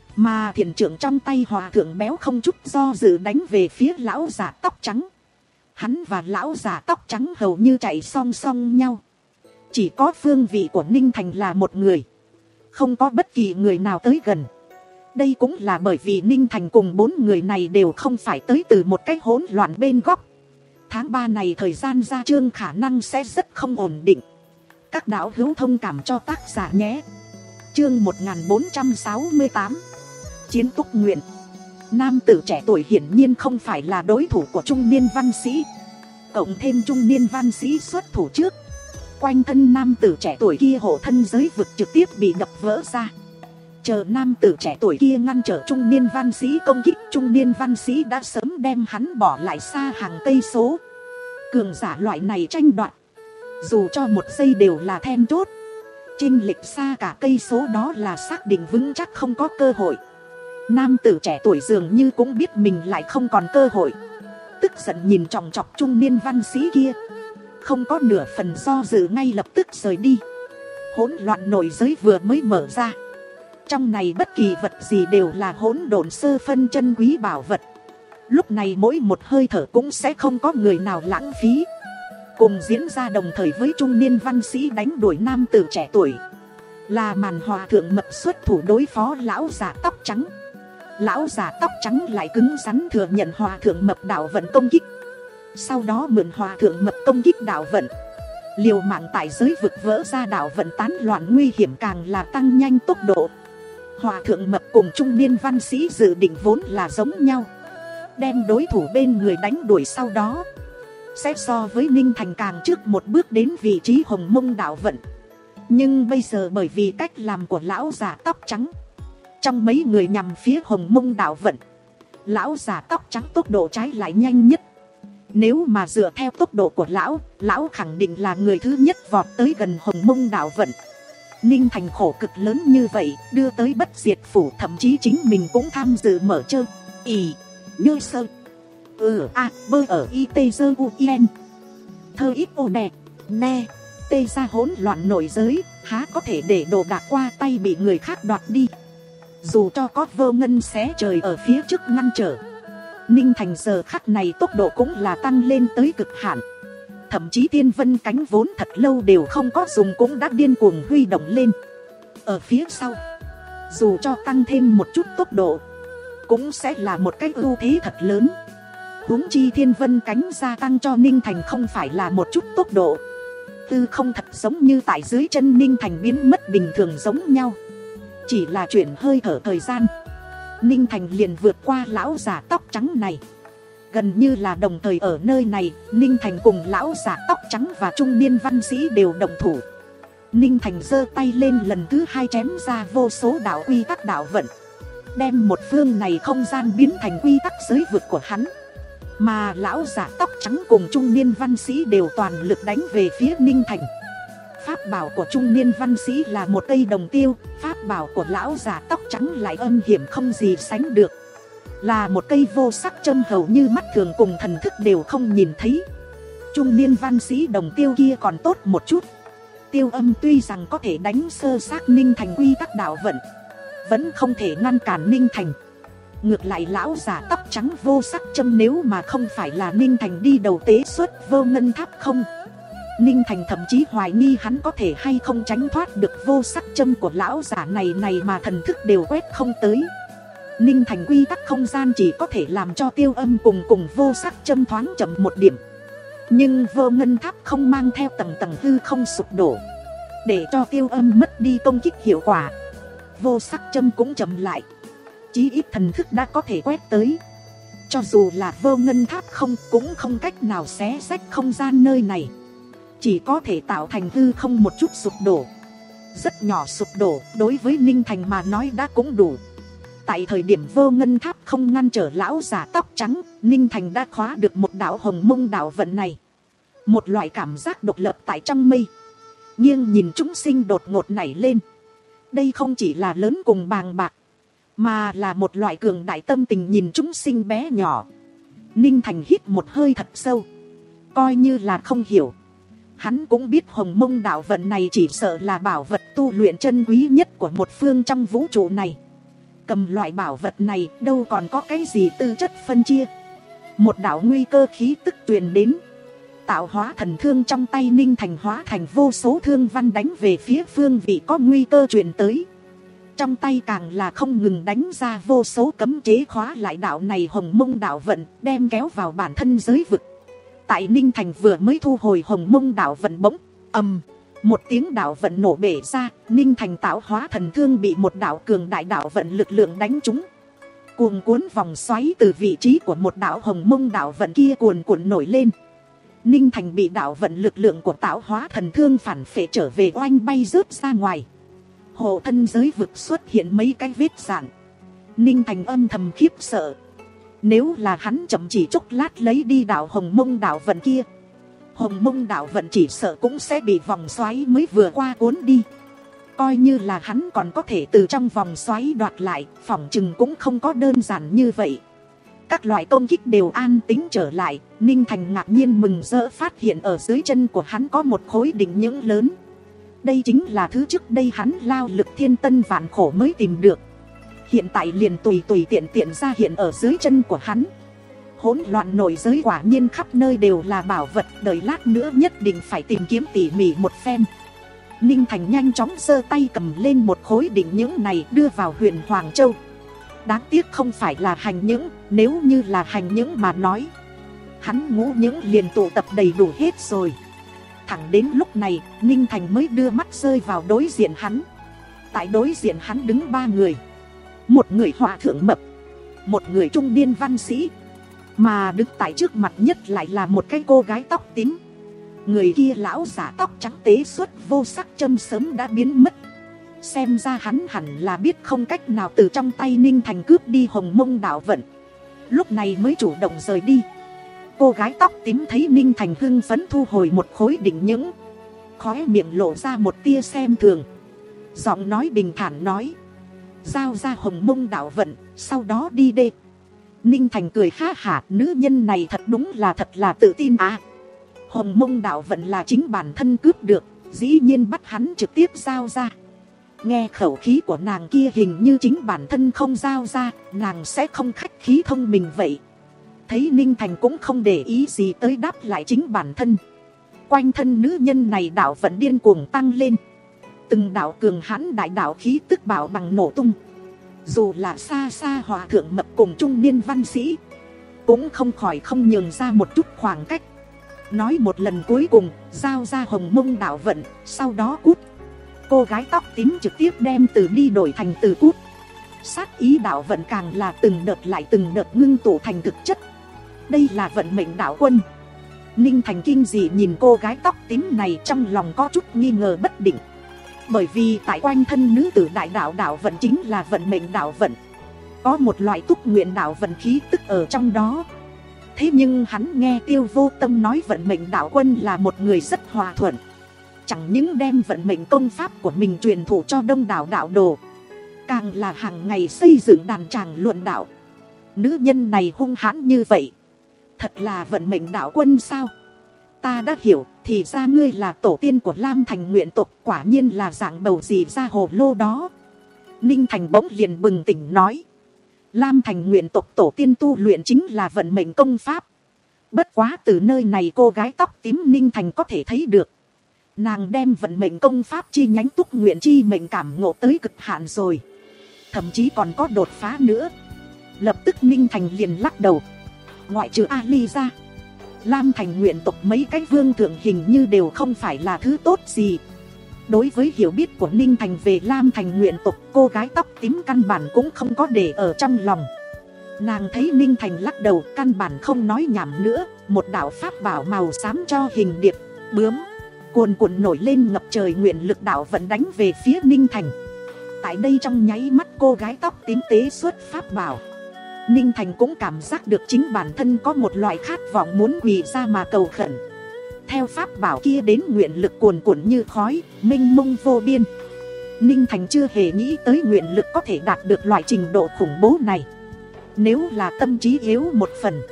Speaker 1: Mà thiền trưởng trong tay hòa thượng béo không chút do dự đánh về phía lão già tóc trắng. Hắn và lão già tóc trắng hầu như chạy song song nhau. Chỉ có phương vị của Ninh Thành là một người, không có bất kỳ người nào tới gần. Đây cũng là bởi vì Ninh Thành cùng bốn người này đều không phải tới từ một cái hỗn loạn bên góc. Tháng ba này thời gian ra chương khả năng sẽ rất không ổn định. Các đạo hữu thông cảm cho tác giả nhé. Chương một nghìn bốn trăm sáu mươi tám, Chiến túc nguyện. Nam tử trẻ tuổi hiển nhiên không phải là đối thủ của trung niên văn sĩ. Cộng thêm trung niên văn sĩ xuất thủ trước, quanh thân nam tử trẻ tuổi kia hộ thân giới vực trực tiếp bị đập vỡ ra. Chờ nam tử trẻ tuổi kia ngăn trở trung niên văn sĩ công kích, trung niên văn sĩ đã sớm đem hắn bỏ lại xa hàng cây số. Cường giả loại này tranh đoạt, dù cho một giây đều là then chốt. Chênh lệch xa cả cây số đó là xác định vững chắc không có cơ hội. Nam tử trẻ tuổi dường như cũng biết mình lại không còn cơ hội, tức giận nhìn chòng chọc trung niên văn sĩ kia, không có nửa phần do dự ngay lập tức rời đi. Hỗn loạn nội giới vừa mới mở ra, trong này bất kỳ vật gì đều là hỗn độn sơ phân chân quý bảo vật. Lúc này mỗi một hơi thở cũng sẽ không có người nào lãng phí. Cùng diễn ra đồng thời với trung niên văn sĩ đánh đuổi nam tử trẻ tuổi, là màn hòa thượng mập xuất thủ đối phó lão già tóc trắng. Lão già tóc trắng lại cứng rắn thừa nhận hòa thượng mập đạo vận công kích, sau đó mượn hòa thượng mập công kích đạo vận, liều mạng tại giới vực vỡ ra đạo vận tán loạn nguy hiểm càng là tăng nhanh tốc độ. Hòa thượng mập cùng trung niên văn sĩ dự định vốn là giống nhau, đem đối thủ bên người đánh đuổi, sau đó sẽ so với Ninh Thành càng trước một bước đến vị trí Hồng Mông Đạo Vận. Nhưng bây giờ bởi vì cách làm của lão già tóc trắng, trong mấy người nhằm phía Hồng Mông Đạo Vận, lão già tóc trắng tốc độ trái lại nhanh nhất. Nếu mà dựa theo tốc độ của lão, lão khẳng định là người thứ nhất vọt tới gần Hồng Mông Đạo Vận. Ninh Thành khổ cực lớn như vậy, đưa tới bất diệt phủ, thậm chí chính mình cũng tham dự mở chơi. Ý, như sơ, ừ, a, bơ ở y tê dơ u yên. Thơ ít ô đẹp, ne, tê ra hỗn loạn nội giới, há có thể để đồ đạc qua tay bị người khác đoạt đi. Dù cho có vô ngân xé trời ở phía trước ngăn trở, Ninh Thành giờ khắc này tốc độ cũng là tăng lên tới cực hạn. Thậm chí thiên vân cánh vốn thật lâu đều không có dùng cũng đã điên cuồng huy động lên. Ở phía sau, dù cho tăng thêm một chút tốc độ, cũng sẽ là một cái ưu thế thật lớn. Huống chi thiên vân cánh gia tăng cho Ninh Thành không phải là một chút tốc độ. Tư không thật giống như tại dưới chân Ninh Thành biến mất bình thường giống nhau. Chỉ là chuyển hơi thở thời gian, Ninh Thành liền vượt qua lão già tóc trắng này. Gần như là đồng thời ở nơi này, Ninh Thành cùng lão già tóc trắng và trung niên văn sĩ đều đồng thủ. Ninh Thành giơ tay lên lần thứ hai chém ra vô số đạo quy tắc đạo vận, đem một phương này không gian biến thành quy tắc giới vực của hắn. Mà lão già tóc trắng cùng trung niên văn sĩ đều toàn lực đánh về phía Ninh Thành. Pháp bảo của trung niên văn sĩ là một cây đồng tiêu, pháp bảo của lão già tóc trắng lại âm hiểm không gì sánh được, là một cây vô sắc châm hầu như mắt thường cùng thần thức đều không nhìn thấy. Trung niên văn sĩ đồng tiêu kia còn tốt một chút, tiêu âm tuy rằng có thể đánh sơ xác Ninh Thành quy tắc đạo vận, vẫn không thể ngăn cản Ninh Thành. Ngược lại lão già tóc trắng vô sắc châm nếu mà không phải là Ninh Thành đi đầu tế xuất vô ngân tháp không, Ninh Thành thậm chí hoài nghi hắn có thể hay không tránh thoát được vô sắc châm của lão giả này này mà thần thức đều quét không tới. Ninh Thành quy tắc không gian chỉ có thể làm cho tiêu âm cùng cùng vô sắc châm thoáng chậm một điểm. Nhưng vô ngân tháp không mang theo tầng tầng hư không sụp đổ, để cho tiêu âm mất đi công kích hiệu quả. Vô sắc châm cũng chậm lại, chí ít thần thức đã có thể quét tới. Cho dù là vô ngân tháp không cũng không cách nào xé rách không gian nơi này, chỉ có thể tạo thành hư không một chút sụp đổ. Rất nhỏ sụp đổ đối với Ninh Thành mà nói đã cũng đủ. Tại thời điểm vô ngân tháp không ngăn trở lão giả tóc trắng, Ninh Thành đã khóa được một đạo hồng mông đạo vận này. Một loại cảm giác độc lập tại trong mây, nghiêng nhìn chúng sinh đột ngột nảy lên. Đây không chỉ là lớn cùng bàng bạc, mà là một loại cường đại tâm tình nhìn chúng sinh bé nhỏ. Ninh Thành hít một hơi thật sâu, coi như là không hiểu. Hắn cũng biết hồng mông đạo vận này chỉ sợ là bảo vật tu luyện chân quý nhất của một phương trong vũ trụ này. Cầm loại bảo vật này đâu còn có cái gì tư chất phân chia. Một đạo nguy cơ khí tức truyền đến, tạo hóa thần thương trong tay Ninh Thành hóa thành vô số thương văn đánh về phía phương vị có nguy cơ truyền tới. Trong tay càng là không ngừng đánh ra vô số cấm chế khóa lại đạo này hồng mông đạo vận, đem kéo vào bản thân giới vực. Tại Ninh Thành vừa mới thu hồi hồng mông đạo vận bỗng ầm, một tiếng đạo vận nổ bể ra. Ninh Thành tạo hóa thần thương bị một đạo cường đại đạo vận lực lượng đánh trúng. Cuồng cuốn vòng xoáy từ vị trí của một đạo hồng mông đạo vận kia cuồn cuộn nổi lên. Ninh Thành bị đạo vận lực lượng của tạo hóa thần thương phản phệ trở về, oanh bay rớt ra ngoài. Hộ thân giới vực xuất hiện mấy cái vết rạn. Ninh Thành âm thầm khiếp sợ. Nếu là hắn chậm chỉ chốc lát lấy đi đạo hồng mông đạo vận kia, hồng mông đạo vận chỉ sợ cũng sẽ bị vòng xoáy mới vừa qua cuốn đi. Coi như là hắn còn có thể từ trong vòng xoáy đoạt lại, phỏng chừng cũng không có đơn giản như vậy. Các loại công kích đều an tính trở lại. Ninh Thành ngạc nhiên mừng rỡ phát hiện ở dưới chân của hắn có một khối đỉnh những lớn. Đây chính là thứ trước đây hắn lao lực thiên tân vạn khổ mới tìm được. Hiện tại liền tùy tùy tiện tiện ra hiện ở dưới chân của hắn. Hỗn loạn nội giới quả nhiên khắp nơi đều là bảo vật, đợi lát nữa nhất định phải tìm kiếm tỉ mỉ một phen. Ninh Thành nhanh chóng giơ tay cầm lên một khối đỉnh những này đưa vào huyện Hoàng Châu. Đáng tiếc không phải là hành những, nếu như là hành những mà nói, hắn ngũ những liền tụ tập đầy đủ hết rồi. Thẳng đến lúc này, Ninh Thành mới đưa mắt rơi vào đối diện hắn. Tại đối diện hắn đứng ba người. Một người hòa thượng mập, một người trung niên văn sĩ, mà đứng tại trước mặt nhất lại là một cái cô gái tóc tím. Người kia lão giả tóc trắng tế xuất vô sắc châm sớm đã biến mất. Xem ra hắn hẳn là biết không cách nào từ trong tay Ninh Thành cướp đi hồng mông đạo vận, lúc này mới chủ động rời đi. Cô gái tóc tím thấy Ninh Thành hưng phấn thu hồi một khối đỉnh những, khóe miệng lộ ra một tia xem thường, giọng nói bình thản nói: giao ra hồng mông đạo vận, sau đó đi đê. Ninh Thành cười ha hả, nữ nhân này thật đúng là thật là tự tin à. Hồng mông đạo vận là chính bản thân cướp được, dĩ nhiên bắt hắn trực tiếp giao ra. Nghe khẩu khí của nàng kia hình như chính bản thân không giao ra, nàng sẽ không khách khí thông minh vậy. Thấy Ninh Thành cũng không để ý gì tới đáp lại chính bản thân. Quanh thân nữ nhân này đạo vận điên cuồng tăng lên. Từng đạo cường hãn đại đạo khí tức bảo bằng nổ tung. Dù là xa xa hòa thượng mập cùng trung niên văn sĩ, cũng không khỏi không nhường ra một chút khoảng cách. Nói một lần cuối cùng, giao ra hồng mông đạo vận, sau đó cút. Cô gái tóc tím trực tiếp đem từ đi đổi thành từ cút. Sát ý đạo vận càng là từng đợt lại từng đợt ngưng tụ thành thực chất. Đây là vận mệnh đạo quân. Ninh Thành kinh dị nhìn cô gái tóc tím này, trong lòng có chút nghi ngờ bất định. Bởi vì tại quanh thân nữ tử đại đạo đạo vận chính là vận mệnh đạo vận, có một loại túc nguyện đạo vận khí tức ở trong đó. Thế nhưng hắn nghe Tiêu Vô Tâm nói vận mệnh đạo quân là một người rất hòa thuận, chẳng những đem vận mệnh công pháp của mình truyền thụ cho đông đảo đạo đồ, càng là hàng ngày xây dựng đàn tràng luận đạo. Nữ nhân này hung hãn như vậy, thật là vận mệnh đạo quân sao? Ta đã hiểu, thì ra ngươi là tổ tiên của Lam Thành nguyện tộc, quả nhiên là dạng bầu gì ra hồ lô đó. Ninh Thành bỗng liền bừng tỉnh nói: Lam Thành nguyện tộc tổ tiên tu luyện chính là vận mệnh công pháp. Bất quá từ nơi này cô gái tóc tím Ninh Thành có thể thấy được. Nàng đem vận mệnh công pháp chi nhánh túc nguyện chi mệnh cảm ngộ tới cực hạn rồi. Thậm chí còn có đột phá nữa. Lập tức Ninh Thành liền lắc đầu. Ngoại trừ Ali ra, Lam Thành nguyện tộc mấy cái vương thượng hình như đều không phải là thứ tốt gì. Đối với hiểu biết của Ninh Thành về Lam Thành nguyện tộc, cô gái tóc tím căn bản cũng không có để ở trong lòng. Nàng thấy Ninh Thành lắc đầu, căn bản không nói nhảm nữa. Một đạo pháp bảo màu xám cho hình điệp, bướm cuồn cuộn nổi lên ngập trời nguyện lực đạo vẫn đánh về phía Ninh Thành. Tại đây trong nháy mắt cô gái tóc tím tế xuất pháp bảo, Ninh Thành cũng cảm giác được chính bản thân có một loại khát vọng muốn quỳ ra mà cầu khẩn. Theo pháp bảo kia đến nguyện lực cuồn cuộn như khói, mênh mông vô biên. Ninh Thành chưa hề nghĩ tới nguyện lực có thể đạt được loại trình độ khủng bố này. Nếu là tâm trí yếu một phần,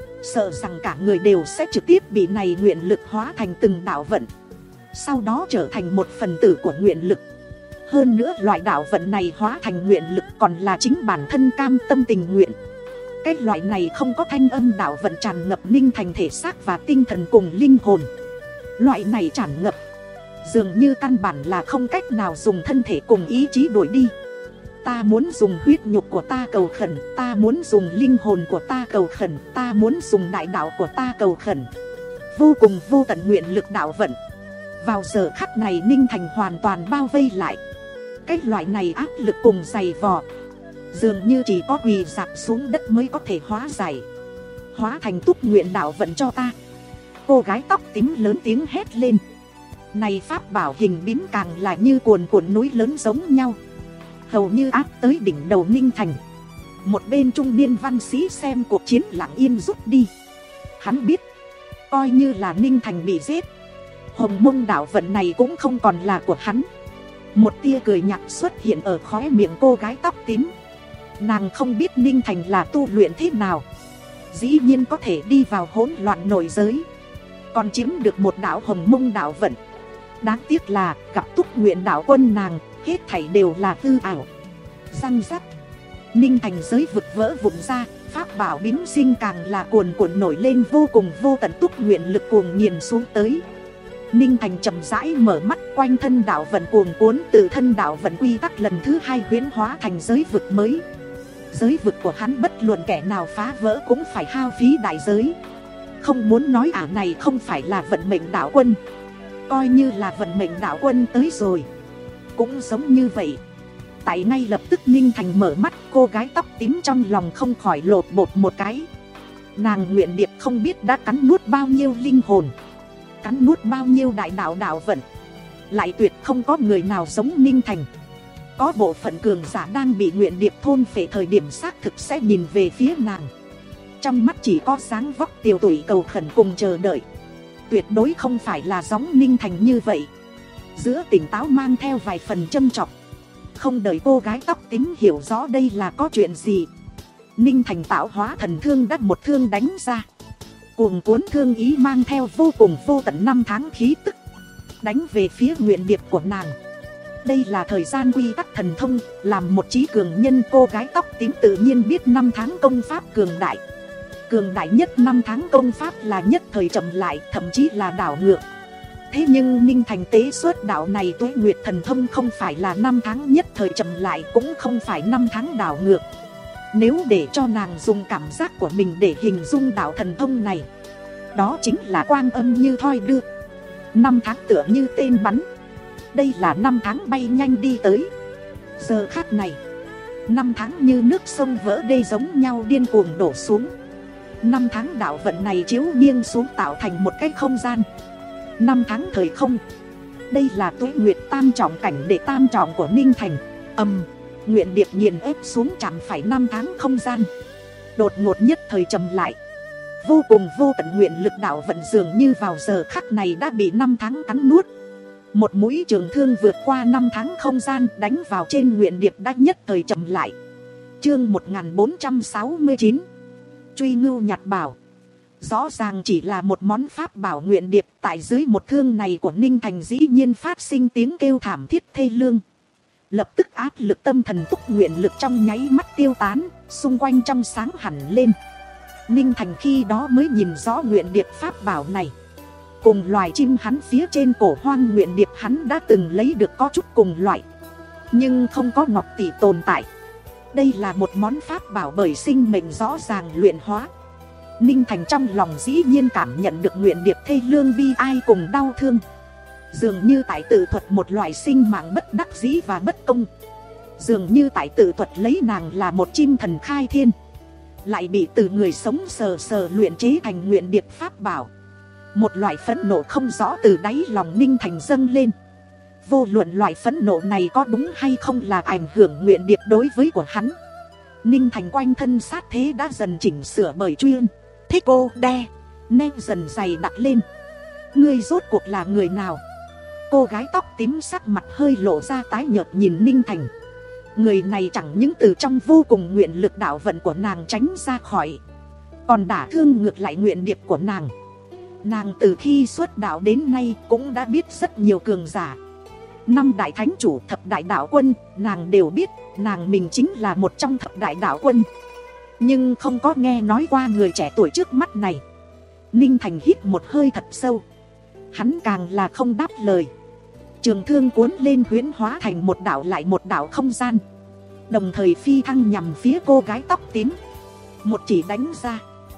Speaker 1: sợ rằng cả người đều sẽ trực tiếp bị này nguyện lực hóa thành từng đạo vận, sau đó trở thành một phần tử của nguyện lực. Hơn nữa loại đạo vận này hóa thành nguyện lực còn là chính bản thân cam tâm tình nguyện. Cái loại này không có thanh âm đạo vận tràn ngập Ninh Thành thể xác và tinh thần cùng linh hồn. Loại này tràn ngập dường như căn bản là không cách nào dùng thân thể cùng ý chí đuổi đi. Ta muốn dùng huyết nhục của ta cầu khẩn, ta muốn dùng linh hồn của ta cầu khẩn, ta muốn dùng đại đạo của ta cầu khẩn. Vô cùng vô tận nguyện lực đạo vận. Vào giờ khắc này Ninh Thành hoàn toàn bao vây lại. Cái loại này áp lực cùng dày vò, dường như chỉ có quỳ dạp xuống đất mới có thể hóa giải. Hóa thành túc nguyện đạo vận cho ta. Cô gái tóc tím lớn tiếng hét lên. Này pháp bảo hình bím càng là như cuồn cuộn núi lớn giống nhau, hầu như áp tới đỉnh đầu Ninh Thành. Một bên trung niên văn sĩ xem cuộc chiến lặng yên rút đi. Hắn biết, coi như là Ninh Thành bị giết, hồng mông đạo vận này cũng không còn là của hắn. Một tia cười nhạt xuất hiện ở khóe miệng cô gái tóc tím. Nàng không biết Ninh Thành là tu luyện thế nào, dĩ nhiên có thể đi vào hỗn loạn nội giới, còn chiếm được một đạo hồng mông đạo vận. Đáng tiếc là gặp túc nguyện đạo quân nàng, hết thảy đều là hư ảo. Răng rắc, Ninh Thành giới vực vỡ vụn ra. Pháp bảo bím sinh càng là cuồn cuộn nổi lên vô cùng vô tận túc nguyện lực cuồng nghiền xuống tới. Ninh Thành chậm rãi mở mắt, quanh thân đạo vận cuồn cuốn, từ thân đạo vận quy tắc lần thứ hai huyễn hóa thành giới vực mới. Giới vực của hắn bất luận kẻ nào phá vỡ cũng phải hao phí đại giới. Không muốn nói ả này không phải là vận mệnh đạo quân, coi như là vận mệnh đạo quân tới rồi cũng giống như vậy. Tại ngay lập tức Ninh Thành mở mắt, cô gái tóc tím trong lòng không khỏi lột bột một cái. Nàng nguyện điệp không biết đã cắn nuốt bao nhiêu linh hồn, cắn nuốt bao nhiêu đại đạo đạo vận, lại tuyệt không có người nào giống Ninh Thành. Có bộ phận cường giả đang bị nguyện điệp thôn phệ thời điểm xác thực sẽ nhìn về phía nàng, trong mắt chỉ có dáng vóc tiều tụy cầu khẩn cùng chờ đợi. Tuyệt đối không phải là giống Ninh Thành như vậy, giữa tỉnh táo mang theo vài phần châm chọc. Không đợi cô gái tóc tím hiểu rõ đây là có chuyện gì, Ninh Thành tạo hóa thần thương đã một thương đánh ra. Cuồng cuốn thương ý mang theo vô cùng vô tận năm tháng khí tức, đánh về phía nguyện điệp của nàng. Đây là thời gian quy tắc thần thông, làm một trí cường nhân cô gái tóc tím tự nhiên biết năm tháng công pháp cường đại. Cường đại nhất năm tháng công pháp là nhất thời chậm lại, thậm chí là đảo ngược. Thế nhưng Ninh Thành tế xuất đạo này tuế nguyệt thần thông không phải là năm tháng nhất thời chậm lại, cũng không phải năm tháng đảo ngược. Nếu để cho nàng dùng cảm giác của mình để hình dung đạo thần thông này, đó chính là quang âm như thoi đưa, năm tháng tựa như tên bắn. Đây là năm tháng bay nhanh đi tới. Giờ khắc này, năm tháng như nước sông vỡ đê giống nhau điên cuồng đổ xuống. Năm tháng đạo vận này chiếu nghiêng xuống tạo thành một cái không gian. Năm tháng thời không. Đây là tuế nguyệt tam trọng cảnh để tam trọng của Ninh Thành. Ầm, nguyện điệp nghiền ép xuống chạm phải năm tháng không gian. Đột ngột nhất thời trầm lại. Vô cùng vô tận nguyện lực đạo vận dường như vào giờ khắc này đã bị năm tháng cắn nuốt. Một mũi trường thương vượt qua năm tháng không gian đánh vào trên nguyện điệp đã nhất thời trầm lại. Chương một nghìn bốn trăm sáu mươi chín, truy ngưu nhặt bảo. Rõ ràng chỉ là một món pháp bảo nguyện điệp, tại dưới một thương này của Ninh Thành dĩ nhiên phát sinh tiếng kêu thảm thiết thê lương. Lập tức áp lực tâm thần túc nguyện lực trong nháy mắt tiêu tán, xung quanh trong sáng hẳn lên. Ninh Thành khi đó mới nhìn rõ nguyện điệp pháp bảo này. Cùng loài chim hắn phía trên cổ hoang nguyện điệp hắn đã từng lấy được có chút cùng loại, nhưng không có ngọc tỷ tồn tại. Đây là một món pháp bảo bởi sinh mệnh rõ ràng luyện hóa. Ninh Thành trong lòng dĩ nhiên cảm nhận được nguyện điệp thê lương bi ai cùng đau thương. Dường như tại tự thuật một loại sinh mạng bất đắc dĩ và bất công. Dường như tại tự thuật lấy nàng là một chim thần khai thiên, lại bị từ người sống sờ sờ luyện chế thành nguyện điệp pháp bảo. Một loại phẫn nộ không rõ từ đáy lòng Ninh Thành dâng lên. Vô luận loại phẫn nộ này có đúng hay không là ảnh hưởng nguyện điệp đối với của hắn. Ninh Thành quanh thân sát thế đã dần chỉnh sửa bởi chuyên thích cô đe nên dần dày đặt lên. Ngươi rốt cuộc là người nào? Cô gái tóc tím sắc mặt hơi lộ ra tái nhợt nhìn Ninh Thành. Người này chẳng những từ trong vô cùng nguyện lực đạo vận của nàng tránh ra khỏi, còn đả thương ngược lại nguyện điệp của nàng. Nàng từ khi xuất đạo đến nay cũng đã biết rất nhiều cường giả. Năm đại thánh chủ, thập đại đạo quân, nàng đều biết. Nàng mình chính là một trong thập đại đạo quân, nhưng không có nghe nói qua người trẻ tuổi trước mắt này. Ninh Thành hít một hơi thật sâu. Hắn càng là không đáp lời. Trường thương cuốn lên huyễn hóa thành một đảo lại một đảo không gian, đồng thời phi thăng nhằm phía cô gái tóc tím. Một chỉ đánh ra,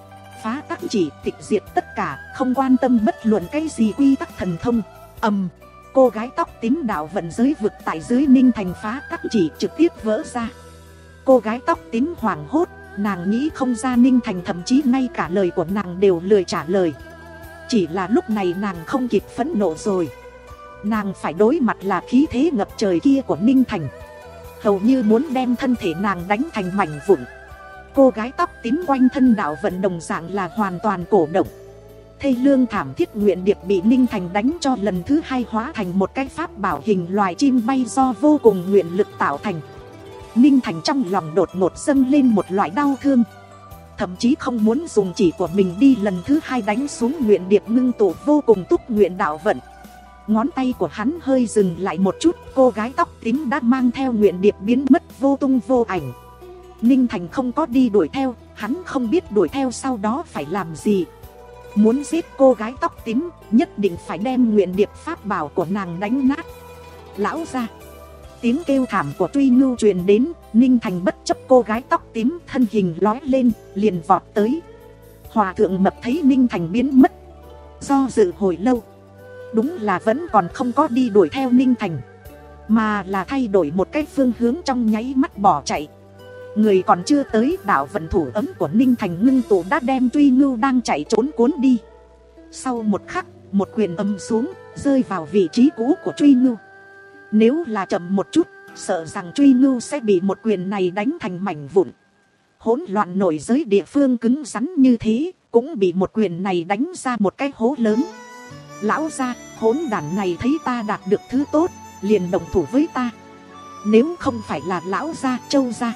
Speaker 1: phá tắc chỉ, tịch diệt tất cả, không quan tâm bất luận cái gì quy tắc thần thông. Ầm, cô gái tóc tím đạo vận giới vực tại dưới Ninh Thành phá tắc chỉ trực tiếp vỡ ra. Cô gái tóc tím hoảng hốt, nàng nghĩ không ra Ninh Thành thậm chí ngay cả lời của nàng đều lười trả lời. Chỉ là lúc này nàng không kịp phẫn nộ rồi. Nàng phải đối mặt là khí thế ngập trời kia của Ninh Thành, hầu như muốn đem thân thể nàng đánh thành mảnh vụn. Cô gái tóc tím quanh thân đạo vận đồng dạng là hoàn toàn cổ động. Thê lương thảm thiết nguyện điệp bị Ninh Thành đánh cho lần thứ hai hóa thành một cái pháp bảo hình loài chim bay do vô cùng nguyện lực tạo thành. Ninh Thành trong lòng đột ngột dâng lên một loại đau thương, thậm chí không muốn dùng chỉ của mình đi lần thứ hai đánh xuống nguyện điệp ngưng tụ vô cùng túc nguyện đạo vận. Ngón tay của hắn hơi dừng lại một chút, cô gái tóc tím đã mang theo nguyện điệp biến mất vô tung vô ảnh. Ninh Thành không có đi đuổi theo, hắn không biết đuổi theo sau đó phải làm gì. Muốn giết cô gái tóc tím, nhất định phải đem nguyện điệp pháp bảo của nàng đánh nát. Lão ra, tiếng kêu thảm của Truy Ngưu truyền đến. Ninh Thành bất chấp cô gái tóc tím, thân hình lói lên, liền vọt tới. Hòa thượng Mập thấy Ninh Thành biến mất, do dự hồi lâu, đúng là vẫn còn không có đi đuổi theo Ninh Thành, mà là thay đổi một cái phương hướng trong nháy mắt bỏ chạy. Người còn chưa tới, đạo vận thủ ấm của Ninh Thành ngưng tụ đã đem Truy Ngưu đang chạy trốn cuốn đi. Sau một khắc, một quyền ầm xuống, rơi vào vị trí cũ của Truy Ngưu. Nếu là chậm một chút, sợ rằng Truy Ngưu sẽ bị một quyền này đánh thành mảnh vụn. Hỗn loạn nổi giới địa phương cứng rắn như thế, cũng bị một quyền này đánh ra một cái hố lớn. Lão gia, hỗn đản này thấy ta đạt được thứ tốt, liền đồng thủ với ta. Nếu không phải là lão gia, Châu gia.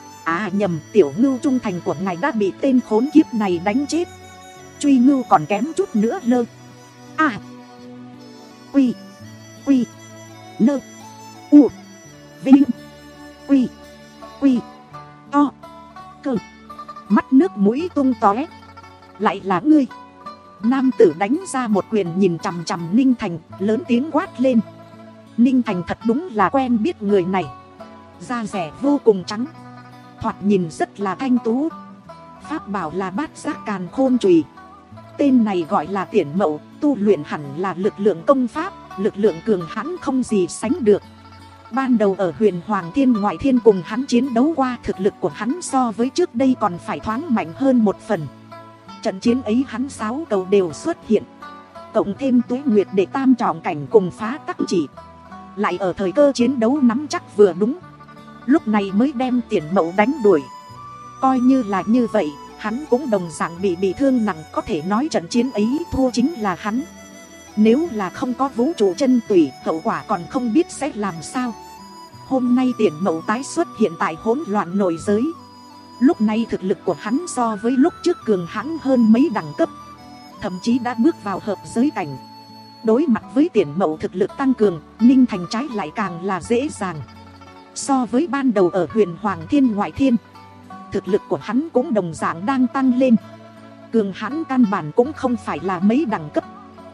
Speaker 1: À nhầm, tiểu ngưu trung thành của ngài đã bị tên khốn kiếp này đánh chết. Truy Ngưu còn kém chút nữa lơ. À Quy Quy Nơ U Vinh Quy Quy To Cơ. Mắt nước mũi tung tóe. Lại là ngươi. Nam tử đánh ra một quyền nhìn chằm chằm Ninh Thành, lớn tiếng quát lên. Ninh Thành thật đúng là quen biết người này. Da rẻ vô cùng trắng, thoạt nhìn rất là thanh tú. Pháp bảo là bát giác càn khôn chùy. Tên này gọi là Tiễn Mậu, tu luyện hẳn là lực lượng công pháp, lực lượng cường hãn không gì sánh được. Ban đầu ở Huyền Hoàng Thiên Ngoại Thiên cùng hắn chiến đấu qua, thực lực của hắn so với trước đây còn phải thoáng mạnh hơn một phần. Trận chiến ấy hắn sáu cầu đều xuất hiện, cộng thêm Tuế Nguyệt để tam trọng cảnh cùng phá tắc chỉ, lại ở thời cơ chiến đấu nắm chắc vừa đúng, lúc này mới đem Tiễn Mậu đánh đuổi. Coi như là như vậy, hắn cũng đồng dạng bị bị thương nặng, có thể nói trận chiến ấy thua chính là hắn. Nếu là không có vũ trụ chân tủy, hậu quả còn không biết sẽ làm sao. Hôm nay Tiễn Mậu tái xuất hiện tại hỗn loạn nội giới. Lúc này thực lực của hắn so với lúc trước cường hãn hơn mấy đẳng cấp, thậm chí đã bước vào hợp giới cảnh. Đối mặt với Tiễn Mậu thực lực tăng cường, Ninh Thành trái lại càng là dễ dàng. So với ban đầu ở Huyền Hoàng Thiên Ngoại Thiên, thực lực của hắn cũng đồng dạng đang tăng lên. Cường hãn căn bản cũng không phải là mấy đẳng cấp,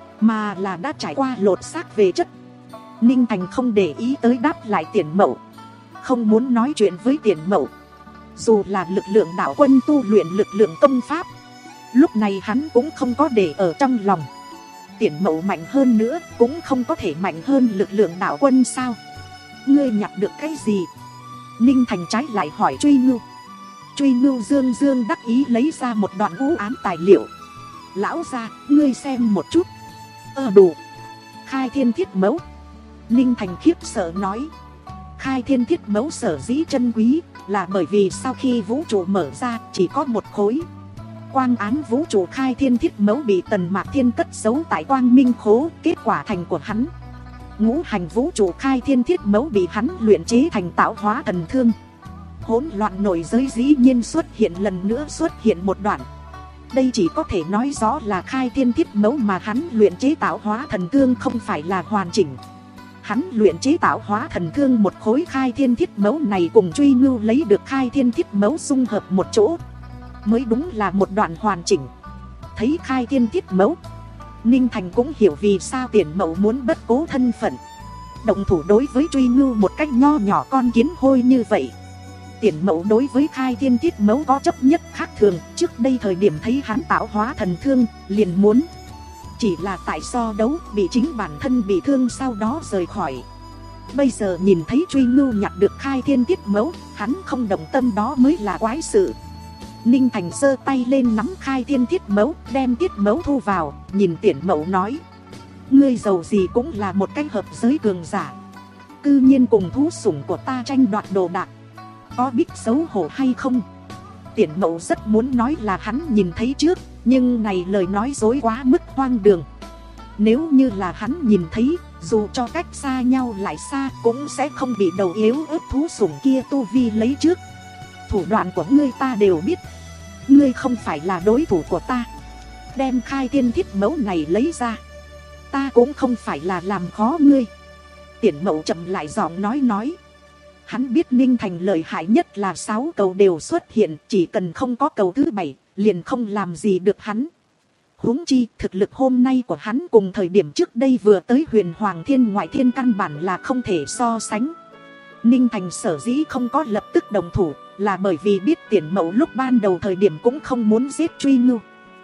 Speaker 1: mà là đã trải qua lột xác về chất. Ninh Thành không để ý tới đáp lại Tiền Mậu, không muốn nói chuyện với Tiền Mậu. Dù là lực lượng đạo quân tu luyện lực lượng công pháp, lúc này hắn cũng không có để ở trong lòng. Tiền Mậu mạnh hơn nữa cũng không có thể mạnh hơn lực lượng đạo quân sao? Ngươi nhặt được cái gì? Ninh Thành trái lại hỏi Truy Ngưu. Truy Ngưu dương dương đắc ý lấy ra một đoạn vũ án tài liệu. Lão gia, ngươi xem một chút. Ờ đủ. Khai thiên thiết mẫu. Ninh Thành khiếp sợ nói. Khai thiên thiết mẫu sở dĩ chân quý là bởi vì sau khi vũ trụ mở ra chỉ có một khối. Quang án vũ trụ khai thiên thiết mẫu bị Tần Mạc Thiên cất giấu tại Quang Minh Khố, kết quả thành của hắn. Ngũ hành vũ trụ khai thiên thiết mẫu bị hắn luyện chế thành tạo hóa thần thương. Hỗn loạn nội giới dĩ nhiên xuất hiện lần nữa xuất hiện một đoạn. Đây chỉ có thể nói rõ là khai thiên thiết mẫu mà hắn luyện chế tạo hóa thần thương không phải là hoàn chỉnh. Hắn luyện chế tạo hóa thần thương một khối khai thiên thiết mẫu này cùng Truy Ngưu lấy được khai thiên thiết mẫu dung hợp một chỗ, mới đúng là một đoạn hoàn chỉnh. Thấy khai thiên thiết mẫu, Ninh Thành cũng hiểu vì sao Tiền Mậu muốn bất cố thân phận, động thủ đối với Truy Ngưu một cách nho nhỏ con kiến hôi như vậy. Tiền Mậu đối với khai thiên thiết mẫu có chấp nhất khác thường. Trước đây thời điểm thấy hắn tạo hóa thần thương liền muốn, chỉ là tại so đấu bị chính bản thân bị thương sau đó rời khỏi. Bây giờ nhìn thấy Truy Ngưu nhặt được khai thiên thiết mẫu, hắn không đồng tâm đó mới là quái sự. Ninh Thành giơ tay lên nắm khai thiên thiết mẫu, đem thiết mẫu thu vào, nhìn Tiền Mậu nói. Ngươi giàu gì cũng là một cái hợp giới cường giả, cư nhiên cùng thú sủng của ta tranh đoạt đồ đạc, có biết xấu hổ hay không? Tiền Mậu rất muốn nói là hắn nhìn thấy trước, nhưng này lời nói dối quá mức hoang đường. Nếu như là hắn nhìn thấy, dù cho cách xa nhau lại xa cũng sẽ không bị đầu yếu ớt thú sủng kia tu vi lấy trước. Thủ đoạn của ngươi ta đều biết, ngươi không phải là đối thủ của ta. Đem khai thiên thiết mẫu này lấy ra, ta cũng không phải là làm khó ngươi. Tiền Mậu chậm lại giọng nói nói. Hắn biết Ninh Thành lợi hại nhất là sáu cầu đều xuất hiện, chỉ cần không có cầu thứ bảy liền không làm gì được hắn. Huống chi thực lực hôm nay của hắn cùng thời điểm trước đây vừa tới Huyền Hoàng Thiên Ngoại Thiên căn bản là không thể so sánh. Ninh Thành sở dĩ không có lập tức đồng thủ là bởi vì biết Tiền Mậu lúc ban đầu thời điểm cũng không muốn giết Truy Ngưu.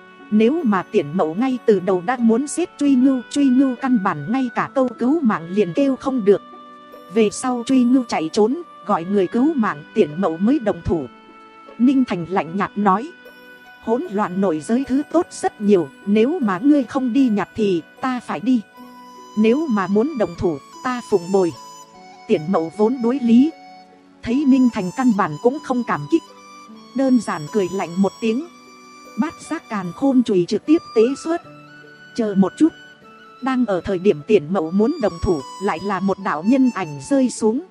Speaker 1: Nếu mà Tiền Mậu ngay từ đầu đã muốn giết Truy Ngưu, Truy Ngưu căn bản ngay cả câu cứu mạng liền kêu không được. Về sau Truy Ngưu chạy trốn, gọi người cứu mạng, Tiền Mậu mới đồng thủ. Ninh Thành lạnh nhạt nói. Hỗn loạn nội giới thứ tốt rất nhiều, nếu mà ngươi không đi nhặt thì ta phải đi. Nếu mà muốn đồng thủ, ta phụng bồi. Tiền Mậu vốn đối lý, thấy Ninh Thành căn bản cũng không cảm kích, đơn giản cười lạnh một tiếng. Bát giác càn khôn chùy trực tiếp tế xuất. Chờ một chút. Đang ở thời điểm Tiền Mậu muốn đồng thủ, lại là một đạo nhân ảnh rơi xuống.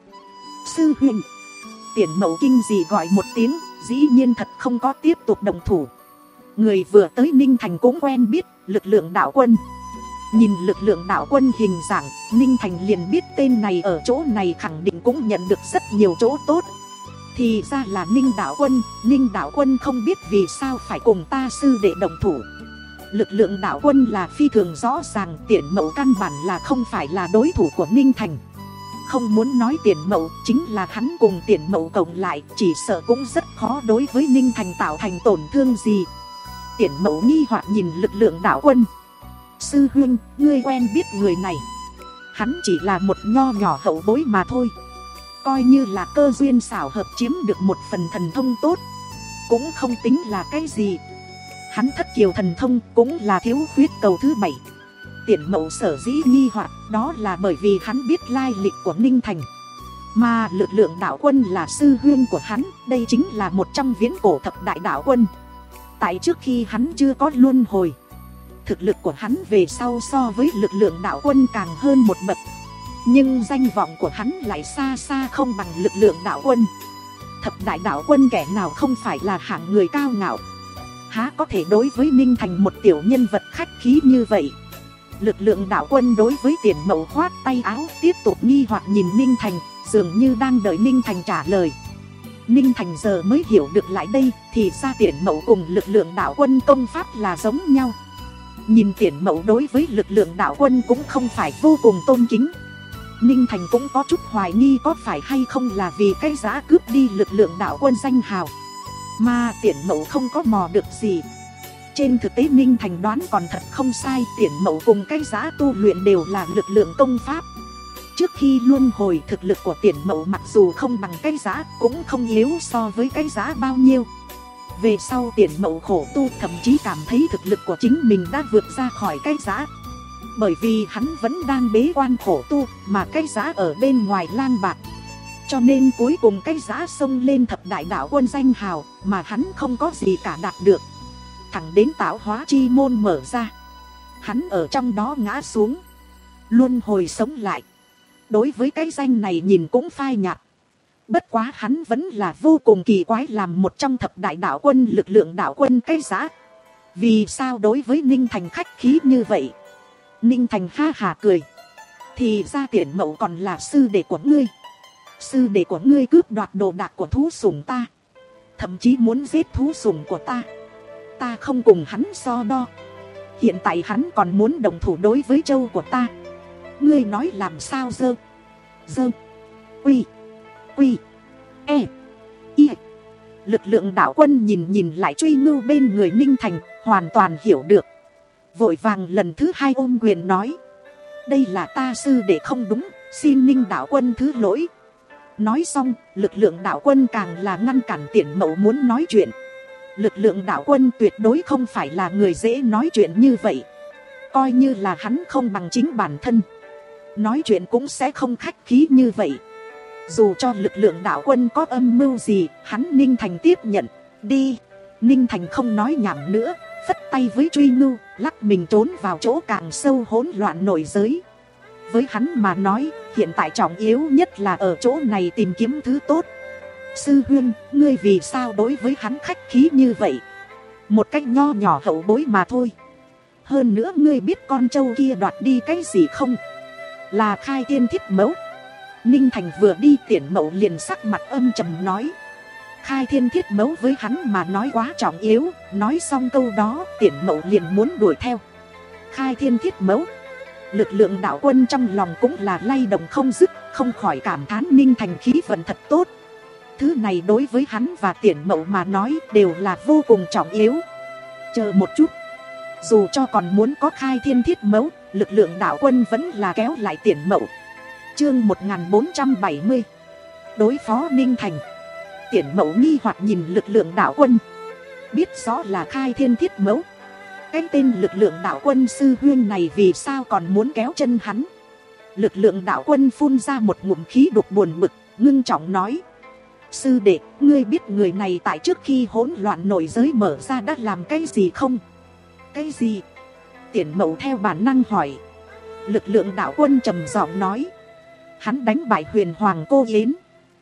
Speaker 1: Sư huynh. Tiền Mậu kinh dị gọi một tiếng, dĩ nhiên thật không có tiếp tục đồng thủ. Người vừa tới Ninh Thành cũng quen biết, lực lượng đạo quân. Nhìn lực lượng đạo quân hình dạng, Ninh Thành liền biết tên này ở chỗ này khẳng định cũng nhận được rất nhiều chỗ tốt. Thì ra là Ninh đạo quân. Ninh đạo quân không biết vì sao phải cùng ta sư để đồng thủ. Lực lượng đạo quân là phi thường rõ ràng, Tiền Mậu căn bản là không phải là đối thủ của Ninh Thành. Không muốn nói Tiền Mậu, chính là hắn cùng Tiền Mậu cộng lại, chỉ sợ cũng rất khó đối với Ninh Thành tạo thành tổn thương gì. Tiền Mậu nghi hoặc nhìn lực lượng đạo quân. Sư huynh, ngươi quen biết người này? Hắn chỉ là một nho nhỏ hậu bối mà thôi. Coi như là cơ duyên xảo hợp chiếm được một phần thần thông tốt, cũng không tính là cái gì. Hắn thất kiều thần thông cũng là thiếu khuyết cầu thứ bảy. Tiền Mậu sở dĩ nghi hoặc đó là bởi vì hắn biết lai lịch của Ninh Thành, mà lực lượng đạo quân là sư huynh của hắn. Đây chính là một trong viễn cổ thập đại đạo quân. Tại trước khi hắn chưa có luân hồi, thực lực của hắn về sau so với lực lượng đạo quân càng hơn một bậc. Nhưng danh vọng của hắn lại xa xa không bằng lực lượng đạo quân. Thập đại đạo quân kẻ nào không phải là hạng người cao ngạo, há có thể đối với Ninh Thành một tiểu nhân vật khách khí như vậy. Lực lượng đạo quân đối với Tiền Mậu khoát tay áo, tiếp tục nghi hoặc nhìn Ninh Thành, dường như đang đợi Ninh Thành trả lời. Ninh Thành giờ mới hiểu được lại đây, thì ra Tiền Mậu cùng lực lượng đạo quân công pháp là giống nhau. Nhìn Tiền Mậu đối với lực lượng đạo quân cũng không phải vô cùng tôn kính. Ninh Thành cũng có chút hoài nghi có phải hay không là vì cái giá cướp đi lực lượng đạo quân danh hào mà Tiền Mậu không có mò được gì. Trên thực tế Ninh Thành đoán còn thật không sai, Tiền Mậu cùng cái giá tu luyện đều là lực lượng công pháp. Trước khi luân hồi, thực lực của Tiền Mậu mặc dù không bằng cái giá, cũng không yếu so với cái giá bao nhiêu. Về sau Tiền Mậu khổ tu, thậm chí cảm thấy thực lực của chính mình đã vượt ra khỏi cái giá. Bởi vì hắn vẫn đang bế quan khổ tu, mà cái giá ở bên ngoài lang bạc. Cho nên cuối cùng cái giá xông lên thập đại đạo quân danh hào, mà hắn không có gì cả đạt được. Thẳng đến tạo hóa chi môn mở ra, hắn ở trong đó ngã xuống, luân hồi sống lại. Đối với cái danh này nhìn cũng phai nhạt. Bất quá hắn vẫn là vô cùng kỳ quái, làm một trong thập đại đạo quân lực lượng đạo quân cái giá. Vì sao đối với Ninh Thành khách khí như vậy? Ninh Thành ha hà cười. Thì ra Tiền Mậu còn là sư đệ của ngươi. Sư đệ của ngươi cướp đoạt đồ đạc của thú sủng ta, thậm chí muốn giết thú sủng của ta. Ta không cùng hắn so đo. Hiện tại hắn còn muốn đồng thủ đối với châu của ta. Ngươi nói làm sao dơ? Dơ. Quy. Quy. E. Y. Lực lượng đạo quân nhìn nhìn lại truy ngưu bên người Ninh Thành, hoàn toàn hiểu được. Vội vàng lần thứ hai ôm quyền nói. Đây là ta sư đệ không đúng, xin Ninh đạo quân thứ lỗi. Nói xong, lực lượng đạo quân càng là ngăn cản Tiền Mậu muốn nói chuyện. Lực lượng đạo quân tuyệt đối không phải là người dễ nói chuyện như vậy. Coi như là hắn không bằng chính bản thân, nói chuyện cũng sẽ không khách khí như vậy. Dù cho lực lượng đạo quân có âm mưu gì, hắn Ninh Thành tiếp nhận. Đi. Ninh Thành không nói nhảm nữa, phất tay với truy ngưu, lắc mình trốn vào chỗ càng sâu hỗn loạn nội giới. Với hắn mà nói, hiện tại trọng yếu nhất là ở chỗ này tìm kiếm thứ tốt. Sư huynh, ngươi vì sao đối với hắn khách khí như vậy? Một cách nho nhỏ hậu bối mà thôi. Hơn nữa ngươi biết con trâu kia đoạt đi cái gì không? Là khai thiên thiết mẫu. Ninh Thành vừa đi, Tiền Mậu liền sắc mặt âm trầm nói. Khai thiên thiết mẫu với hắn mà nói quá trọng yếu. Nói xong câu đó, Tiền Mậu liền muốn đuổi theo. Khai thiên thiết mẫu. Lực lượng đạo quân trong lòng cũng là lay động không dứt, không khỏi cảm thán Ninh Thành khí vận thật tốt. Thứ này đối với hắn và Tiền Mậu mà nói đều là vô cùng trọng yếu. Chờ một chút. Dù cho còn muốn có khai thiên thiết mẫu, lực lượng đạo quân vẫn là kéo lại Tiền Mậu. Chương một nghìn bốn trăm bảy mươi. Đối phó Ninh Thành. Tiền Mậu nghi hoặc nhìn lực lượng đạo quân. Biết rõ là khai thiên thiết mẫu. Cái tên lực lượng đạo quân sư huyên này vì sao còn muốn kéo chân hắn? Lực lượng đạo quân phun ra một ngụm khí đục buồn bực, ngưng trọng nói. Sư đệ, ngươi biết người này tại trước khi hỗn loạn nội giới mở ra đã làm cái gì không? Cái gì? Tiền Mậu theo bản năng hỏi. Lực lượng đạo quân trầm giọng nói. Hắn đánh bại Huyền Hoàng Cô Yến,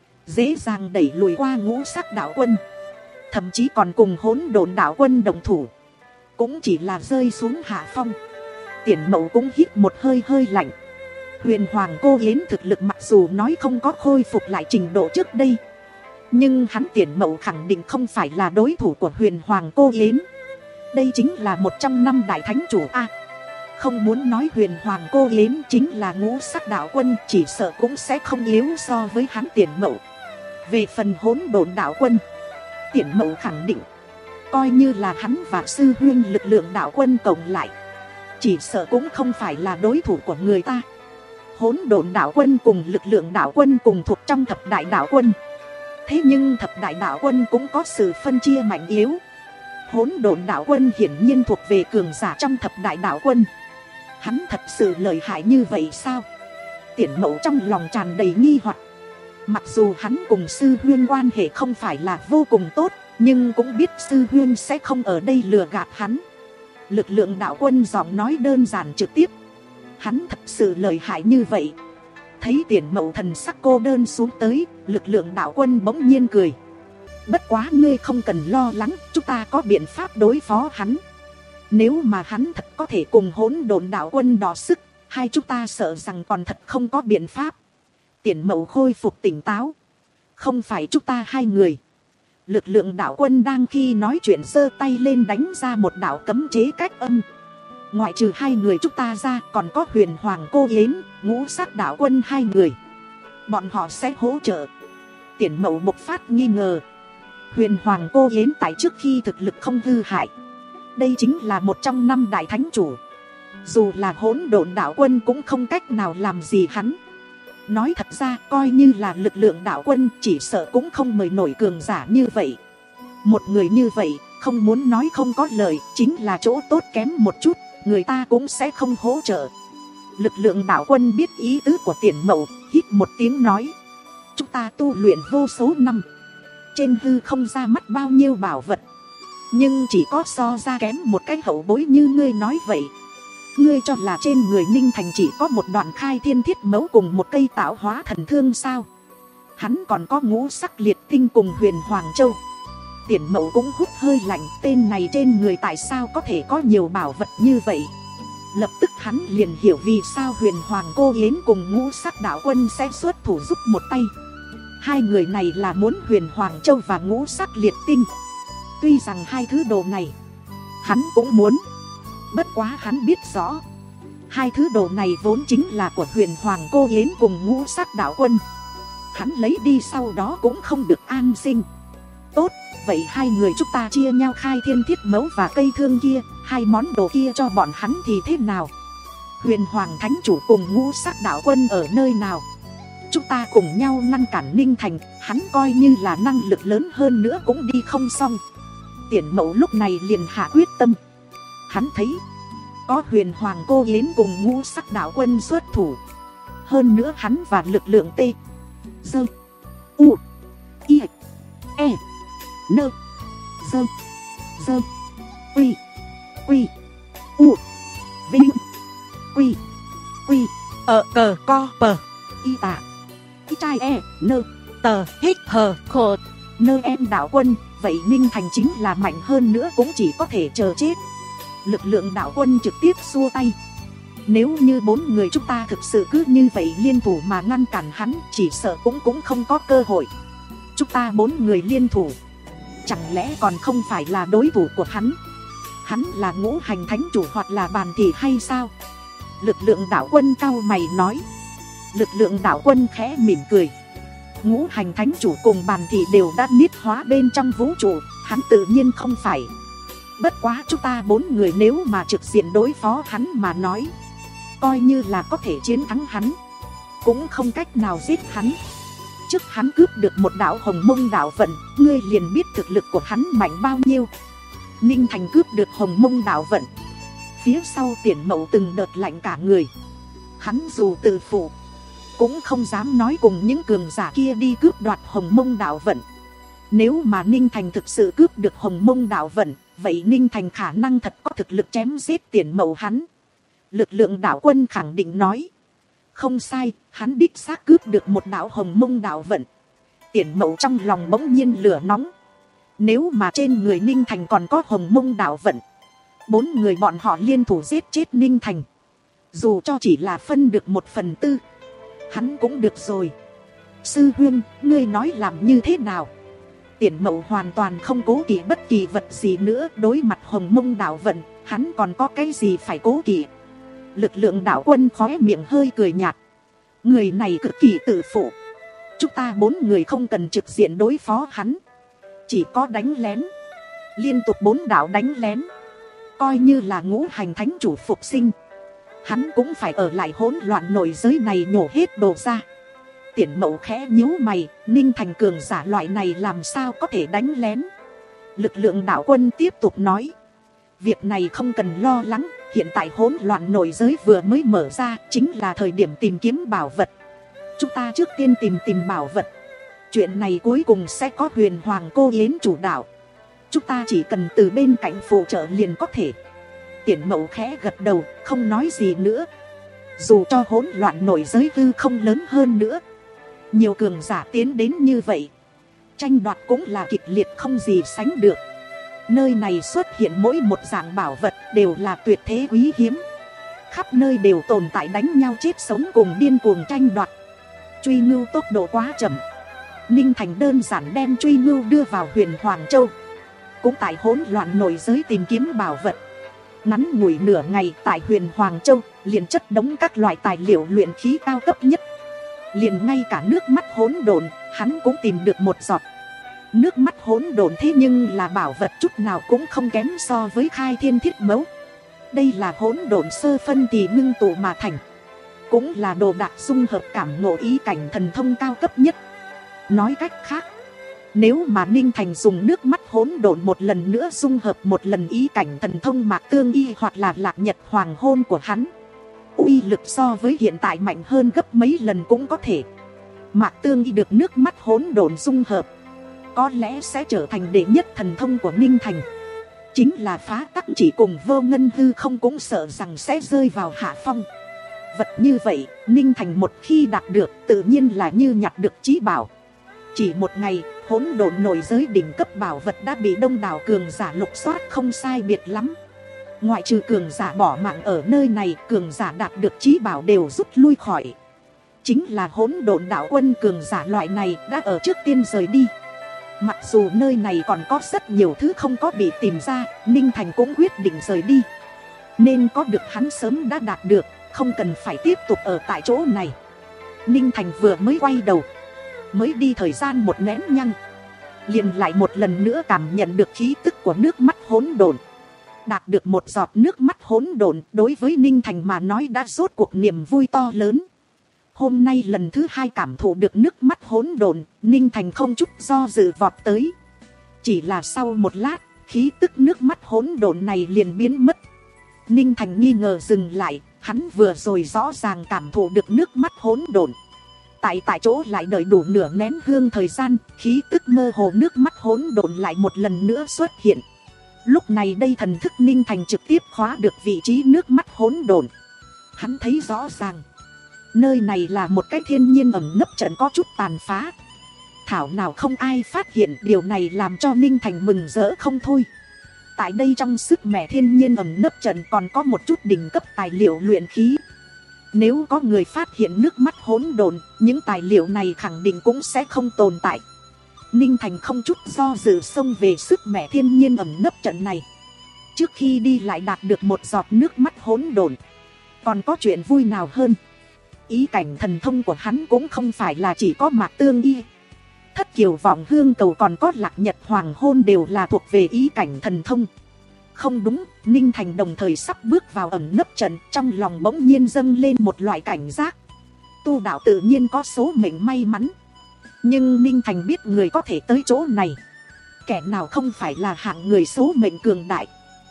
Speaker 1: dễ dàng đẩy lùi qua ngũ sắc đạo quân, thậm chí còn cùng hỗn độn đạo quân đồng thủ. Cũng chỉ là rơi xuống hạ phong. Tiền Mậu cũng hít một hơi hơi lạnh. Huyền Hoàng Cô Yến thực lực mặc dù nói không có khôi phục lại trình độ trước đây, nhưng hắn Tiền Mậu khẳng định không phải là đối thủ của Huyền Hoàng Cô Yến. Đây chính là một trong năm đại thánh chủ A. Không muốn nói Huyền Hoàng Cô Yến chính là ngũ sắc đạo quân, chỉ sợ cũng sẽ không yếu so với hắn Tiền Mậu. Về phần hỗn độn đạo quân, Tiền Mậu khẳng định coi như là hắn và sư huyên lực lượng đạo quân cộng lại, chỉ sợ cũng không phải là đối thủ của người ta. Hỗn độn đạo quân cùng lực lượng đạo quân cùng thuộc trong thập đại đạo quân. Thế nhưng thập đại đạo quân cũng có sự phân chia mạnh yếu. Hỗn độn đạo quân hiển nhiên thuộc về cường giả trong thập đại đạo quân. Hắn thật sự lợi hại như vậy sao? Tiền Mậu trong lòng tràn đầy nghi hoặc. Mặc dù hắn cùng sư huyên quan hệ không phải là vô cùng tốt, nhưng cũng biết sư huyên sẽ không ở đây lừa gạt hắn. Lực lượng đạo quân giọng nói đơn giản trực tiếp. Hắn thật sự lợi hại như vậy. Thấy Tiền Mậu thần sắc cô đơn xuống tới, lực lượng đạo quân bỗng nhiên cười. Bất quá ngươi không cần lo lắng, chúng ta có biện pháp đối phó hắn. Nếu mà hắn thật có thể cùng hỗn độn đạo quân đọ sức, hai chúng ta sợ rằng còn thật không có biện pháp. Tiền Mậu khôi phục tỉnh táo. Không phải chúng ta hai người. Lực lượng đạo quân đang khi nói chuyện giơ tay lên đánh ra một đạo cấm chế cách âm. Ngoại trừ hai người chúng ta ra, còn có Huyền Hoàng cô Yến, Ngũ Sắc đạo quân hai người. Bọn họ sẽ hỗ trợ. Tiền Mậu bộc phát nghi ngờ. Huyền Hoàng cô Yến tại trước khi thực lực không hư hại, đây chính là một trong năm đại thánh chủ. Dù là hỗn độn đạo quân cũng không cách nào làm gì hắn. Nói thật ra coi như là lực lượng đạo quân, chỉ sợ cũng không mời nổi cường giả như vậy. Một người như vậy, không muốn nói không có lợi, chính là chỗ tốt kém một chút, người ta cũng sẽ không hỗ trợ. Lực lượng đạo quân biết ý tứ của Tiền Mậu, hít một tiếng nói. Chúng ta tu luyện vô số năm, trên hư không ra mắt bao nhiêu bảo vật, nhưng chỉ có so ra kém một cái hậu bối như ngươi nói vậy. Ngươi cho là trên người Ninh Thành chỉ có một đoạn khai thiên thiết mẫu cùng một cây tạo hóa thần thương sao? Hắn còn có ngũ sắc liệt tinh cùng Huyền Hoàng Châu. Tiền Mậu cũng hút hơi lạnh, tên này trên người tại sao có thể có nhiều bảo vật như vậy. Lập tức hắn liền hiểu vì sao Huyền Hoàng cô Yến cùng ngũ sắc đạo quân sẽ xuất thủ giúp một tay. Hai người này là muốn Huyền Hoàng Châu và ngũ sắc liệt tinh. Tuy rằng hai thứ đồ này hắn cũng muốn, bất quá hắn biết rõ hai thứ đồ này vốn chính là của Huyền Hoàng cô Yến cùng ngũ sắc đạo quân. Hắn lấy đi sau đó cũng không được an sinh. Tốt, vậy hai người chúng ta chia nhau khai thiên thiết mẫu và cây thương kia, hai món đồ kia cho bọn hắn thì thế nào? Huyền Hoàng thánh chủ cùng ngũ sắc đạo quân ở nơi nào? Chúng ta cùng nhau ngăn cản Ninh Thành, hắn coi như là năng lực lớn hơn nữa cũng đi không xong. Tiền Mậu lúc này liền hạ quyết tâm. Hắn thấy có Huyền Hoàng cô Yến cùng ngũ sắc đạo quân xuất thủ, hơn nữa hắn và lực lượng T Dơ U I E Nơ Dơ Dơ Quy Quy U Vinh Quy Quy Ờ cờ co pờ Y tạ Y trai e nơ tờ hít hờ khờ nơ em đạo quân. Vậy Ninh Thành chính là mạnh hơn nữa cũng chỉ có thể chờ chết. Lực lượng đạo quân trực tiếp xua tay. Nếu như bốn người chúng ta thực sự cứ như vậy liên thủ mà ngăn cản hắn, chỉ sợ cũng cũng không có cơ hội. Chúng ta bốn người liên thủ, chẳng lẽ còn không phải là đối thủ của hắn? Hắn là ngũ hành thánh chủ hoặc là bàn thị hay sao? Lực lượng đạo quân cau mày nói. Lực lượng đạo quân khẽ mỉm cười. Ngũ hành thánh chủ cùng bàn thị đều đã niết hóa bên trong vũ trụ, hắn tự nhiên không phải. Bất quá chúng ta bốn người nếu mà trực diện đối phó hắn mà nói, coi như là có thể chiến thắng hắn, cũng không cách nào giết hắn. Trước hắn cướp được một đạo hồng mông đạo vận, ngươi liền biết thực lực của hắn mạnh bao nhiêu. Ninh Thành cướp được hồng mông đạo vận, phía sau Tiền Mậu từng đợt lạnh cả người. Hắn dù tự phụ, cũng không dám nói cùng những cường giả kia đi cướp đoạt hồng mông đạo vận. Nếu mà Ninh Thành thực sự cướp được hồng mông đạo vận, vậy Ninh Thành khả năng thật có thực lực chém giết Tiền Mậu hắn. Lực lượng đạo quân khẳng định nói. Không sai, hắn đích xác cướp được một đạo hồng mông đạo vận. Tiền Mậu trong lòng bỗng nhiên lửa nóng. Nếu mà trên người Ninh Thành còn có hồng mông đạo vận, bốn người bọn họ liên thủ giết chết Ninh Thành, dù cho chỉ là phân được một phần tư, hắn cũng được rồi. Sư huynh, ngươi nói làm như thế nào? Tiền Mậu hoàn toàn không cố kỵ bất kỳ vật gì nữa. Đối mặt hồng mông đạo vận, hắn còn có cái gì phải cố kỵ? Lực lượng đạo quân khóe miệng hơi cười nhạt. Người này cực kỳ tự phụ. Chúng ta bốn người không cần trực diện đối phó hắn, chỉ có đánh lén. Liên tục bốn đạo đánh lén, coi như là ngũ hành thánh chủ phục sinh, hắn cũng phải ở lại hỗn loạn nổi giới này nhổ hết đồ ra. Tiền Mậu khẽ nhíu mày, Ninh Thành cường giả loại này làm sao có thể đánh lén? Lực lượng đạo quân tiếp tục nói. Việc này không cần lo lắng, hiện tại hỗn loạn nổi giới vừa mới mở ra, chính là thời điểm tìm kiếm bảo vật. Chúng ta trước tiên tìm tìm bảo vật. Chuyện này cuối cùng sẽ có Huyền Hoàng cô Yến chủ đạo, chúng ta chỉ cần từ bên cạnh phụ trợ liền có thể. Tiền Mậu khẽ gật đầu, không nói gì nữa. Dù cho hỗn loạn nổi giới hư không lớn hơn nữa, nhiều cường giả tiến đến như vậy, tranh đoạt cũng là kịch liệt không gì sánh được. Nơi này xuất hiện mỗi một dạng bảo vật đều là tuyệt thế quý hiếm, khắp nơi đều tồn tại đánh nhau chết sống cùng điên cuồng tranh đoạt. Truy ngưu tốc độ quá chậm, Ninh Thành đơn giản đem truy ngưu đưa vào huyền Hoàng Châu. Cũng tại hỗn loạn nội giới tìm kiếm bảo vật. Ngắn ngủi nửa ngày tại huyền Hoàng Châu liền chất đống các loại tài liệu luyện khí cao cấp nhất. Liền ngay cả nước mắt hỗn độn hắn cũng tìm được một giọt. Nước mắt hỗn độn thế nhưng là bảo vật chút nào cũng không kém so với khai thiên thiết mẫu. Đây là hỗn độn sơ phân thì ngưng tụ mà thành. Cũng là đồ đạc dung hợp cảm ngộ ý cảnh thần thông cao cấp nhất. Nói cách khác, nếu mà Ninh Thành dùng nước mắt hỗn độn một lần nữa dung hợp một lần ý cảnh thần thông mạc tương y hoặc là lạc nhật hoàng hôn của hắn, uy lực so với hiện tại mạnh hơn gấp mấy lần cũng có thể. Mạc tương y được nước mắt hỗn độn dung hợp, có lẽ sẽ trở thành đệ nhất thần thông của Ninh Thành. Chính là phá tắc chỉ cùng vô ngân hư không cũng sợ rằng sẽ rơi vào hạ phong. Vật như vậy, Ninh Thành một khi đạt được tự nhiên là như nhặt được chí bảo. Chỉ một ngày, hỗn độn nổi giới đỉnh cấp bảo vật đã bị đông đảo cường giả lục soát không sai biệt lắm. Ngoại trừ cường giả bỏ mạng ở nơi này, cường giả đạt được chí bảo đều rút lui khỏi. Chính là hỗn độn đạo quân cường giả loại này đã ở trước tiên rời đi. Mặc dù nơi này còn có rất nhiều thứ không có bị tìm ra, Ninh Thành cũng quyết định rời đi. Nên có được hắn sớm đã đạt được, không cần phải tiếp tục ở tại chỗ này. Ninh Thành vừa mới quay đầu, mới đi thời gian một nén nhăng, liền lại một lần nữa cảm nhận được khí tức của nước mắt hỗn độn. Đạt được một giọt nước mắt hỗn độn đối với Ninh Thành mà nói đã rốt cuộc niềm vui to lớn. Hôm nay lần thứ hai cảm thụ được nước mắt hỗn độn, Ninh Thành không chút do dự vọt tới. Chỉ là sau một lát, khí tức nước mắt hỗn độn này liền biến mất. Ninh Thành nghi ngờ dừng lại, hắn vừa rồi rõ ràng cảm thụ được nước mắt hỗn độn. Tại tại chỗ lại đợi đủ nửa nén hương thời gian, khí tức mơ hồ nước mắt hỗn độn lại một lần nữa xuất hiện. Lúc này đây thần thức Ninh Thành trực tiếp khóa được vị trí nước mắt hỗn độn. Hắn thấy rõ ràng, nơi này là một cái thiên nhiên ẩn nấp trận có chút tàn phá. Thảo nào không ai phát hiện, điều này làm cho Ninh Thành mừng rỡ không thôi. Tại đây trong sức mẻ thiên nhiên ẩn nấp trận còn có một chút đỉnh cấp tài liệu luyện khí. Nếu có người phát hiện nước mắt hỗn độn, những tài liệu này khẳng định cũng sẽ không tồn tại. Ninh Thành không chút do dự xông về sức mẻ thiên nhiên ẩn nấp trận này. Trước khi đi lại đạt được một giọt nước mắt hỗn độn. Còn có chuyện vui nào hơn? Ý cảnh thần thông của hắn cũng không phải là chỉ có mạc tương y. Thất kiều vọng hương cầu còn có lạc nhật hoàng hôn đều là thuộc về ý cảnh thần thông. Không đúng, Ninh Thành đồng thời sắp bước vào ẩn nấp trận, trong lòng bỗng nhiên dâng lên một loại cảnh giác. Tu đạo tự nhiên có số mệnh may mắn. Nhưng Ninh Thành biết người có thể tới chỗ này, kẻ nào không phải là hạng người số mệnh cường đại.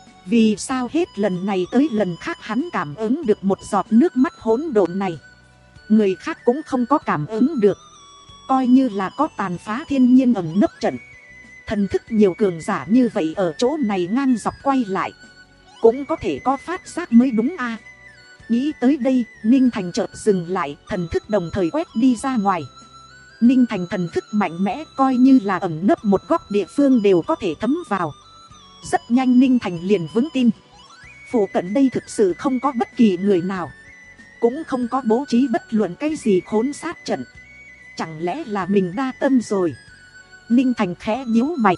Speaker 1: Vì sao hết lần này tới lần khác hắn cảm ứng được một giọt nước mắt hỗn độn này, người khác cũng không có cảm ứng được. Coi như là có tàn phá thiên nhiên ẩn nấp trận, thần thức nhiều cường giả như vậy ở chỗ này ngang dọc quay lại, cũng có thể có phát giác mới đúng a. Nghĩ tới đây, Ninh Thành chợt dừng lại, thần thức đồng thời quét đi ra ngoài. Ninh Thành thần thức mạnh mẽ, coi như là ẩn nấp một góc địa phương đều có thể thấm vào. Rất nhanh Ninh Thành liền vững tin, phủ cận đây thực sự không có bất kỳ người nào, cũng không có bố trí bất luận cái gì khốn sát trận. Chẳng lẽ là mình đa tâm rồi? Ninh Thành khẽ nhíu mày.